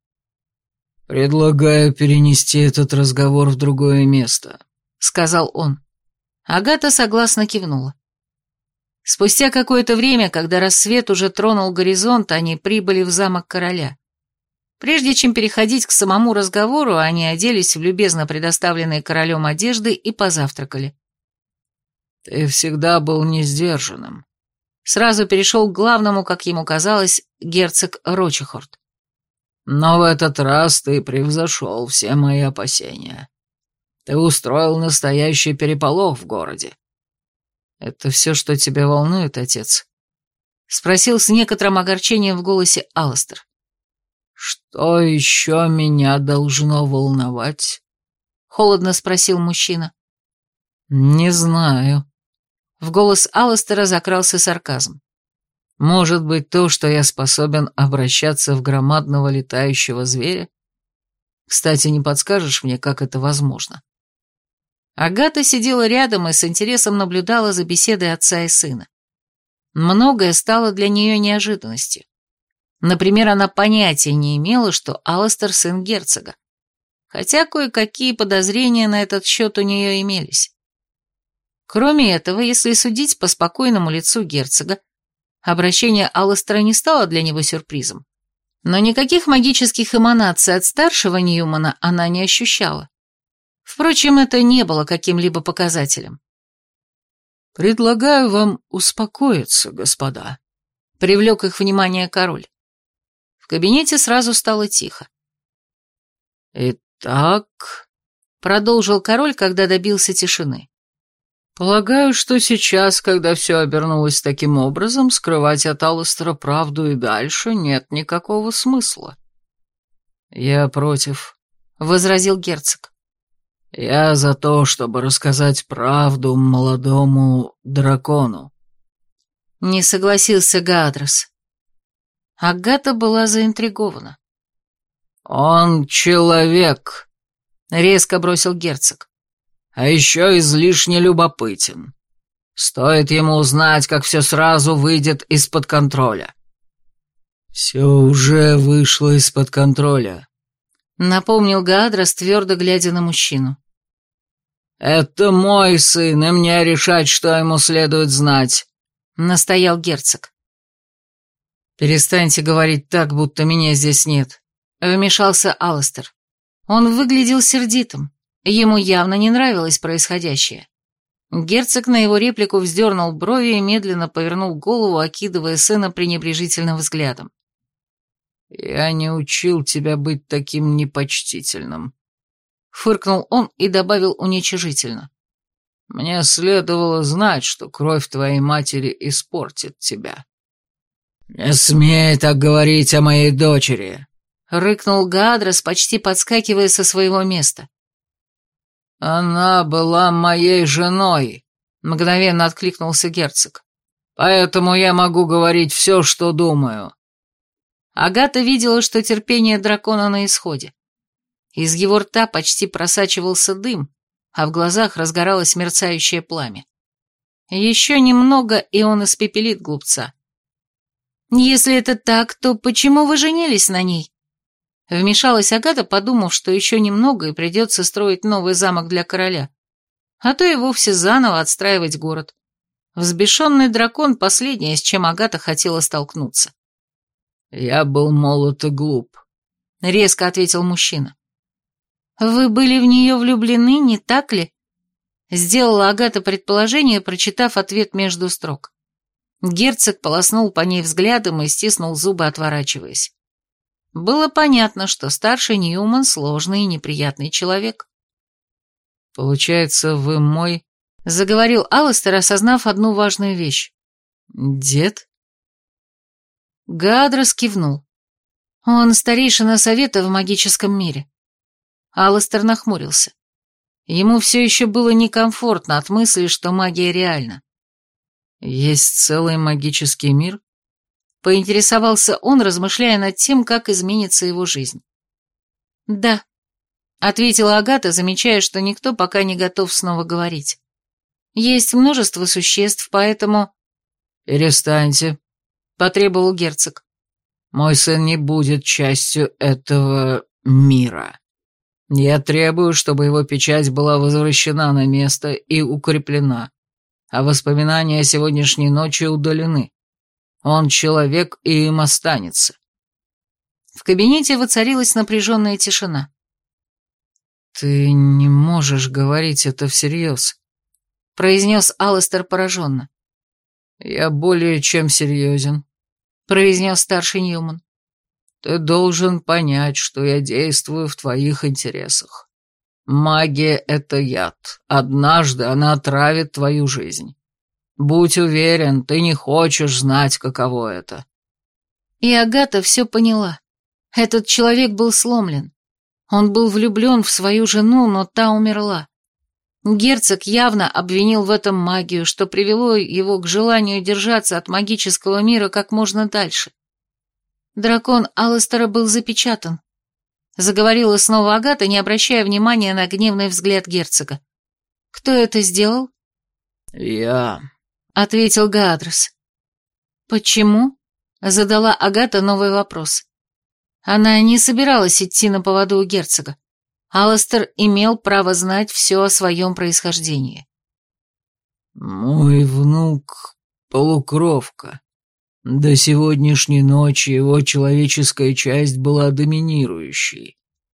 «Предлагаю перенести этот разговор в другое место», — сказал он. Агата согласно кивнула. Спустя какое-то время, когда рассвет уже тронул горизонт, они прибыли в замок короля. Прежде чем переходить к самому разговору, они оделись в любезно предоставленные королем одежды и позавтракали. «Ты всегда был несдержанным», — сразу перешел к главному, как ему казалось, герцог Рочихорд. «Но в этот раз ты превзошел все мои опасения. Ты устроил настоящий переполох в городе». «Это все, что тебя волнует, отец?» — спросил с некоторым огорчением в голосе Алластер. «Что еще меня должно волновать?» — холодно спросил мужчина. «Не знаю». В голос Алластера закрался сарказм. «Может быть, то, что я способен обращаться в громадного летающего зверя? Кстати, не подскажешь мне, как это возможно?» Агата сидела рядом и с интересом наблюдала за беседой отца и сына. Многое стало для нее неожиданностью. Например, она понятия не имела, что Алластер сын герцога, хотя кое-какие подозрения на этот счет у нее имелись. Кроме этого, если судить по спокойному лицу герцога, обращение Алластера не стало для него сюрпризом, но никаких магических эманаций от старшего Ньюмана она не ощущала. Впрочем, это не было каким-либо показателем. «Предлагаю вам успокоиться, господа», — привлек их внимание король. В кабинете сразу стало тихо. «Итак», — продолжил король, когда добился тишины. «полагаю, что сейчас, когда все обернулось таким образом, скрывать от Алластера правду и дальше нет никакого смысла». «Я против», — возразил герцог. «Я за то, чтобы рассказать правду молодому дракону». Не согласился Гаадрос. Агата была заинтригована. «Он человек», — резко бросил герцог. «а еще излишне любопытен. Стоит ему узнать, как все сразу выйдет из-под контроля». «Все уже вышло из-под контроля», — напомнил Гаадрос, твердо глядя на мужчину. «Это мой сын, и мне решать, что ему следует знать», — настоял герцог. «Перестаньте говорить так, будто меня здесь нет», — вмешался Алластер. Он выглядел сердитым. Ему явно не нравилось происходящее. Герцог на его реплику вздернул брови и медленно повернул голову, окидывая сына пренебрежительным взглядом. «Я не учил тебя быть таким непочтительным», — фыркнул он и добавил уничижительно. «Мне следовало знать, что кровь твоей матери испортит тебя». «Не смей так говорить о моей дочери», — рыкнул Гаадрос, почти подскакивая со своего места. «Она была моей женой», — мгновенно откликнулся герцог. «поэтому я могу говорить все, что думаю». Агата видела, что терпение дракона на исходе. Из его рта почти просачивался дым, а в глазах разгоралось мерцающее пламя. Еще немного, и он испепелит глупца. «Если это так, то почему вы женились на ней?» Вмешалась Агата, подумав, что еще немного и придется строить новый замок для короля, а то и вовсе заново отстраивать город. Взбешенный дракон — последнее, с чем Агата хотела столкнуться. «Я был молод и глуп», — резко ответил мужчина. «Вы были в нее влюблены, не так ли?» Сделала Агата предположение, прочитав ответ между строк. Герцог полоснул по ней взглядом и стиснул зубы, отворачиваясь. Было понятно, что старший Ньюман сложный и неприятный человек. «Получается, вы мой...» — заговорил Алластер, осознав одну важную вещь. «Дед?» Гаадрос кивнул. Он старейшина совета в магическом мире. Алластер нахмурился. Ему все еще было некомфортно от мысли, что магия реальна. Есть целый магический мир? Поинтересовался он, размышляя над тем, как изменится его жизнь. «Да», — ответила Агата, замечая, что никто пока не готов снова говорить. «Есть множество существ, поэтому...» «Перестаньте», — потребовал герцог. «Мой сын не будет частью этого мира. Я требую, чтобы его печать была возвращена на место и укреплена, а воспоминания о сегодняшней ночи удалены. Он человек, и им останется». В кабинете воцарилась напряженная тишина. «Ты не можешь говорить это всерьез», — произнес Алластер пораженно. «Я более чем серьезен», — произнес старший Ньюман. «Ты должен понять, что я действую в твоих интересах. Магия — это яд. Однажды она отравит твою жизнь. Будь уверен, ты не хочешь знать, каково это». И Агата все поняла. Этот человек был сломлен. Он был влюблен в свою жену, но та умерла. Герцог явно обвинил в этом магию, что привело его к желанию держаться от магического мира как можно дальше. Дракон Алластера был запечатан. Заговорила снова Агата, не обращая внимания на гневный взгляд герцога. «Кто это сделал?» «Я», — ответил Гаадрес. «Почему?» — задала Агата новый вопрос. Она не собиралась идти на поводу у герцога. Алластер имел право знать все о своем происхождении. «Мой внук — полукровка. До сегодняшней ночи его человеческая часть была доминирующей».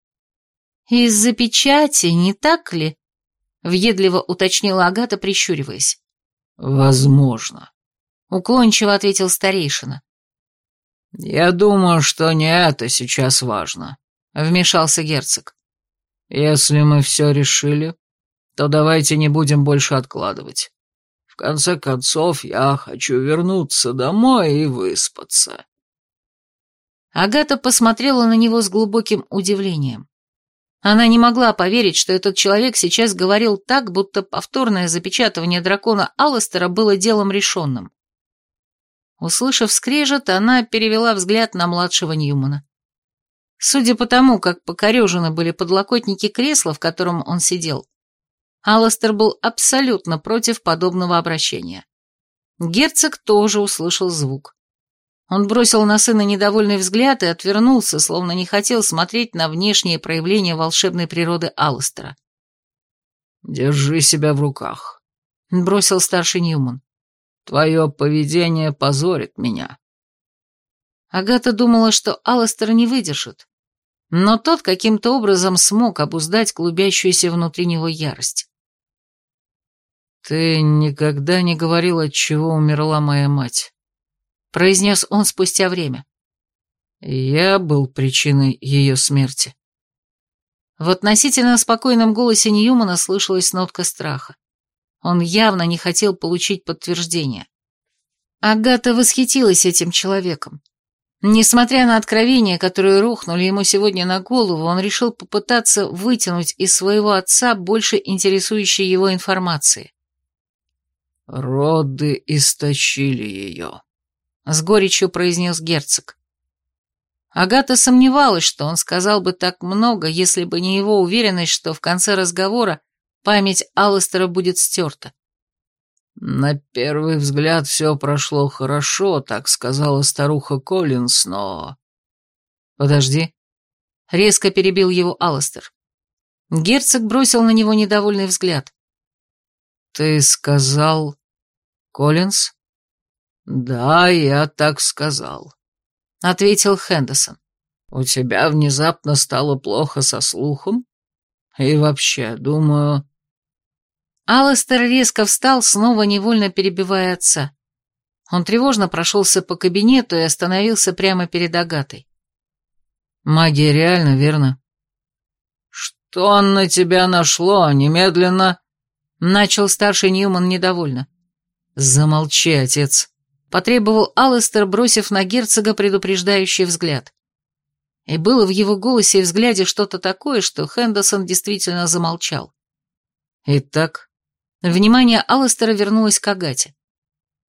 «Из-за печати, не так ли?» — въедливо уточнила Агата, прищуриваясь. «Возможно», — уклончиво ответил старейшина. «Я думаю, что не это сейчас важно», — вмешался герцог. «Если мы все решили, то давайте не будем больше откладывать. В конце концов, я хочу вернуться домой и выспаться». Агата посмотрела на него с глубоким удивлением. Она не могла поверить, что этот человек сейчас говорил так, будто повторное запечатывание дракона Алластера было делом решенным. Услышав скрежет, она перевела взгляд на младшего Ньюмана. Судя по тому, как покорежены были подлокотники кресла, в котором он сидел, Алластер был абсолютно против подобного обращения. Герцог тоже услышал звук. Он бросил на сына недовольный взгляд и отвернулся, словно не хотел смотреть на внешние проявления волшебной природы Алластера. «Держи себя в руках», — бросил старший Ньюман. «Твое поведение позорит меня». Агата думала, что Алластер не выдержит, но тот каким-то образом смог обуздать клубящуюся внутри него ярость. «Ты никогда не говорил, от чего умерла моя мать», — произнес он спустя время. «Я был причиной ее смерти». В относительно спокойном голосе Ньюмана слышалась нотка страха. Он явно не хотел получить подтверждение. Агата восхитилась этим человеком. Несмотря на откровения, которые рухнули ему сегодня на голову, он решил попытаться вытянуть из своего отца больше интересующей его информации. «Роды истощили ее», — с горечью произнес герцог. Агата сомневалась, что он сказал бы так много, если бы не его уверенность, что в конце разговора память Алластера будет стерта. «На первый взгляд все прошло хорошо, так сказала старуха Коллинс, но...» «Подожди», — резко перебил его Алластер. Герцог бросил на него недовольный взгляд. «Ты сказал... Коллинс?» «Да, я так сказал», — ответил Хендерсон. «У тебя внезапно стало плохо со слухом? И вообще, думаю...» Алластер резко встал, снова невольно перебивая отца. Он тревожно прошелся по кабинету и остановился прямо перед Агатой. «Магия реальна, верно?» «Что на тебя нашло? Немедленно...» Начал старший Ньюман недовольно. «Замолчи, отец», — потребовал Алластер, бросив на герцога предупреждающий взгляд. И было в его голосе и взгляде что-то такое, что Хендерсон действительно замолчал. «Итак...» Внимание Алластера вернулось к Агате.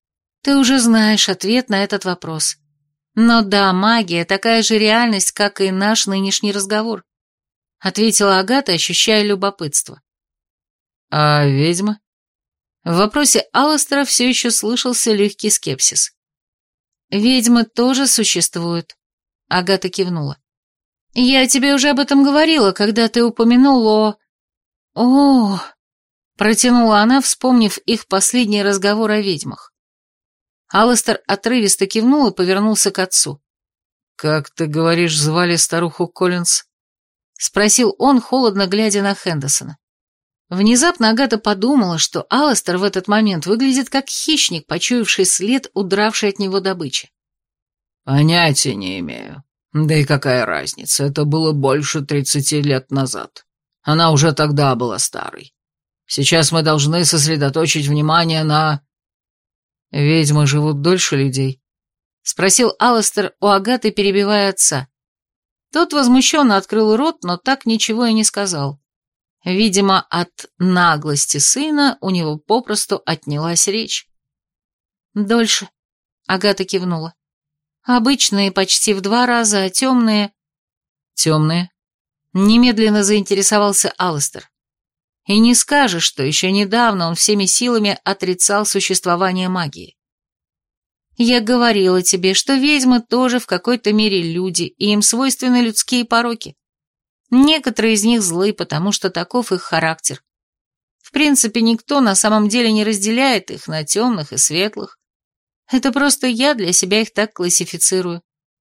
Ты уже знаешь ответ на этот вопрос. Но да, магия такая же реальность, как и наш нынешний разговор, ответила Агата, ощущая любопытство. А ведьма? В вопросе Алластера все еще слышался легкий скепсис. Ведьмы тоже существуют, Агата кивнула. Я тебе уже об этом говорила, когда ты упомянул о... протянула она, вспомнив их последний разговор о ведьмах. Алластер отрывисто кивнул и повернулся к отцу. «Как ты говоришь, звали старуху Коллинз?» — спросил он, холодно глядя на Хендерсона. Внезапно Агата подумала, что Алластер в этот момент выглядит как хищник, почуявший след, удравший от него добычи. «Понятия не имею. Да и какая разница, это было больше 30 лет назад. Она уже тогда была старой. Сейчас мы должны сосредоточить внимание на...» «Ведьмы живут дольше людей?» — спросил Алластер у Агаты, перебивая отца. Тот возмущенно открыл рот, но так ничего и не сказал. Видимо, от наглости сына у него попросту отнялась речь. «Дольше», — Агата кивнула. «Обычные почти в 2 раза, а темные...» «Темные?» — немедленно заинтересовался Алластер. И не скажешь, что еще недавно он всеми силами отрицал существование магии. Я говорила тебе, что ведьмы тоже в какой-то мере люди, и им свойственны людские пороки. Некоторые из них злы, потому что таков их характер. В принципе, никто на самом деле не разделяет их на темных и светлых. Это просто я для себя их так классифицирую.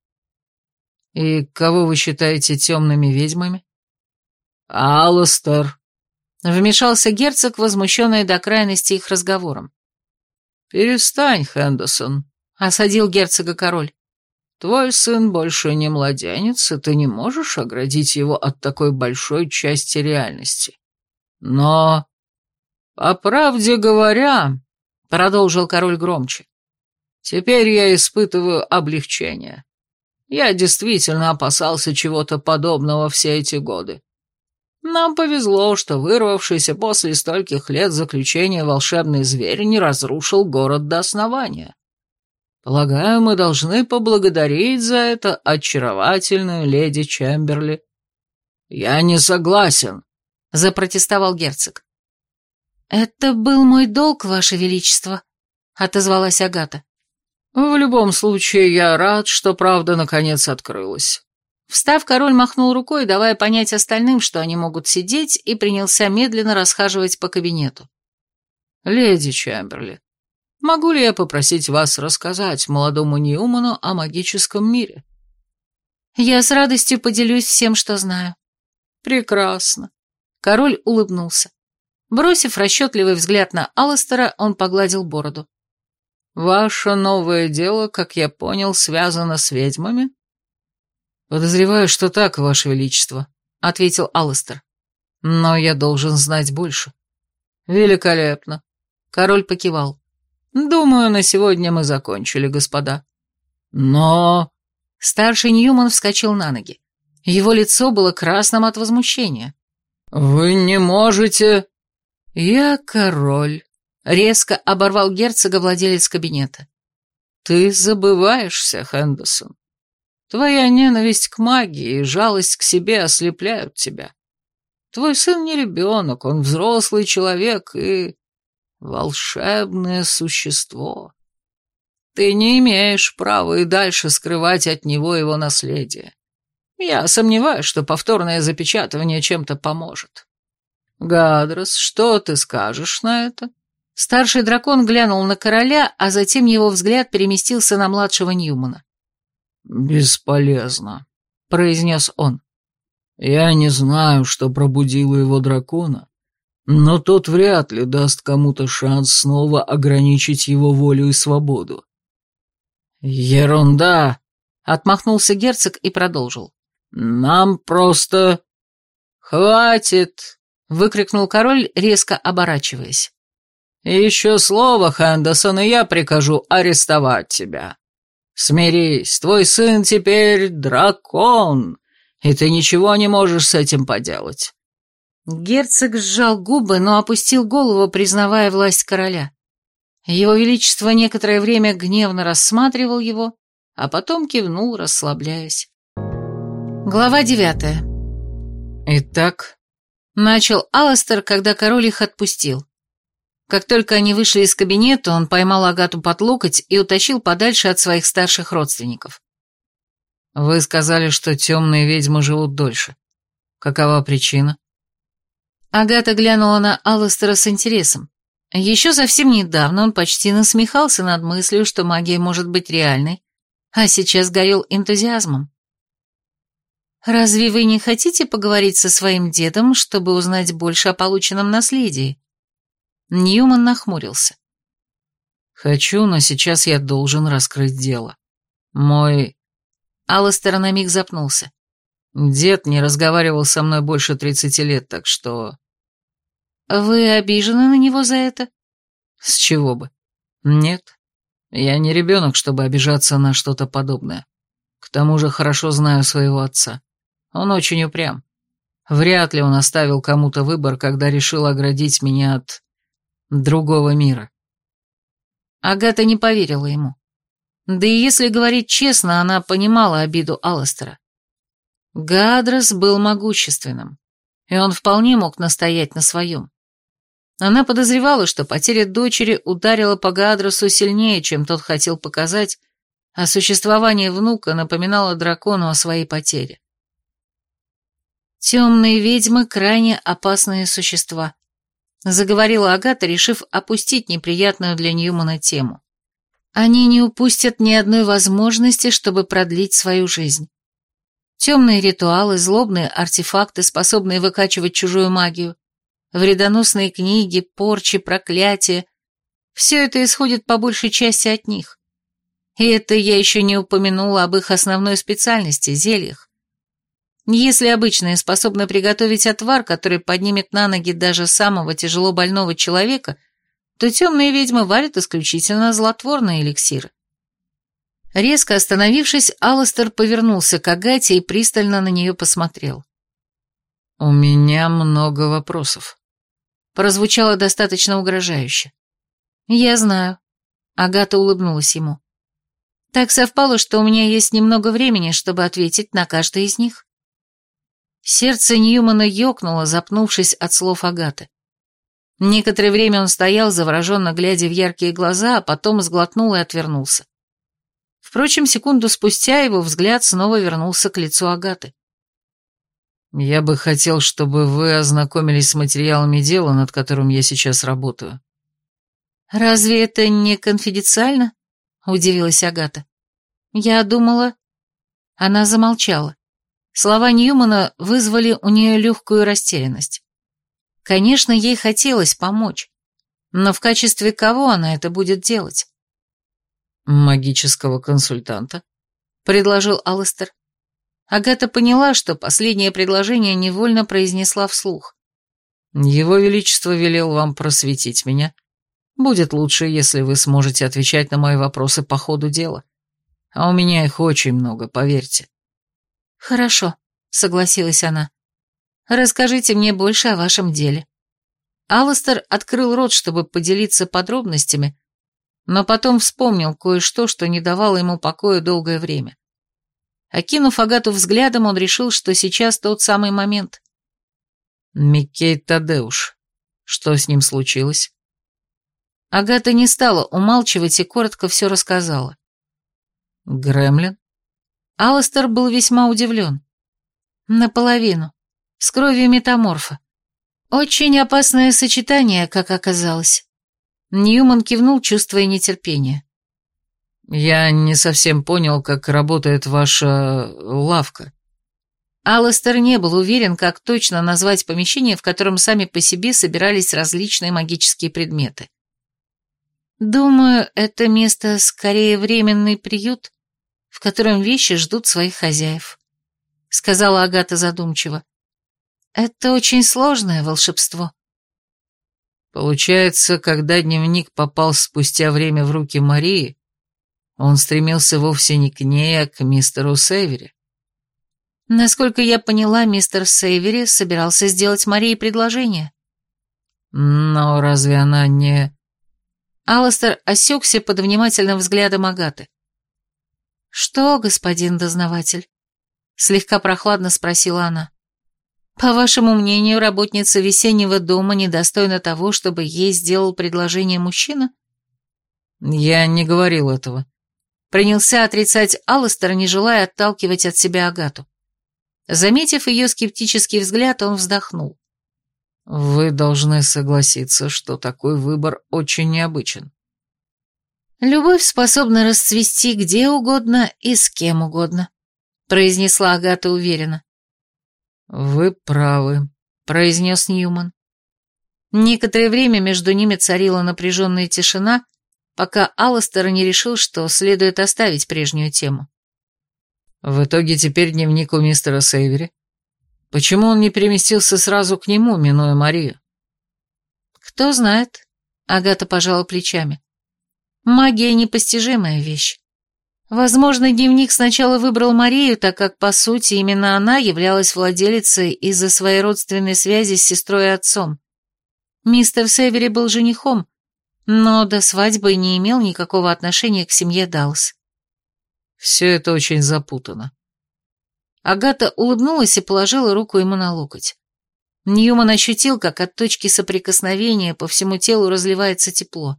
И кого вы считаете темными ведьмами? Алластер. Вмешался герцог, возмущенный до крайности их разговором. «Перестань, Хендерсон», — осадил герцога король. «Твой сын больше не младенец, и ты не можешь оградить его от такой большой части реальности. Но, по правде говоря, — продолжил король громче, — теперь я испытываю облегчение. Я действительно опасался чего-то подобного все эти годы. Нам повезло, что вырвавшийся после стольких лет заключения волшебный зверь не разрушил город до основания. Полагаю, мы должны поблагодарить за это очаровательную леди Чемберли». «Я не согласен», — запротестовал герцог. «Это был мой долг, Ваше Величество», — отозвалась Агата. «В любом случае, я рад, что правда наконец открылась». Встав, король махнул рукой, давая понять остальным, что они могут сидеть, и принялся медленно расхаживать по кабинету. «Леди Чемберли, могу ли я попросить вас рассказать молодому Ньюману о магическом мире?» «Я с радостью поделюсь всем, что знаю». «Прекрасно». Король улыбнулся. Бросив расчетливый взгляд на Алластера, он погладил бороду. «Ваше новое дело, как я понял, связано с ведьмами?» «Подозреваю, что так, Ваше Величество», — ответил Алластер. «Но я должен знать больше». «Великолепно», — король покивал. «Думаю, на сегодня мы закончили, господа». «Но...» Старший Ньюман вскочил на ноги. Его лицо было красным от возмущения. «Вы не можете...» «Я король», — резко оборвал герцога владелец кабинета. «Ты забываешься, Хендерсон. Твоя ненависть к магии и жалость к себе ослепляют тебя. Твой сын не ребенок, он взрослый человек и... волшебное существо. Ты не имеешь права и дальше скрывать от него его наследие. Я сомневаюсь, что повторное запечатывание чем-то поможет. Гадрос, что ты скажешь на это?» Старший дракон глянул на короля, а затем его взгляд переместился на младшего Ньюмана. «Бесполезно», — произнес он. «Я не знаю, что пробудило его дракона, но тот вряд ли даст кому-то шанс снова ограничить его волю и свободу». «Ерунда», — отмахнулся герцог и продолжил. «Нам просто...» «Хватит», — выкрикнул король, резко оборачиваясь. «Еще слово, Хендерсон, и я прикажу арестовать тебя. Смирись, твой сын теперь дракон, и ты ничего не можешь с этим поделать». Герцог сжал губы, но опустил голову, признавая власть короля. Его Величество некоторое время гневно рассматривал его, а потом кивнул, расслабляясь. Глава 9. «Итак», — начал Аластер, когда король их отпустил. Как только они вышли из кабинета, он поймал Агату под локоть и утащил подальше от своих старших родственников. «Вы сказали, что темные ведьмы живут дольше. Какова причина?» Агата глянула на Аластера с интересом. Еще совсем недавно он почти насмехался над мыслью, что магия может быть реальной, а сейчас горел энтузиазмом. «Разве вы не хотите поговорить со своим дедом, чтобы узнать больше о полученном наследии?» Ньюман нахмурился. «Хочу, но сейчас я должен раскрыть дело. Мой...» Аластер на миг запнулся. «Дед не разговаривал со мной больше 30 лет, так что...» «Вы обижены на него за это?» «С чего бы? Нет. Я не ребенок, чтобы обижаться на что-то подобное. К тому же хорошо знаю своего отца. Он очень упрям. Вряд ли он оставил кому-то выбор, когда решил оградить меня от другого мира». Агата не поверила ему. Да и если говорить честно, она понимала обиду Аластера. Гадрос был могущественным, и он вполне мог настоять на своем. Она подозревала, что потеря дочери ударила по Гадросу сильнее, чем тот хотел показать, а существование внука напоминало дракону о своей потере. «Темные ведьмы — крайне опасные существа», — заговорила Агата, решив опустить неприятную для Ньюмана тему. «Они не упустят ни одной возможности, чтобы продлить свою жизнь. Темные ритуалы, злобные артефакты, способные выкачивать чужую магию, вредоносные книги, порчи, проклятия — все это исходит по большей части от них. И это я еще не упомянула об их основной специальности — зельях. Если обычные способны приготовить отвар, который поднимет на ноги даже самого тяжело больного человека, то темные ведьмы варят исключительно злотворные эликсиры». Резко остановившись, Аластер повернулся к Агате и пристально на нее посмотрел. «У меня много вопросов». Прозвучало достаточно угрожающе. «Я знаю». Агата улыбнулась ему. «Так совпало, что у меня есть немного времени, чтобы ответить на каждый из них». Сердце Ньюмана ёкнуло, запнувшись от слов Агаты. Некоторое время он стоял, завороженно глядя в яркие глаза, а потом сглотнул и отвернулся. Впрочем, секунду спустя его взгляд снова вернулся к лицу Агаты. «Я бы хотел, чтобы вы ознакомились с материалами дела, над которым я сейчас работаю». «Разве это не конфиденциально?» — удивилась Агата. «Я думала...» Она замолчала. Слова Ньюмана вызвали у нее легкую растерянность. Конечно, ей хотелось помочь, но в качестве кого она это будет делать? «Магического консультанта», — предложил Аластер. Агата поняла, что последнее предложение невольно произнесла вслух. «Его Величество велел вам просветить меня. Будет лучше, если вы сможете отвечать на мои вопросы по ходу дела. А у меня их очень много, поверьте». «Хорошо», — согласилась она. «Расскажите мне больше о вашем деле». Аластер открыл рот, чтобы поделиться подробностями, но потом вспомнил кое-что, что не давало ему покоя долгое время. Окинув Агату взглядом, он решил, что сейчас тот самый момент. «Миккей Тадеуш. Что с ним случилось?» Агата не стала умалчивать и коротко все рассказала. «Гремлин?» Аластер был весьма удивлен. «Наполовину. С кровью метаморфа. Очень опасное сочетание, как оказалось». Ньюман кивнул, чувствуя нетерпение. «Я не совсем понял, как работает ваша лавка». Аластер не был уверен, как точно назвать помещение, в котором сами по себе собирались различные магические предметы. «Думаю, это место скорее временный приют, в котором вещи ждут своих хозяев», — сказала Агата задумчиво. «Это очень сложное волшебство». Получается, когда дневник попал спустя время в руки Марии, он стремился вовсе не к ней, а к мистеру Сейвери. Насколько я поняла, мистер Сейвери собирался сделать Марии предложение. Но разве она не... Алластер осекся под внимательным взглядом Агаты. «Что, господин дознаватель?» — слегка прохладно спросила она. «По вашему мнению, работница весеннего дома недостойна того, чтобы ей сделал предложение мужчина?» «Я не говорил этого», — принялся отрицать Алластер, не желая отталкивать от себя Агату. Заметив ее скептический взгляд, он вздохнул. «Вы должны согласиться, что такой выбор очень необычен». «Любовь способна расцвести где угодно и с кем угодно», — произнесла Агата уверенно. «Вы правы», — произнес Ньюман. Некоторое время между ними царила напряженная тишина, пока Алластер не решил, что следует оставить прежнюю тему. «В итоге теперь дневник у мистера Сейвери. Почему он не переместился сразу к нему, минуя Марию?» «Кто знает», — Агата пожала плечами. «Магия — непостижимая вещь. Возможно, дневник сначала выбрал Марию, так как, по сути, именно она являлась владелицей из-за своей родственной связи с сестрой и отцом. Мистер Сейвери был женихом, но до свадьбы не имел никакого отношения к семье Даллас». «Все это очень запутано». Агата улыбнулась и положила руку ему на локоть. Ньюман ощутил, как от точки соприкосновения по всему телу разливается тепло.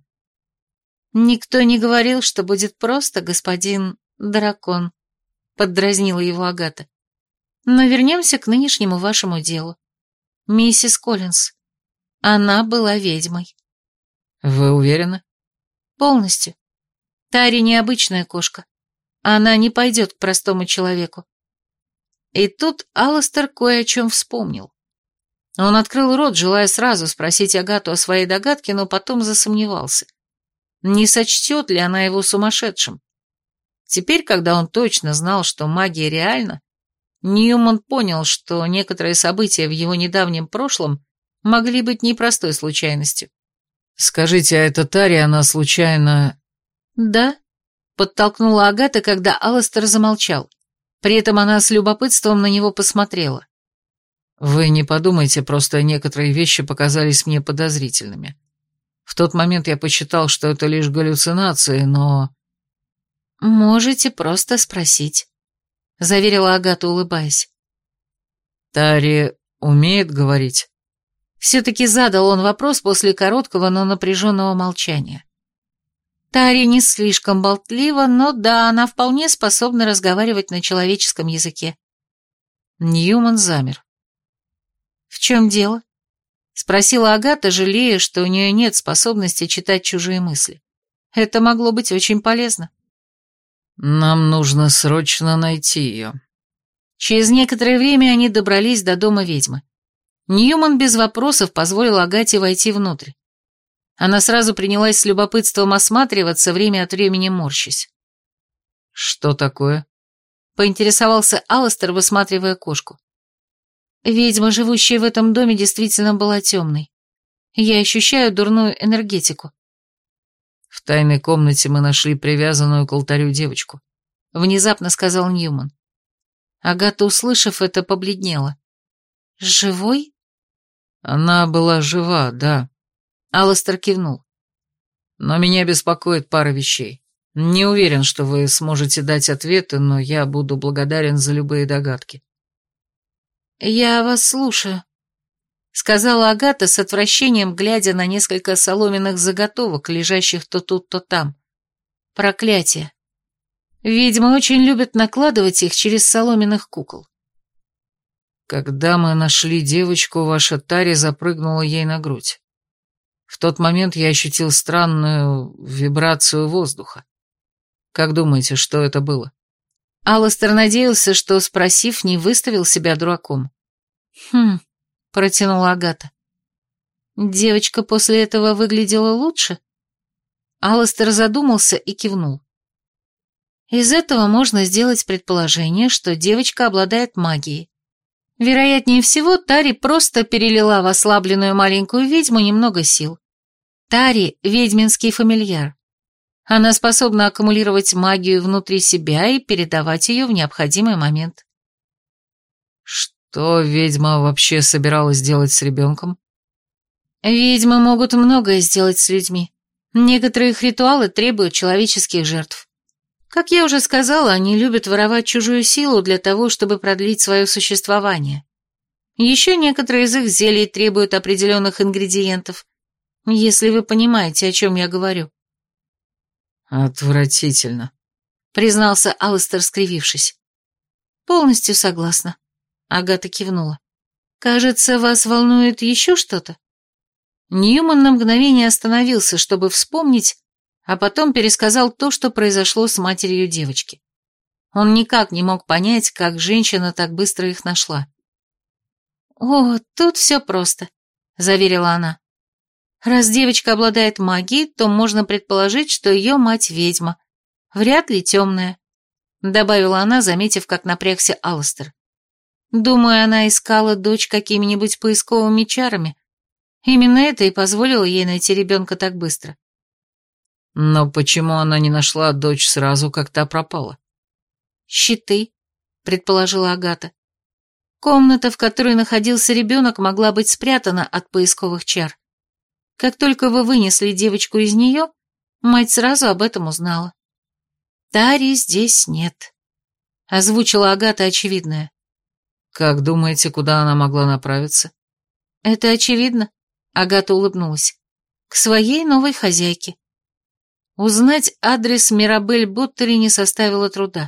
«Никто не говорил, что будет просто, господин дракон», — поддразнила его Агата. «Но вернемся к нынешнему вашему делу. Миссис Коллинз. Она была ведьмой». «Вы уверены?» «Полностью. Тари необычная кошка. Она не пойдет к простому человеку». И тут Алластер кое о чем вспомнил. Он открыл рот, желая сразу спросить Агату о своей догадке, но потом засомневался. Не сочтет ли она его сумасшедшим? Теперь, когда он точно знал, что магия реальна, Ньюман понял, что некоторые события в его недавнем прошлом могли быть непростой случайностью. «Скажите, а эта Тари, она случайно...» «Да», — подтолкнула Агата, когда Алластер замолчал. При этом она с любопытством на него посмотрела. «Вы не подумайте, просто некоторые вещи показались мне подозрительными. В тот момент я посчитал, что это лишь галлюцинации, но...» «Можете просто спросить», — заверила Агата, улыбаясь. «Тари умеет говорить?» Все-таки задал он вопрос после короткого, но напряженного молчания. Тари не слишком болтлива, но да, она вполне способна разговаривать на человеческом языке. Ньюман замер. «В чем дело?» — спросила Агата, жалея, что у нее нет способности читать чужие мысли. Это могло быть очень полезно. «Нам нужно срочно найти ее». Через некоторое время они добрались до дома ведьмы. Ньюман без вопросов позволил Агате войти внутрь. Она сразу принялась с любопытством осматриваться, время от времени морщась. «Что такое?» — поинтересовался Алластер, высматривая кошку. «Ведьма, живущая в этом доме, действительно была темной. Я ощущаю дурную энергетику». «В тайной комнате мы нашли привязанную к алтарю девочку», — внезапно сказал Ньюман. Агата, услышав это, побледнела. «Живой?» «Она была жива, да». Алластер кивнул. «Но меня беспокоит пара вещей. Не уверен, что вы сможете дать ответы, но я буду благодарен за любые догадки». «Я вас слушаю», — сказала Агата с отвращением, глядя на несколько соломенных заготовок, лежащих то тут, то там. Проклятие. Ведьмы очень любят накладывать их через соломенных кукол. «Когда мы нашли девочку, ваша Тари запрыгнула ей на грудь. В тот момент я ощутил странную вибрацию воздуха. Как думаете, что это было?» Алластер надеялся, что, спросив, не выставил себя дураком. Протянула Агата. «Девочка после этого выглядела лучше?» Алластер задумался и кивнул. «Из этого можно сделать предположение, что девочка обладает магией. Вероятнее всего, Тари просто перелила в ослабленную маленькую ведьму немного сил. Тари — ведьминский фамильяр. Она способна аккумулировать магию внутри себя и передавать ее в необходимый момент». «Что ведьма вообще собиралась делать с ребенком?» «Ведьмы могут многое сделать с людьми, Некоторые их ритуалы требуют человеческих жертв. Как я уже сказала, они любят воровать чужую силу для того, чтобы продлить свое существование. Еще некоторые из их зелий требуют определенных ингредиентов, если вы понимаете, о чем я говорю. Отвратительно, признался Алистер, скривившись. Полностью согласна. Агата кивнула. Кажется, вас волнует еще что-то? Ньюман на мгновение остановился, чтобы вспомнить, а потом пересказал то, что произошло с матерью девочки. Он никак не мог понять, как женщина так быстро их нашла. «О, тут все просто», — заверила она. «Раз девочка обладает магией, то можно предположить, что ее мать ведьма. Вряд ли темная», — добавила она, заметив, как напрягся Алистер. «Думаю, она искала дочь какими-нибудь поисковыми чарами. Именно это и позволило ей найти ребенка так быстро». Но почему она не нашла дочь сразу, как та пропала? «Щиты», — предположила Агата. «Комната, в которой находился ребенок, могла быть спрятана от поисковых чар. Как только вы вынесли девочку из нее, мать сразу об этом узнала». «Тари здесь нет», — озвучила Агата очевидное. «Как думаете, куда она могла направиться?» «Это очевидно», — Агата улыбнулась. «К своей новой хозяйке». Узнать адрес Мирабель Боттери не составило труда.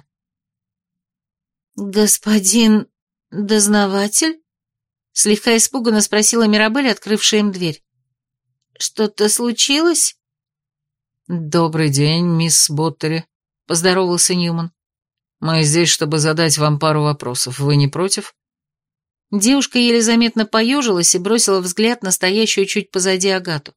«Господин дознаватель?» — слегка испуганно спросила Мирабель, открывшая им дверь. «Что-то случилось?» «Добрый день, мисс Боттери», — поздоровался Ньюман. «Мы здесь, чтобы задать вам пару вопросов. Вы не против?» Девушка еле заметно поежилась и бросила взгляд на стоящую чуть позади Агату.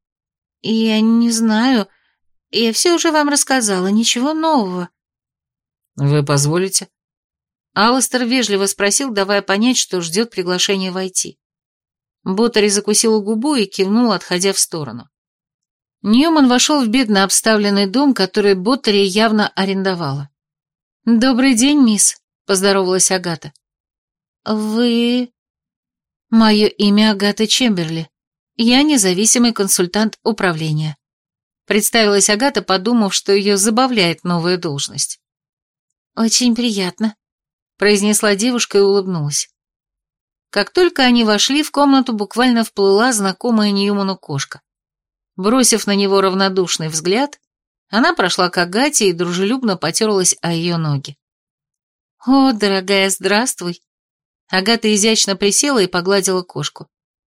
«Я не знаю. Я все уже вам рассказала. Ничего нового». «Вы позволите?» Алистер вежливо спросил, давая понять, что ждет приглашения войти. Боттери закусила губу и кивнула, отходя в сторону. Ньюман вошел в бедно обставленный дом, который Боттери явно арендовала. «Добрый день, мисс», — поздоровалась Агата. «Вы...» «Мое имя Агата Чемберли. Я независимый консультант управления», — представилась Агата, подумав, что ее забавляет новая должность. «Очень приятно», — произнесла девушка и улыбнулась. Как только они вошли, в комнату буквально вплыла знакомая Ньюману кошка. Бросив на него равнодушный взгляд, она прошла к Агате и дружелюбно потерлась о ее ноги. «О, дорогая, здравствуй!» Агата изящно присела и погладила кошку.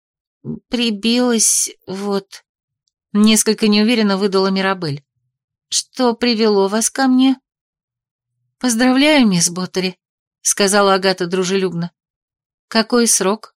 «Прибилась, вот...» Несколько неуверенно выдала Мирабель. «Что привело вас ко мне?» «Поздравляю, мисс Боттери», — сказала Агата дружелюбно. «Какой срок?»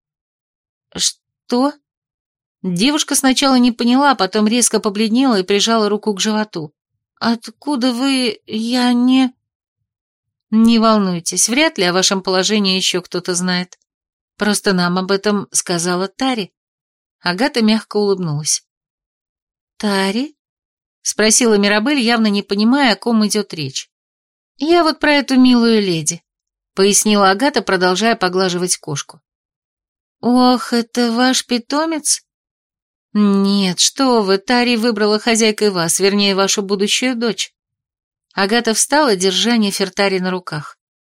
«Что?» Девушка сначала не поняла, а потом резко побледнела и прижала руку к животу. «Откуда вы... я не...» «Не волнуйтесь, вряд ли о вашем положении еще кто-то знает. Просто нам об этом сказала Тари». Агата мягко улыбнулась. «Тари?» — спросила Мирабель, явно не понимая, о ком идет речь. «Я вот про эту милую леди», — пояснила Агата, продолжая поглаживать кошку. «Ох, это ваш питомец?» «Нет, что вы, Тари выбрала хозяйкой вас, вернее, вашу будущую дочь». Агата встала, держа Нефертари на руках.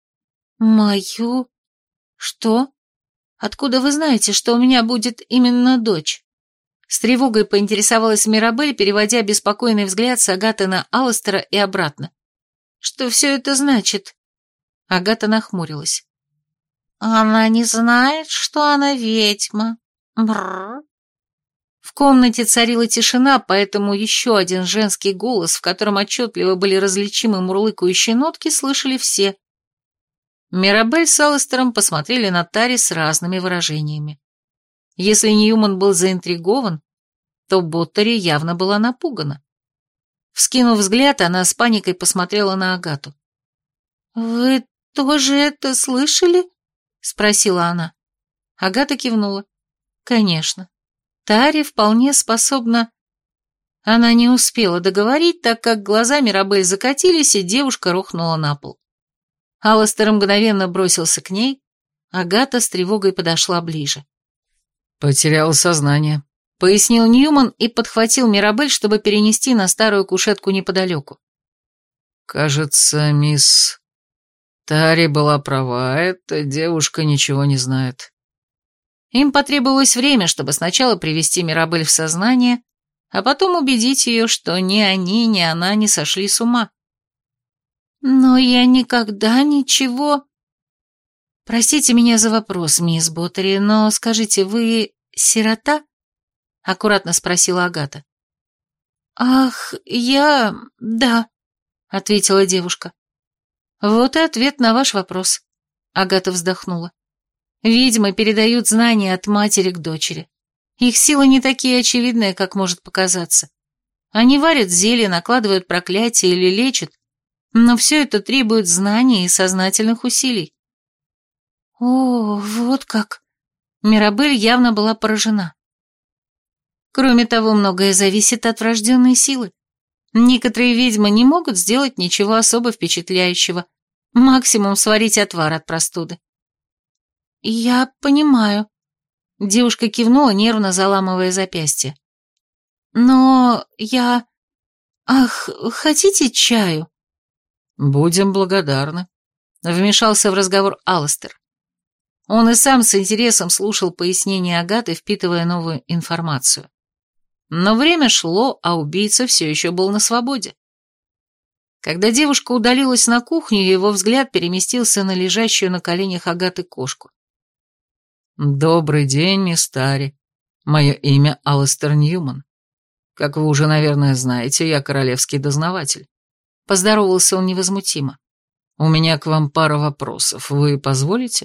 «Мою? Что? Откуда вы знаете, что у меня будет именно дочь?» С тревогой поинтересовалась Мирабель, переводя беспокойный взгляд с Агаты на Алистера и обратно. «Что все это значит?» Агата нахмурилась. «Она не знает, что она ведьма. Бррр». В комнате царила тишина, поэтому еще один женский голос, в котором отчетливо были различимы мурлыкающие нотки, слышали все. Мирабель с Алистером посмотрели на Тари с разными выражениями. Если Ньюман был заинтригован, то Боттери явно была напугана. Вскинув взгляд, она с паникой посмотрела на Агату. «Вы тоже это слышали?» — спросила она. Агата кивнула. «Конечно. Тари вполне способна...» Она не успела договорить, так как глаза Мирабель закатились, и девушка рухнула на пол. Алистер мгновенно бросился к ней, Агата с тревогой подошла ближе. «Потерял сознание», пояснил Ньюман и подхватил Мирабель, чтобы перенести на старую кушетку неподалеку. Кажется, мисс Тари была права, эта девушка ничего не знает. Им потребовалось время, чтобы сначала привести Мирабель в сознание, а потом убедить ее, что ни они, ни она не сошли с ума. «Но я никогда ничего...» «Простите меня за вопрос, мисс Боттери, но скажите, вы сирота?» — аккуратно спросила Агата. «Ах, да», — ответила девушка. «Вот и ответ на ваш вопрос», — Агата вздохнула. «Ведьмы передают знания от матери к дочери. Их силы не такие очевидные, как может показаться. Они варят зелья, накладывают проклятия или лечат, но все это требует знаний и сознательных усилий». «О, вот как!» Мирабель явно была поражена. «Кроме того, многое зависит от врожденной силы. Некоторые ведьмы не могут сделать ничего особо впечатляющего, максимум сварить отвар от простуды». «Я понимаю», — девушка кивнула, нервно заламывая запястье. «Но я... Ах, хотите чаю?» «Будем благодарны», — вмешался в разговор Алластер. Он и сам с интересом слушал пояснения Агаты, впитывая новую информацию. Но время шло, а убийца все еще был на свободе. Когда девушка удалилась на кухню, его взгляд переместился на лежащую на коленях Агаты кошку. «Добрый день, мисс Тари. Мое имя Алластер Ньюман. Как вы уже, наверное, знаете, я королевский дознаватель». Поздоровался он невозмутимо. «У меня к вам пара вопросов. Вы позволите?»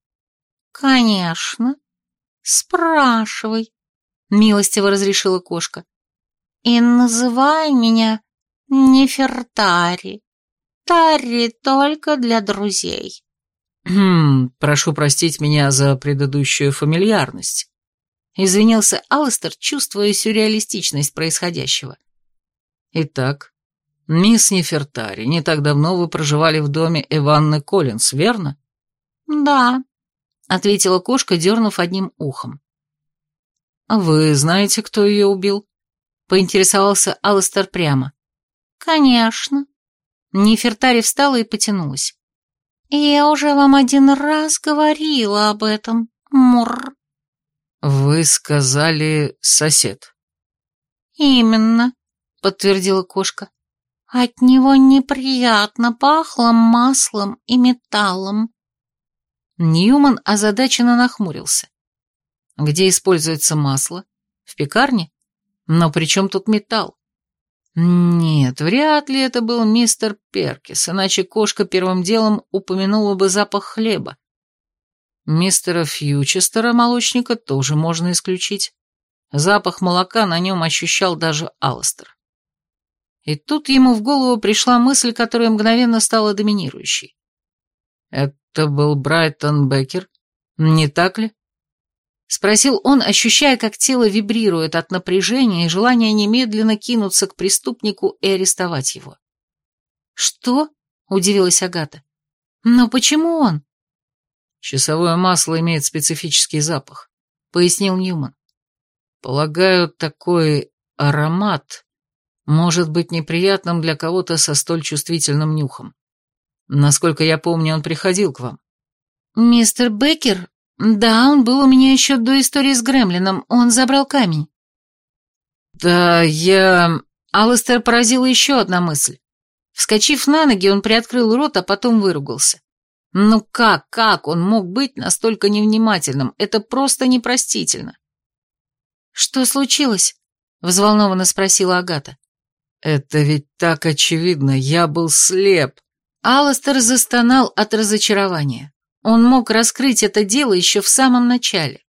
«Конечно. Спрашивай», — милостиво разрешила кошка. «И называй меня Нефертари. Тари только для друзей». Прошу простить меня за предыдущую фамильярность», — извинился Алластер, чувствуя сюрреалистичность происходящего. «Итак, мисс Нефертари, не так давно вы проживали в доме Эванны Коллинс, верно?» «Да», — ответила кошка, дернув одним ухом. «Вы знаете, кто ее убил?» — поинтересовался Алластер прямо. «Конечно». Нефертари встала и потянулась. «Я уже вам один раз говорила об этом, Мур». «Вы сказали сосед». «Именно», — подтвердила кошка. «От него неприятно пахло маслом и металлом». Ньюман озадаченно нахмурился. «Где используется масло? В пекарне? Но при чем тут металл? Нет, вряд ли это был мистер Перкис, иначе кошка первым делом упомянула бы запах хлеба. Мистера Фьючестера, молочника, тоже можно исключить. Запах молока на нем ощущал даже Алластер. И тут ему в голову пришла мысль, которая мгновенно стала доминирующей. «Это был Брайтон Беккер, не так ли?» Спросил он, ощущая, как тело вибрирует от напряжения и желания немедленно кинуться к преступнику и арестовать его. «Что?» — удивилась Агата. «Но почему он?» «Часовое масло имеет специфический запах», — пояснил Ньюман. «Полагаю, такой аромат может быть неприятным для кого-то со столь чувствительным нюхом. Насколько я помню, он приходил к вам». «Мистер Беккер? Да, он был у меня еще до истории с Гремлином. Он забрал камень». «Да, я...» Алластер поразила еще одна мысль. Вскочив на ноги, он приоткрыл рот, а потом выругался. Ну как он мог быть настолько невнимательным? Это просто непростительно. «Что случилось?» — взволнованно спросила Агата. «Это ведь так очевидно, я был слеп». Алластер застонал от разочарования. Он мог раскрыть это дело еще в самом начале.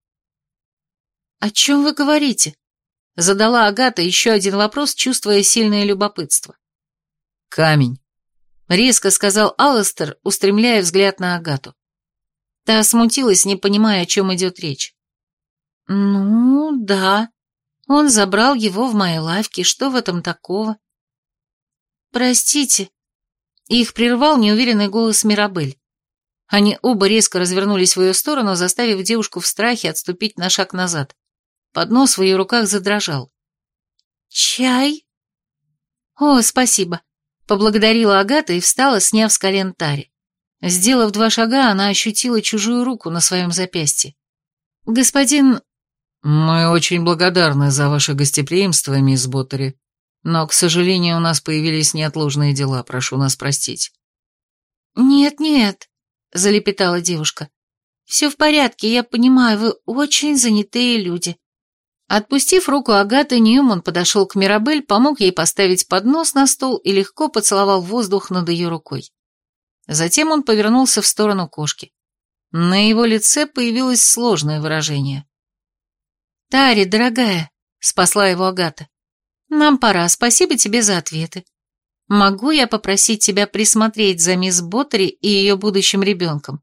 «О чем вы говорите?» — задала Агата еще один вопрос, чувствуя сильное любопытство. «Камень», — резко сказал Алластер, устремляя взгляд на Агату. Та смутилась, не понимая, о чем идет речь. «Ну, да, он забрал его в моей лавке, что в этом такого?» «Простите», — их прервал неуверенный голос Мирабель. Они оба резко развернулись в ее сторону, заставив девушку в страхе отступить на шаг назад. поднос в ее руках задрожал. «Чай?» «О, спасибо», — поблагодарила Агата и встала, сняв с колен Тари. Сделав 2 шага, она ощутила чужую руку на своем запястье. «Господин...» «Мы очень благодарны за ваше гостеприимство, мисс Боттери, но, к сожалению, у нас появились неотложные дела, прошу нас простить». «Нет», — залепетала девушка. «Все в порядке, я понимаю, вы очень занятые люди». Отпустив руку Агаты, Ньюман подошел к Мирабель, помог ей поставить поднос на стол и легко поцеловал воздух над ее рукой. Затем он повернулся в сторону кошки. На его лице появилось сложное выражение. «Тари, дорогая», — спасла его Агата, — «нам пора, спасибо тебе за ответы. Могу я попросить тебя присмотреть за мисс Боттери и ее будущим ребенком?»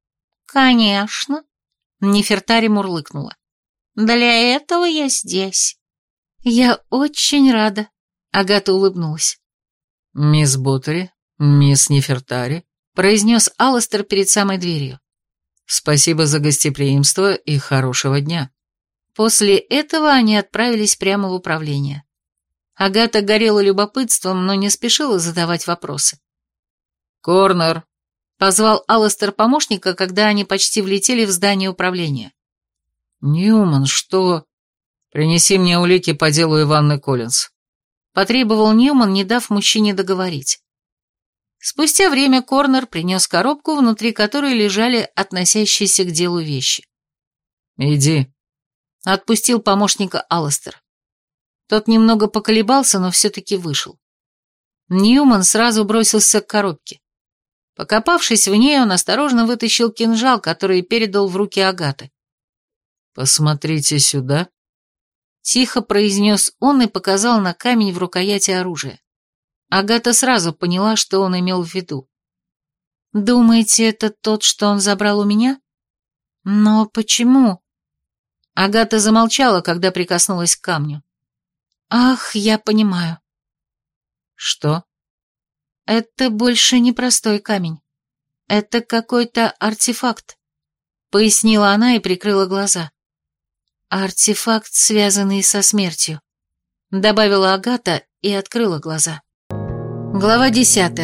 «Конечно», — Нефертари мурлыкнула. «Для этого я здесь». «Я очень рада», — Агата улыбнулась. «Мисс Боттери, мисс Нефертари», — произнес Алластер перед самой дверью. «Спасибо за гостеприимство и хорошего дня». После этого они отправились прямо в управление. Агата горела любопытством, но не спешила задавать вопросы. «Корнер», — позвал Алластер помощника, когда они почти влетели в здание управления. «Ньюман, что...» «Принеси мне улики по делу Иванны Коллинз», — потребовал Ньюман, не дав мужчине договорить. Спустя время Корнер принес коробку, внутри которой лежали относящиеся к делу вещи. «Иди», — отпустил помощника Алластер. Тот немного поколебался, но все-таки вышел. Ньюман сразу бросился к коробке. Покопавшись в ней, он осторожно вытащил кинжал, который передал в руки Агаты. «Посмотрите сюда», — тихо произнес он и показал на камень в рукояти оружия. Агата сразу поняла, что он имел в виду. «Думаете, это тот, что он забрал у меня? Но почему?» Агата замолчала, когда прикоснулась к камню. «Ах, я понимаю». «Что?» «Это больше не простой камень. Это какой-то артефакт», — пояснила она и прикрыла глаза. «Артефакт, связанный со смертью», — добавила Агата и открыла глаза. Глава 10.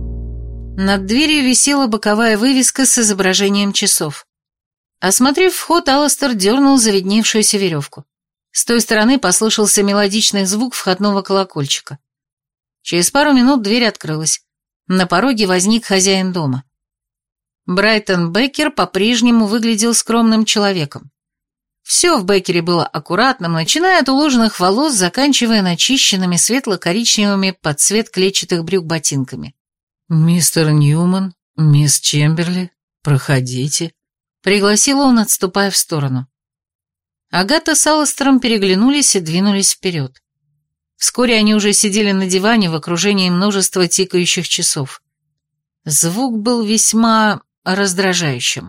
Над дверью висела боковая вывеска с изображением часов. Осмотрев вход, Алластер дернул за видневшуюся веревку. С той стороны послышался мелодичный звук входного колокольчика. Через пару минут дверь открылась. На пороге возник хозяин дома. Брайтон Беккер по-прежнему выглядел скромным человеком. Все в Беккере было аккуратным, начиная от уложенных волос, заканчивая начищенными светло-коричневыми под цвет клетчатых брюк ботинками. «Мистер Ньюман, мисс Чемберли, проходите», — пригласил он, отступая в сторону. Агата с Алластером переглянулись и двинулись вперед. Вскоре они уже сидели на диване в окружении множества тикающих часов. Звук был весьма раздражающим.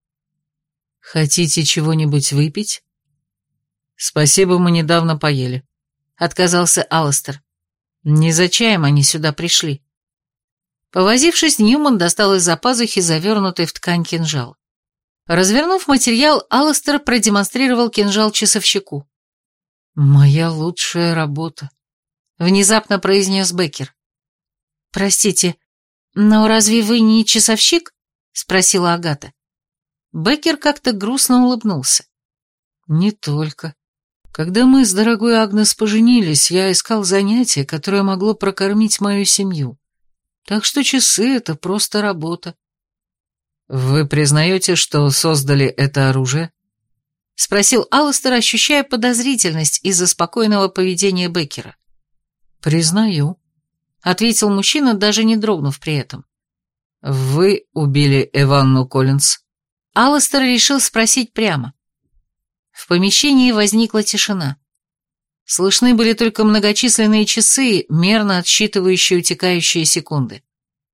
«Хотите чего-нибудь выпить?» «Спасибо, мы недавно поели», — отказался Алластер. «Не за чаем они сюда пришли». Повозившись, Ньюман достал из-за пазухи завернутый в ткань кинжал. Развернув материал, Алластер продемонстрировал кинжал часовщику. «Моя лучшая работа», — внезапно произнес Беккер. «Простите, но разве вы не часовщик?» — спросила Агата. Беккер как-то грустно улыбнулся. «Не только. Когда мы с дорогой Агнес поженились, я искал занятие, которое могло прокормить мою семью. Так что часы — это просто работа». «Вы признаете, что создали это оружие?» — спросил Алластер, ощущая подозрительность из-за спокойного поведения Беккера. «Признаю», — ответил мужчина, даже не дрогнув при этом. «Вы убили Иванну Коллинз?» Алластер решил спросить прямо. В помещении возникла тишина. Слышны были только многочисленные часы, мерно отсчитывающие утекающие секунды.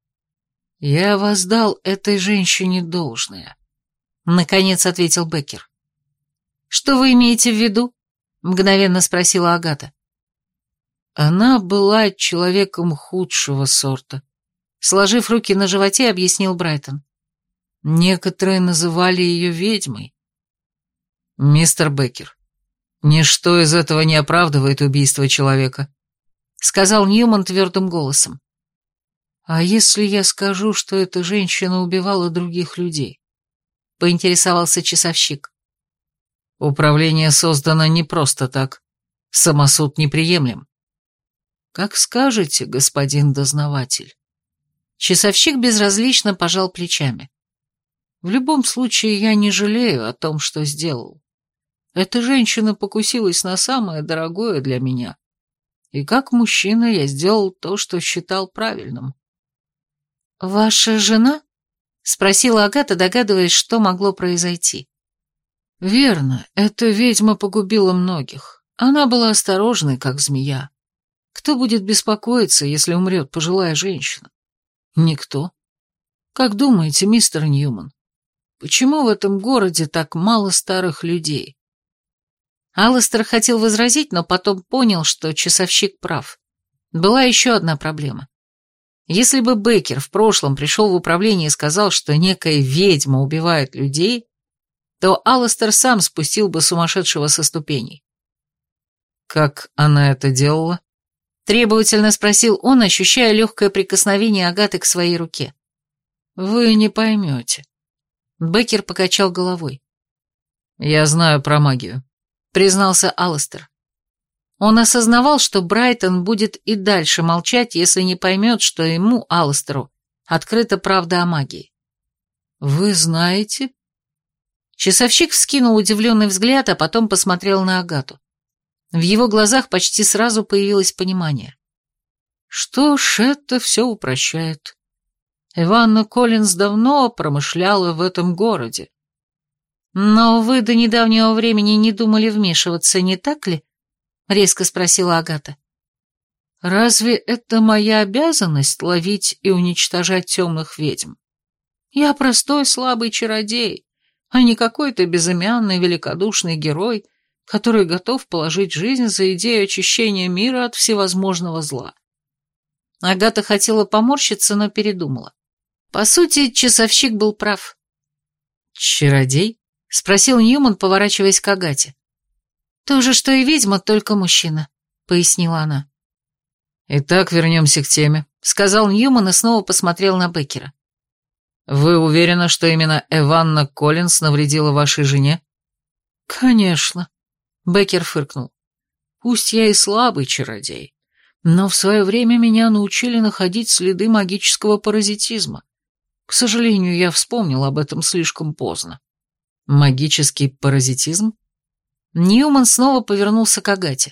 «Я воздал этой женщине должное», — наконец ответил Беккер. «Что вы имеете в виду?» — мгновенно спросила Агата. «Она была человеком худшего сорта», — сложив руки на животе, объяснил Брайтон. «Некоторые называли ее ведьмой». «Мистер Беккер, «Ничто из этого не оправдывает убийство человека», — сказал Ньюман твердым голосом. «А если я скажу, что эта женщина убивала других людей?» — поинтересовался часовщик. «Управление создано не просто так. Самосуд неприемлем». «Как скажете, господин дознаватель». Часовщик безразлично пожал плечами. «В любом случае, я не жалею о том, что сделал. Эта женщина покусилась на самое дорогое для меня. И как мужчина я сделал то, что считал правильным». «Ваша жена?» — спросила Агата, догадываясь, что могло произойти. «Верно, эта ведьма погубила многих. Она была осторожной, как змея. Кто будет беспокоиться, если умрет пожилая женщина? Никто. Как думаете, мистер Ньюман, почему в этом городе так мало старых людей?» Алластер хотел возразить, но потом понял, что часовщик прав. Была еще одна проблема. Если бы Беккер в прошлом пришел в управление и сказал, что некая ведьма убивает людей, то Алластер сам спустил бы сумасшедшего со ступеней. «Как она это делала?» — требовательно спросил он, ощущая легкое прикосновение Агаты к своей руке. «Вы не поймете». Беккер покачал головой. «Я знаю про магию», — признался Алластер. Он осознавал, что Брайтон будет и дальше молчать, если не поймет, что ему, Алластеру, открыта правда о магии. «Вы знаете?» Часовщик вскинул удивленный взгляд, а потом посмотрел на Агату. В его глазах почти сразу появилось понимание. «Что ж, это все упрощает. Иванна Коллинз давно промышляла в этом городе». «Но вы до недавнего времени не думали вмешиваться, не так ли?» — резко спросила Агата. «Разве это моя обязанность ловить и уничтожать темных ведьм? Я простой слабый чародей, а не какой-то безымянный великодушный герой, который готов положить жизнь за идею очищения мира от всевозможного зла». Агата хотела поморщиться, но передумала. По сути, часовщик был прав. «Чародей?» — спросил Ньюман, поворачиваясь к Агате. «То же, что и ведьма, только мужчина», — пояснила она. «Итак, вернемся к теме», — сказал Ньюман и снова посмотрел на Беккера. «Вы уверены, что именно Иванна Коллинз навредила вашей жене?» «Конечно», — Беккер фыркнул. «Пусть я и слабый чародей, но в свое время меня научили находить следы магического паразитизма. К сожалению, я вспомнил об этом слишком поздно». «Магический паразитизм?» Ньюман снова повернулся к Агате.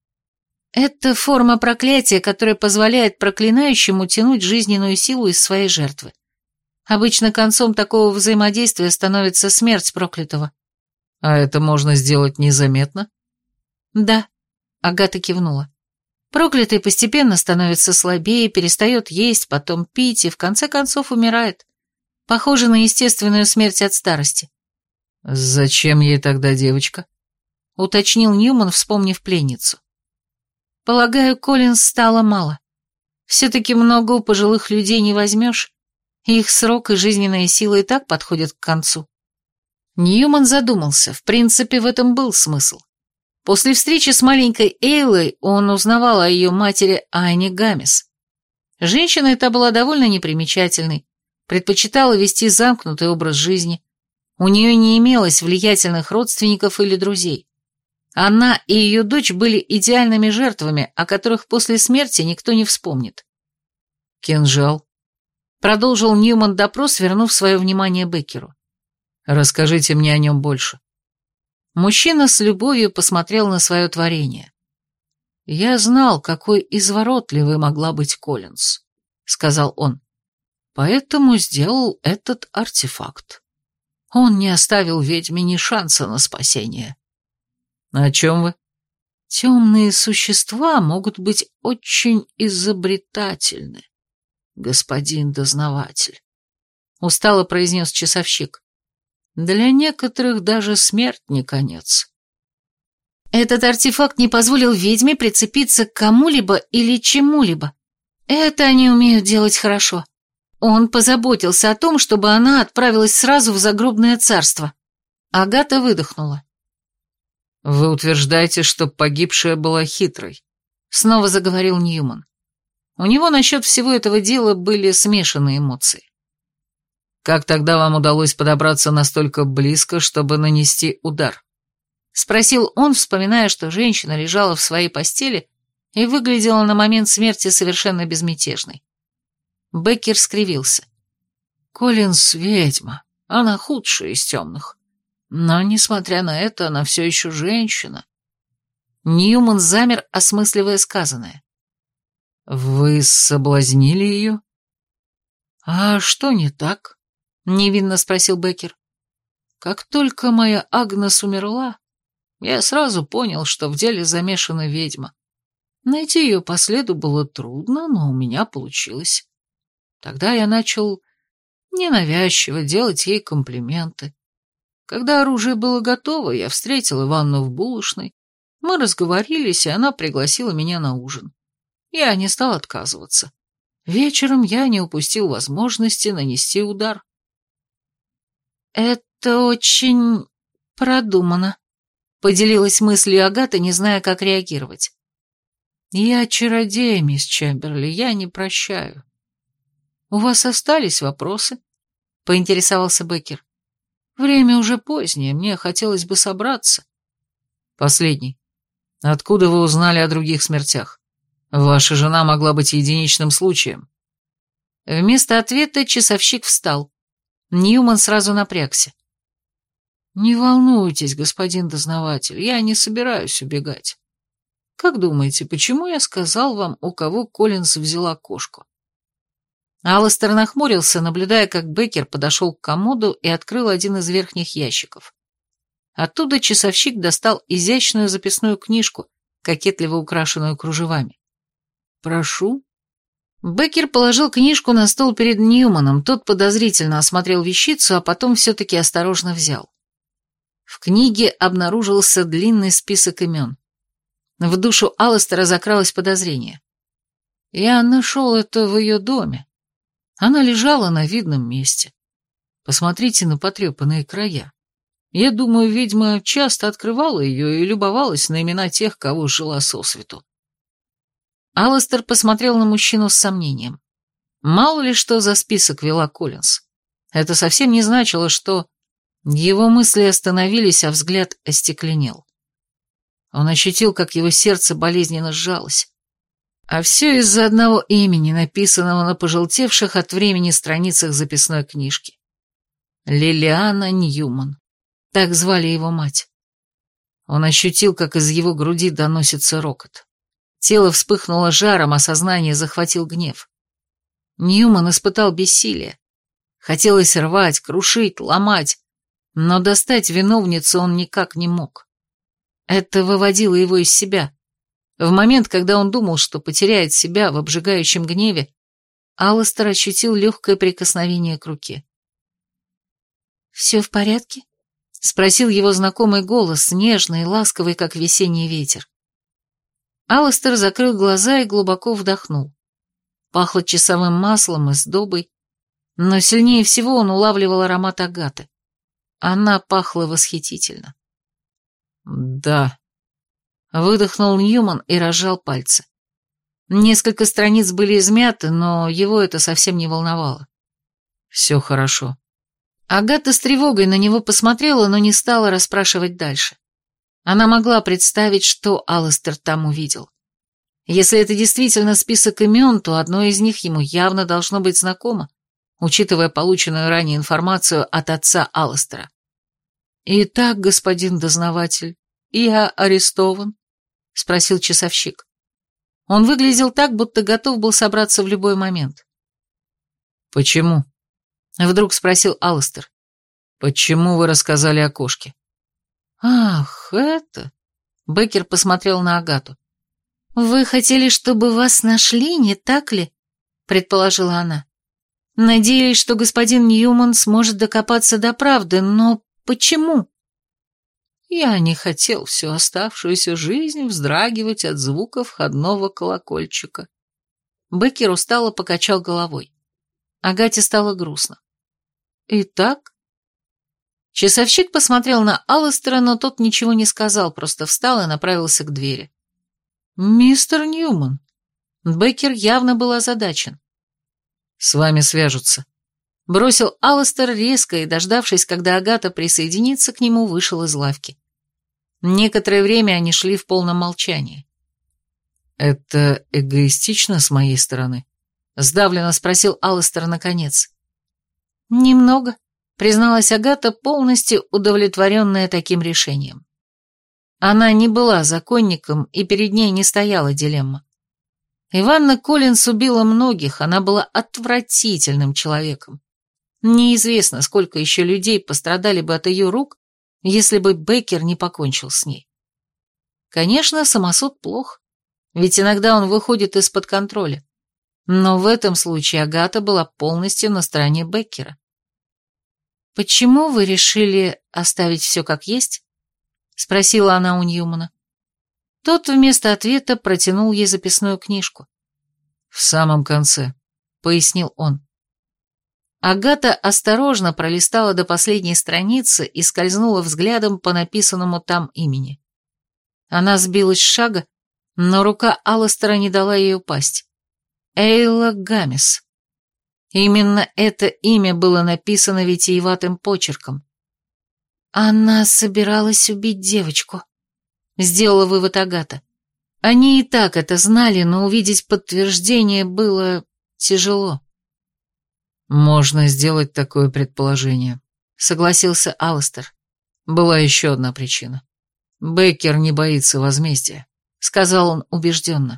«Это форма проклятия, которая позволяет проклинающему тянуть жизненную силу из своей жертвы. Обычно концом такого взаимодействия становится смерть проклятого». «А это можно сделать незаметно?» «Да», — Агата кивнула. «Проклятый постепенно становится слабее, перестает есть, потом пить и в конце концов умирает. Похоже на естественную смерть от старости». «Зачем ей тогда девочка?» — уточнил Ньюман, вспомнив пленницу. «Полагаю, Коллинз стало мало. Все-таки много у пожилых людей не возьмешь. Их срок и жизненная сила и так подходят к концу». Ньюман задумался. В принципе, в этом был смысл. После встречи с маленькой Эйлой он узнавал о ее матери Айне Гамес. Женщина эта была довольно непримечательной, предпочитала вести замкнутый образ жизни. У нее не имелось влиятельных родственников или друзей. Она и ее дочь были идеальными жертвами, о которых после смерти никто не вспомнит. «Кинжал», — продолжил Ньюман допрос, вернув свое внимание Беккеру. «Расскажите мне о нем больше». Мужчина с любовью посмотрел на свое творение. «Я знал, какой изворотливой могла быть Коллинз», — сказал он. «Поэтому сделал этот артефакт. Он не оставил ведьме ни шанса на спасение». «О чем вы?» «Темные существа могут быть очень изобретательны, господин дознаватель», — устало произнес часовщик. «Для некоторых даже смерть не конец». «Этот артефакт не позволил ведьме прицепиться к кому-либо или чему-либо. Это они умеют делать хорошо. Он позаботился о том, чтобы она отправилась сразу в загробное царство». Агата выдохнула. «Вы утверждаете, что погибшая была хитрой?» Снова заговорил Ньюман. У него насчет всего этого дела были смешанные эмоции. «Как тогда вам удалось подобраться настолько близко, чтобы нанести удар?» Спросил он, вспоминая, что женщина лежала в своей постели и выглядела на момент смерти совершенно безмятежной. Беккер скривился. «Коллинс ведьма, она худшая из темных. Но, несмотря на это, она все еще женщина». Ньюман замер, осмысливая сказанное. «Вы соблазнили ее?» «А что не так?» — невинно спросил Беккер. «Как только моя Агнес умерла, я сразу понял, что в деле замешана ведьма. Найти ее по следу было трудно, но у меня получилось. Тогда я начал ненавязчиво делать ей комплименты. Когда оружие было готово, я встретил Иванну в булочной. Мы разговорились, и она пригласила меня на ужин. Я не стал отказываться. Вечером я не упустил возможности нанести удар». «Это очень продумано», — поделилась мыслью Агата, не зная, как реагировать. «Я чародей, мисс Чемберли, я не прощаю. У вас остались вопросы?» — поинтересовался Беккер. «Время уже позднее, мне хотелось бы собраться». «Последний. Откуда вы узнали о других смертях? Ваша жена могла быть единичным случаем». Вместо ответа часовщик встал. Ньюман сразу напрягся. «Не волнуйтесь, господин дознаватель, я не собираюсь убегать. Как думаете, почему я сказал вам, у кого Коллинс взяла кошку?» Алластер нахмурился, наблюдая, как Беккер подошел к комоду и открыл один из верхних ящиков. Оттуда часовщик достал изящную записную книжку, кокетливо украшенную кружевами. «Прошу». Беккер положил книжку на стол перед Ньюманом, тот подозрительно осмотрел вещицу, а потом все-таки осторожно взял. В книге обнаружился длинный список имен. В душу Алластера закралось подозрение. «Я нашел это в ее доме. Она лежала на видном месте. Посмотрите на потрепанные края. Я думаю, ведьма часто открывала ее и любовалась на имена тех, кого жила сосвету». Алластер посмотрел на мужчину с сомнением. Мало ли что за список вела Коллинс. Это совсем не значило, что... Его мысли остановились, а взгляд остекленел. Он ощутил, как его сердце болезненно сжалось. А все из-за одного имени, написанного на пожелтевших от времени страницах записной книжки. Лилиана Ньюман. Так звали его мать. Он ощутил, как из его груди доносится рокот. Тело вспыхнуло жаром, а сознание захватил гнев. Ньюман испытал бессилие. Хотелось рвать, крушить, ломать, но достать виновницу он никак не мог. Это выводило его из себя. В момент, когда он думал, что потеряет себя в обжигающем гневе, Алластер ощутил легкое прикосновение к руке. «Все в порядке?» — спросил его знакомый голос, нежный и ласковый, как весенний ветер. Алластер закрыл глаза и глубоко вдохнул. Пахло часовым маслом и сдобой, но сильнее всего он улавливал аромат Агаты. Она пахла восхитительно. «Да», — выдохнул Ньюман и разжал пальцы. Несколько страниц были измяты, но его это совсем не волновало. «Все хорошо». Агата с тревогой на него посмотрела, но не стала расспрашивать дальше. Она могла представить, что Алластер там увидел. Если это действительно список имен, то одно из них ему явно должно быть знакомо, учитывая полученную ранее информацию от отца Алластера. «Итак, господин дознаватель, я арестован?» — спросил часовщик. Он выглядел так, будто готов был собраться в любой момент. «Почему?» — вдруг спросил Алластер. «Почему вы рассказали о кошке?» «Ах, это...» — Беккер посмотрел на Агату. «Вы хотели, чтобы вас нашли, не так ли?» — предположила она. «Надеялись, что господин Ньюман сможет докопаться до правды, но почему?» «Я не хотел всю оставшуюся жизнь вздрагивать от звука входного колокольчика». Беккер устало покачал головой. Агате стало грустно. «Итак?» Часовщик посмотрел на Алластера, но тот ничего не сказал, просто встал и направился к двери. «Мистер Ньюман». Беккер явно был озадачен. «С вами свяжутся», — бросил Алластер резко и, дождавшись, когда Агата присоединится к нему, вышел из лавки. Некоторое время они шли в полном молчании. «Это эгоистично с моей стороны?» — сдавленно спросил Алластер наконец. «Немного», — призналась Агата, полностью удовлетворенная таким решением. Она не была законником, и перед ней не стояла дилемма. Иванна Коллинс убила многих, она была отвратительным человеком. Неизвестно, сколько еще людей пострадали бы от ее рук, если бы Беккер не покончил с ней. Конечно, самосуд плох, ведь иногда он выходит из-под контроля. Но в этом случае Агата была полностью на стороне Беккера. «Почему вы решили оставить все как есть?» — спросила она у Ньюмана. Тот вместо ответа протянул ей записную книжку. «В самом конце», — пояснил он. Агата осторожно пролистала до последней страницы и скользнула взглядом по написанному там имени. Она сбилась с шага, но рука Алластера не дала ей упасть. Эйла Гамес. Именно это имя было написано витиеватым почерком. «Она собиралась убить девочку», — сделала вывод Агата. Они и так это знали, но увидеть подтверждение было тяжело. «Можно сделать такое предположение», — согласился Алластер. «Была еще одна причина. Беккер не боится возмездия», — сказал он убежденно.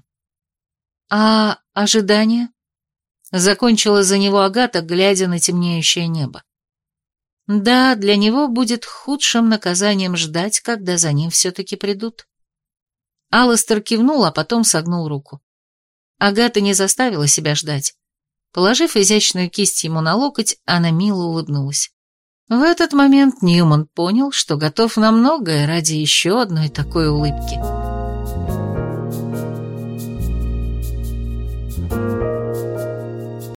«А ожидание?» — закончила за него Агата, глядя на темнеющее небо. «Да, для него будет худшим наказанием ждать, когда за ним все-таки придут». Алластер кивнул, а потом согнул руку. Агата не заставила себя ждать. Положив изящную кисть ему на локоть, она мило улыбнулась. В этот момент Ньюман понял, что готов на многое ради еще одной такой улыбки.